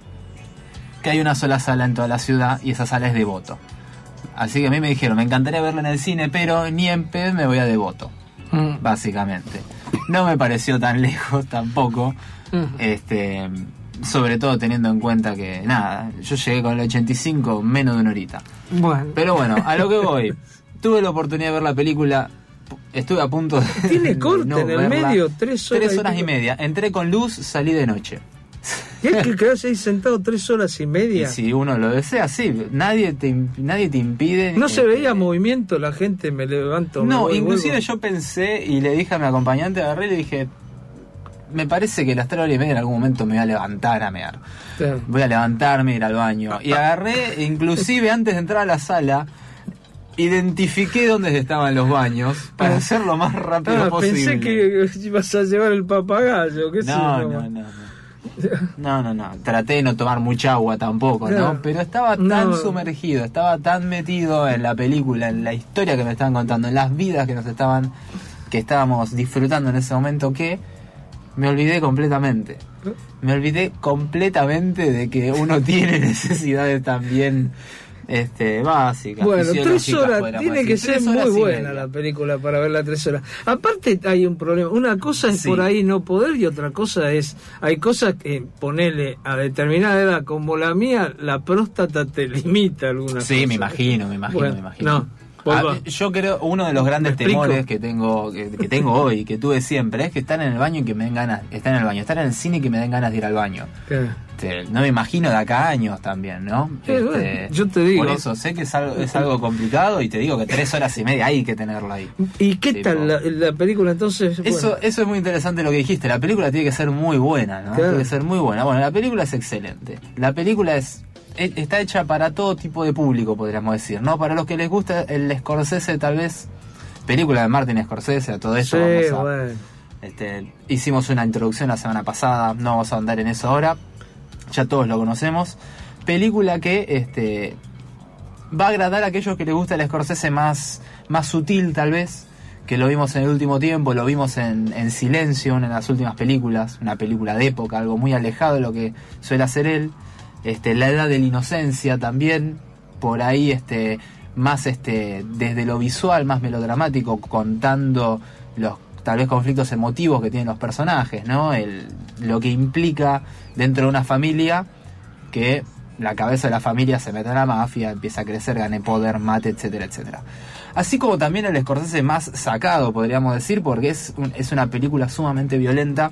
[SPEAKER 12] Que hay una sola sala en toda la ciudad y esa sala es Devoto. Así que a mí me dijeron, me encantaría verla en el cine, pero ni en pedo me voy a Devoto. Mm. Básicamente. No me pareció tan lejos tampoco. Mm. Este, sobre todo teniendo en cuenta que, nada, yo llegué con el ochenta y cinco menos de una horita.
[SPEAKER 13] Bueno.
[SPEAKER 12] Pero bueno, a lo que voy. Tuve la oportunidad de ver la película. Estuve a punto de...
[SPEAKER 13] ¿Tiene corte
[SPEAKER 12] no
[SPEAKER 13] en el
[SPEAKER 12] verla.
[SPEAKER 13] medio? Tres horas,
[SPEAKER 12] tres horas y, y media. Entré con luz, salí de noche.
[SPEAKER 13] ¿Y hay que quedarse ahí sentado tres horas y media?
[SPEAKER 12] Y si uno lo desea, sí. Nadie te, nadie te impide...
[SPEAKER 13] ¿No
[SPEAKER 12] eh,
[SPEAKER 13] se veía eh, movimiento? La gente me levanto...
[SPEAKER 12] No,
[SPEAKER 13] me voy,
[SPEAKER 12] inclusive
[SPEAKER 13] vuelvo.
[SPEAKER 12] Yo pensé y le dije a mi acompañante, agarré y le dije... Me parece que las tres horas y media en algún momento me voy a levantar a mear. Sí. Voy a levantarme, ir al baño. Y agarré, inclusive antes de entrar a la sala... Identifiqué dónde estaban los baños para hacerlo lo más rápido ah, posible.
[SPEAKER 13] Pensé que ibas a llevar el papagayo. ¿Qué
[SPEAKER 12] no,
[SPEAKER 13] sé,
[SPEAKER 12] no, no, no, no, no, no. Traté de no tomar mucha agua tampoco, ¿no? ¿no? Pero estaba tan no. sumergido, estaba tan metido en la película, en la historia que me estaban contando, en las vidas que nos estaban, que estábamos disfrutando en ese momento, que me olvidé completamente. Me olvidé completamente de que uno tiene necesidades también... Este, básica.
[SPEAKER 13] Bueno, tres horas, tiene que ser muy buena la película para verla tres horas. Aparte hay un problema, una cosa es sí. por ahí no poder y otra cosa es, hay cosas que ponerle a determinada edad como la mía, la próstata te limita algunas
[SPEAKER 12] sí,
[SPEAKER 13] cosas.
[SPEAKER 12] me imagino, me imagino,
[SPEAKER 13] bueno,
[SPEAKER 12] me imagino.
[SPEAKER 13] No.
[SPEAKER 12] Ah, yo creo uno de los grandes temores que tengo que, que tengo hoy, que tuve siempre, es que estar en el baño y que me den ganas, estar en el baño, estar en el cine y que me den ganas de ir al baño. Este, no me imagino de acá a años también, ¿no?
[SPEAKER 13] Eh,
[SPEAKER 12] este,
[SPEAKER 13] bueno, yo te digo.
[SPEAKER 12] Por eso sé que es algo, es algo complicado y te digo que tres horas y media hay que tenerlo ahí.
[SPEAKER 13] ¿Y qué
[SPEAKER 12] tipo,
[SPEAKER 13] tal la, la película entonces?
[SPEAKER 12] Eso, bueno. eso es muy interesante lo que dijiste. La película tiene que ser muy buena, ¿no? Claro. Tiene que ser muy buena. Bueno, la película es excelente. La película es está hecha para todo tipo de público, podríamos decir, ¿no? Para los que les gusta el Scorsese, tal vez, película de Martin Scorsese, a todo esto
[SPEAKER 13] sí,
[SPEAKER 12] vamos a,
[SPEAKER 13] bueno.
[SPEAKER 12] este, hicimos una introducción la semana pasada, no vamos a andar en eso ahora, ya todos lo conocemos. Película que este, va a agradar a aquellos que les gusta el Scorsese más, más sutil, tal vez, que lo vimos en el último tiempo, lo vimos en, en Silencio, una de las últimas películas, una película de época, algo muy alejado de lo que suele hacer él. Este, La Edad de la Inocencia también, por ahí este, más este, desde lo visual, más melodramático, contando los tal vez conflictos emotivos que tienen los personajes, ¿no? El, lo que implica dentro de una familia que la cabeza de la familia se mete en la mafia, empieza a crecer, gane poder, mate, etcétera, etcétera. Así como también el Scorsese más sacado, podríamos decir, porque es, un, es una película sumamente violenta,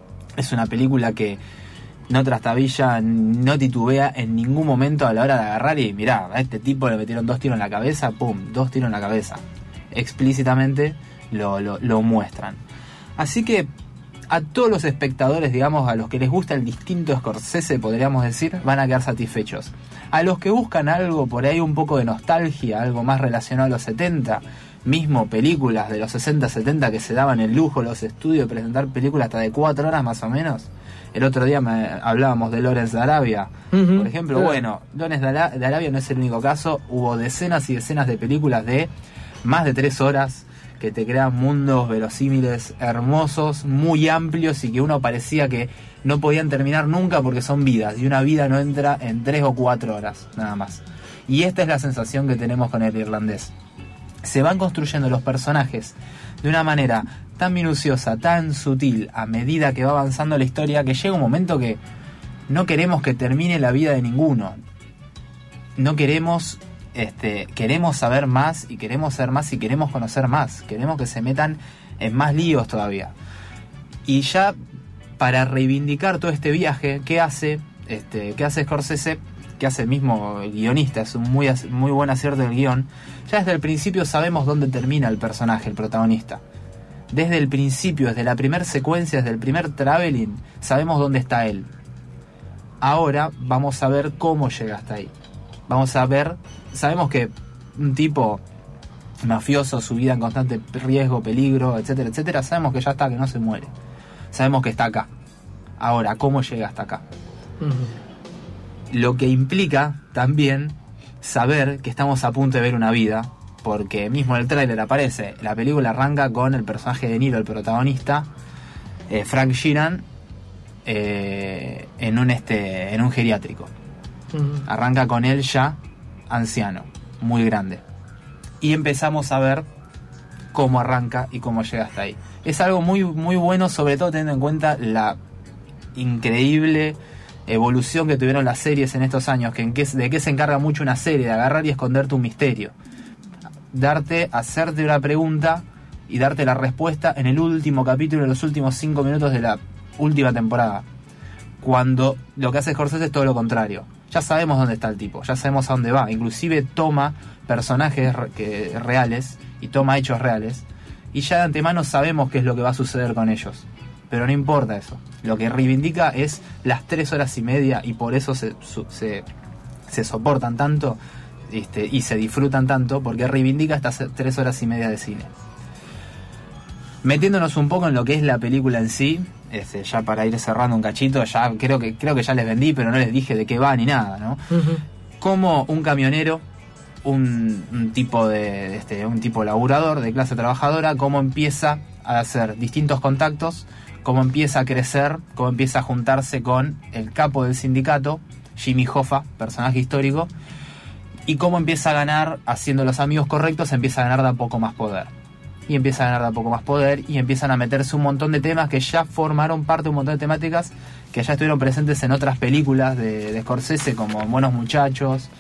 [SPEAKER 12] es una película que no trastabilla, no titubea en ningún momento a la hora de agarrar y mirá, a este tipo le metieron dos tiros en la cabeza, pum, dos tiros en la cabeza. Explícitamente lo, lo, lo muestran. Así que a todos los espectadores, digamos, a los que les gusta el distinto Scorsese, podríamos decir, van a quedar satisfechos. A los que buscan algo por ahí un poco de nostalgia, algo más relacionado a los setenta, mismo películas de los sesenta, setenta que se daban el lujo los estudios de presentar películas hasta de cuatro horas más o menos. El otro día me, hablábamos de Lawrence de Arabia, uh-huh, por ejemplo. Claro. Bueno, Lawrence de, Ara- de Arabia no es el único caso. Hubo decenas y decenas de películas de más de tres horas que te crean mundos verosímiles, hermosos, muy amplios y que uno parecía que no podían terminar nunca porque son vidas. Y una vida no entra en tres o cuatro horas, nada más. Y esta es la sensación que tenemos con El Irlandés. Se van construyendo los personajes de una manera tan minuciosa, tan sutil, a medida que va avanzando la historia, que llega un momento que no queremos que termine la vida de ninguno. No queremos, este, queremos saber más y queremos ser más y queremos conocer más. Queremos que se metan en más líos todavía. Y ya para reivindicar todo este viaje, ¿qué hace, este, qué hace Scorsese? Que hace el mismo guionista, es un muy, muy buen acierto del guión. Ya desde el principio sabemos dónde termina el personaje, el protagonista. desde el principio, desde la primera secuencia, desde el primer traveling, sabemos dónde está él. Ahora vamos a ver cómo llega hasta ahí. Vamos a ver, sabemos que un tipo mafioso, su vida en constante riesgo, peligro, etcétera, etcétera, sabemos que ya está, que no se muere. Sabemos que está acá. Ahora, ¿cómo llega hasta acá? Uh-huh. Lo que implica también saber que estamos a punto de ver una vida, porque mismo en el tráiler aparece, la película arranca con el personaje de Niro, el protagonista, eh, Frank Sheeran, eh, en un este en un geriátrico. Uh-huh. Arranca con él ya anciano, muy grande. Y empezamos a ver cómo arranca y cómo llega hasta ahí. Es algo muy, muy bueno, sobre todo teniendo en cuenta la increíble evolución que tuvieron las series en estos años, que en qué, de qué se encarga mucho una serie, de agarrar y esconderte un misterio. Darte, hacerte una pregunta y darte la respuesta en el último capítulo, en los últimos cinco minutos de la última temporada. Cuando lo que hace Scorsese es todo lo contrario. Ya sabemos dónde está el tipo, ya sabemos a dónde va. Inclusive toma personajes re- que, reales y toma hechos reales. Y ya de antemano sabemos qué es lo que va a suceder con ellos. Pero no importa eso. Lo que reivindica es las tres horas y media, y por eso se, su, se, se soportan tanto este, y se disfrutan tanto, porque reivindica estas tres horas y media de cine. Metiéndonos un poco en lo que es la película en sí, este, ya para ir cerrando un cachito, ya creo que creo que ya les vendí, pero no les dije de qué va ni nada, ¿no? Uh-huh. Como un camionero, un, un tipo de este, un tipo laburador de clase trabajadora, cómo empieza a hacer distintos contactos, cómo empieza a crecer, cómo empieza a juntarse con el capo del sindicato, Jimmy Hoffa, personaje histórico, y cómo empieza a ganar, haciendo los amigos correctos, empieza a ganar de a poco más poder. Y empieza a ganar de a poco más poder, y empiezan a meterse un montón de temas que ya formaron parte de un montón de temáticas que ya estuvieron presentes en otras películas de, de Scorsese, como en Buenos Muchachos,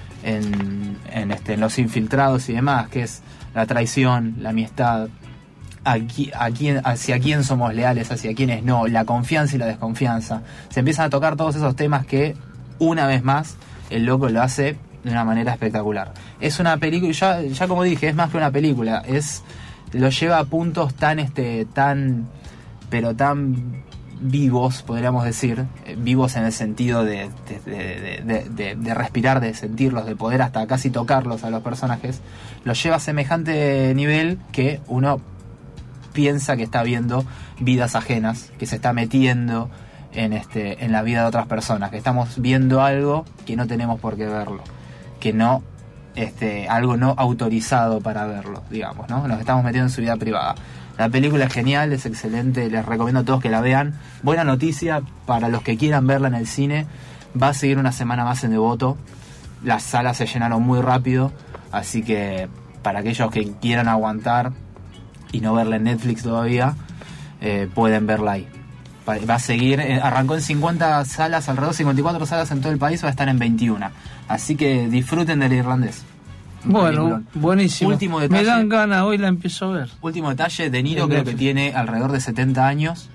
[SPEAKER 12] en, en, este, en Los Infiltrados y demás, que es la traición, la amistad, a, a quién, hacia quién somos leales, hacia quiénes no, la confianza y la desconfianza. Se empiezan a tocar todos esos temas que, una vez más, el loco lo hace de una manera espectacular. Es una película, ya, ya como dije, es más que una película, es... lo lleva a puntos tan este tan pero tan vivos, podríamos decir, eh, vivos en el sentido de de, de, de, de de respirar, de sentirlos, de poder hasta casi tocarlos a los personajes. Los lleva a semejante nivel que uno piensa que está viendo vidas ajenas, que se está metiendo en este en la vida de otras personas, que estamos viendo algo que no tenemos por qué verlo, que no Este, algo no autorizado para verlo, digamos, ¿no? Nos estamos metiendo en su vida privada. La película es genial, es excelente, les recomiendo a todos que la vean. Buena noticia para los que quieran verla en el cine, va a seguir una semana más en Devoto. Las salas se llenaron muy rápido, así que para aquellos que quieran aguantar y no verla en Netflix todavía, eh, pueden verla ahí. Va a seguir, arrancó en cincuenta salas, alrededor de cincuenta y cuatro salas en todo el país, va a estar en veintiuno. Así que disfruten del irlandés.
[SPEAKER 13] Bueno, peliculón. Buenísimo.
[SPEAKER 12] Último detalle,
[SPEAKER 13] me dan ganas, hoy la empiezo a ver.
[SPEAKER 12] Último detalle, De Niro creo que tiene alrededor de setenta años.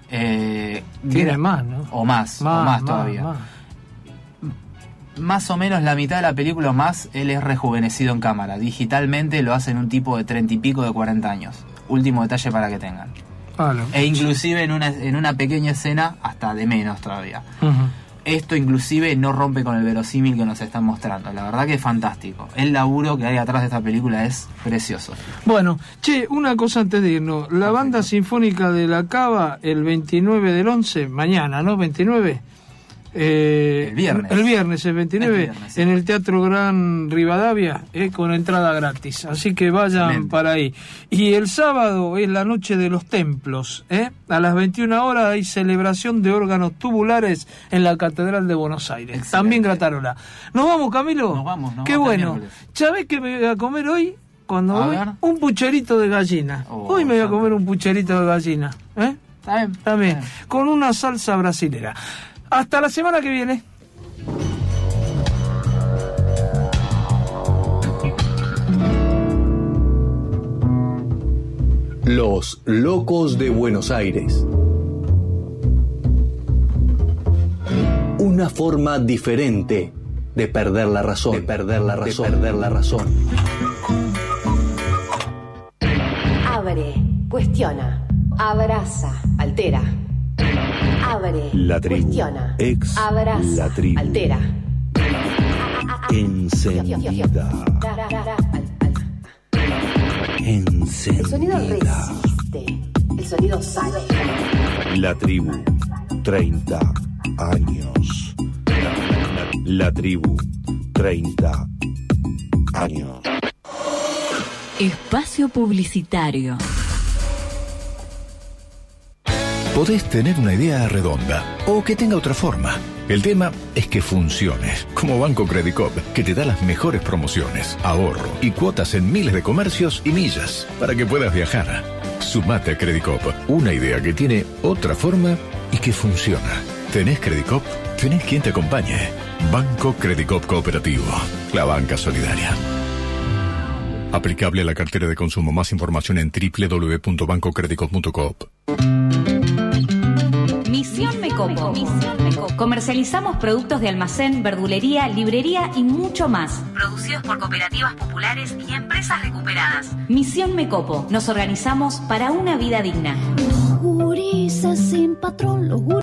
[SPEAKER 12] Eh,
[SPEAKER 13] tiene más, ¿no?
[SPEAKER 12] O más,
[SPEAKER 13] más
[SPEAKER 12] o más,
[SPEAKER 13] más
[SPEAKER 12] todavía.
[SPEAKER 13] Más.
[SPEAKER 12] más o menos la mitad de la película o más, él es rejuvenecido en cámara. Digitalmente lo hacen un tipo de treinta y pico, de cuarenta años. Último detalle para que tengan. Vale. E inclusive en una, en una pequeña escena hasta de menos todavía. Uh-huh. Esto inclusive no rompe con el verosímil que nos están mostrando. La verdad que es fantástico. El laburo que hay atrás de esta película es precioso.
[SPEAKER 13] Bueno, che, una cosa antes de irnos. La Perfecto. Banda Sinfónica de la Cava, el veintinueve del once, mañana, ¿no? veintinueve. Eh,
[SPEAKER 12] el viernes.
[SPEAKER 13] El viernes, el veintinueve,
[SPEAKER 12] el viernes, sí.
[SPEAKER 13] En el Teatro Gran Rivadavia, eh, con entrada gratis. Así que vayan Excelente. Para ahí. Y el sábado es la Noche de los Templos. Eh. A las veintiuna horas hay celebración de órganos tubulares en la Catedral de Buenos Aires. Excelente. También Gratarola. ¿Nos vamos, Camilo?
[SPEAKER 12] Nos vamos, nos
[SPEAKER 13] Qué
[SPEAKER 12] vamos
[SPEAKER 13] bueno. ¿Sabés qué me voy a comer hoy? Cuando voy, un pucherito de gallina. Oh, hoy me voy a comer un pucherito de gallina. ¿Eh?
[SPEAKER 12] Está bien.
[SPEAKER 13] También. Está bien. Con una salsa brasilera. Hasta la semana que viene.
[SPEAKER 1] Los Locos de Buenos Aires. Una forma diferente de perder la razón, de perder la razón, de perder la razón.
[SPEAKER 2] Abre
[SPEAKER 14] cuestiona, abraza, altera. Abre,
[SPEAKER 1] La tribu.
[SPEAKER 14] cuestiona,
[SPEAKER 1] Ex
[SPEAKER 14] abraza,
[SPEAKER 1] la tribu.
[SPEAKER 14] altera.
[SPEAKER 1] Encendida.
[SPEAKER 14] El sonido
[SPEAKER 1] Encendida.
[SPEAKER 14] resiste, el sonido sale.
[SPEAKER 1] La tribu. treinta años. La tribu. treinta años.
[SPEAKER 16] Espacio publicitario.
[SPEAKER 17] Podés tener una idea redonda o que tenga otra forma. El tema es que funcione, como Banco Credicop, que te da las mejores promociones, ahorro y cuotas en miles de comercios y millas para que puedas viajar. Sumate a Credicop, una idea que tiene otra forma y que funciona. ¿Tenés Credicop? ¿Tenés quien te acompañe? Banco Credicop Cooperativo, la banca solidaria. Aplicable a la cartera de consumo. Más información en doble u doble u doble u punto banco credicop punto coop.
[SPEAKER 18] Misión Mecopo. Misión Mecopo. Comercializamos productos de almacén, verdulería, librería y mucho más. Producidos por cooperativas populares y empresas recuperadas. Misión Mecopo. Nos organizamos para una vida digna.
[SPEAKER 22] Gurises sin patrón, los